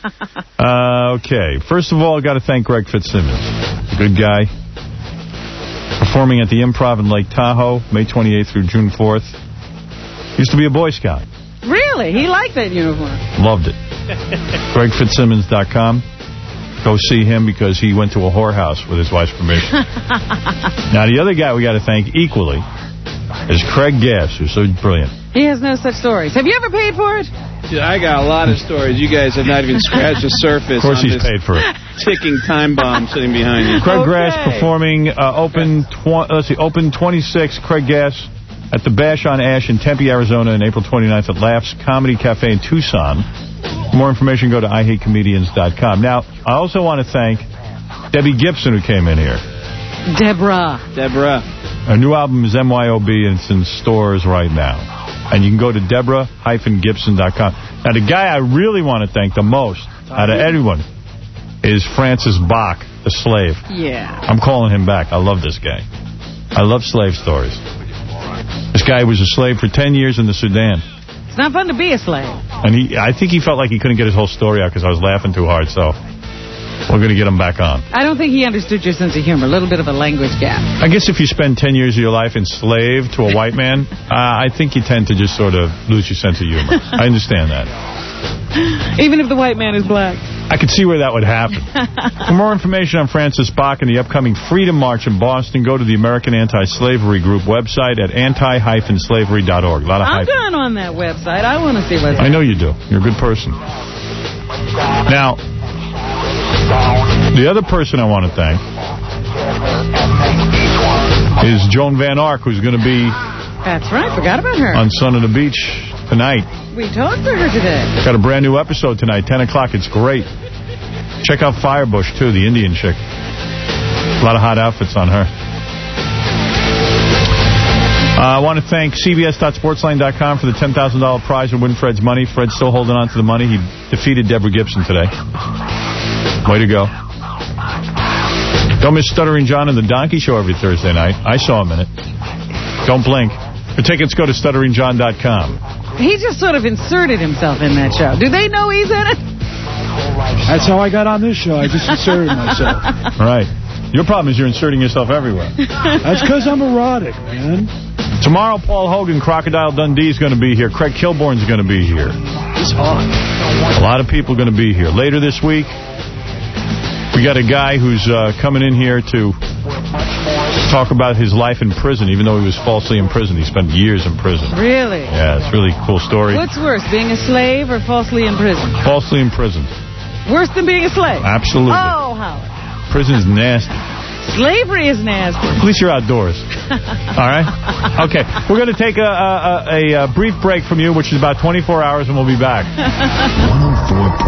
uh, okay. First of all, I've got to thank Greg Fitzsimmons. Good guy. Performing at the Improv in Lake Tahoe, May twenty-eighth through June fourth. Used to be a Boy Scout. Really? He liked that uniform. Loved it. Greg Fitzsimmons dot com. Go see him because he went to a whorehouse with his wife's permission. Now, the other guy we got to thank equally is Craig Gass, who's so brilliant. He has no such stories. Have you ever paid for it? Dude, I got a lot of stories. You guys have not even scratched the surface. Of course on he's this paid for it. Ticking time bomb sitting behind you. Craig okay. Gass performing uh, open tw let's see, open twenty-six, Craig Gass at the Bash on Ash in Tempe, Arizona on April twenty-ninth at Laughs Comedy Cafe in Tucson. For more information, go to I hate comedians dot com. Now, I also want to thank Debbie Gibson, who came in here. Deborah. Deborah. Her new album is M Y O B, and it's in stores right now. And you can go to Deborah Gibson dot com. Now, the guy I really want to thank the most out of everyone is Francis Bach, the slave. Yeah. I'm calling him back. I love this guy. I love slave stories. This guy was a slave for ten years in the Sudan. It's not fun to be a slave. And he, I think he felt like he couldn't get his whole story out because I was laughing too hard, so we're going to get him back on. I don't think he understood your sense of humor. A little bit of a language gap. I guess if you spend ten years of your life enslaved to a white man, uh, I think you tend to just sort of lose your sense of humor. I understand that. Even if the white man is black. I could see where that would happen. For more information on Francis Bach and the upcoming Freedom March in Boston, go to the American Anti-Slavery Group website at anti dash slavery dot org. A lot of I'm hyphen. going on that website. I want to see what's I know you do. You're a good person. Now, the other person I want to thank is Joan Van Ark, who's going to be That's right. Forgot about her. on Son of the Beach tonight. We talked to her today. Got a brand new episode tonight, ten o'clock. It's great. Check out Firebush, too, the Indian chick. A lot of hot outfits on her. Uh, I want to thank C B S dot sportsline dot com for the ten thousand dollar prize and win Fred's money. Fred's still holding on to the money. He defeated Deborah Gibson today. Way to go. Don't miss Stuttering John and the Donkey Show every Thursday night. I saw him in it. Don't blink. For tickets, go to stuttering john dot com. He just sort of inserted himself in that show. Do they know he's in it? That's how I got on this show. I just inserted myself. Right. Your problem is you're inserting yourself everywhere. That's because I'm erotic, man. Tomorrow, Paul Hogan, Crocodile Dundee is going to be here. Craig Kilborn's going to be here. He's hot. A lot of people are going to be here. Later this week, we got a guy who's uh, coming in here to talk about his life in prison, even though he was falsely imprisoned. He spent years in prison. Really? Yeah, it's a really cool story. What's worse, being a slave or falsely imprisoned? Falsely imprisoned. Worse than being a slave? Absolutely. Oh, Howard. Prison's nasty. Slavery is nasty. At least you're outdoors. All right? Okay. We're going to take a, a, a, a brief break from you, which is about twenty-four hours, and we'll be back. one oh four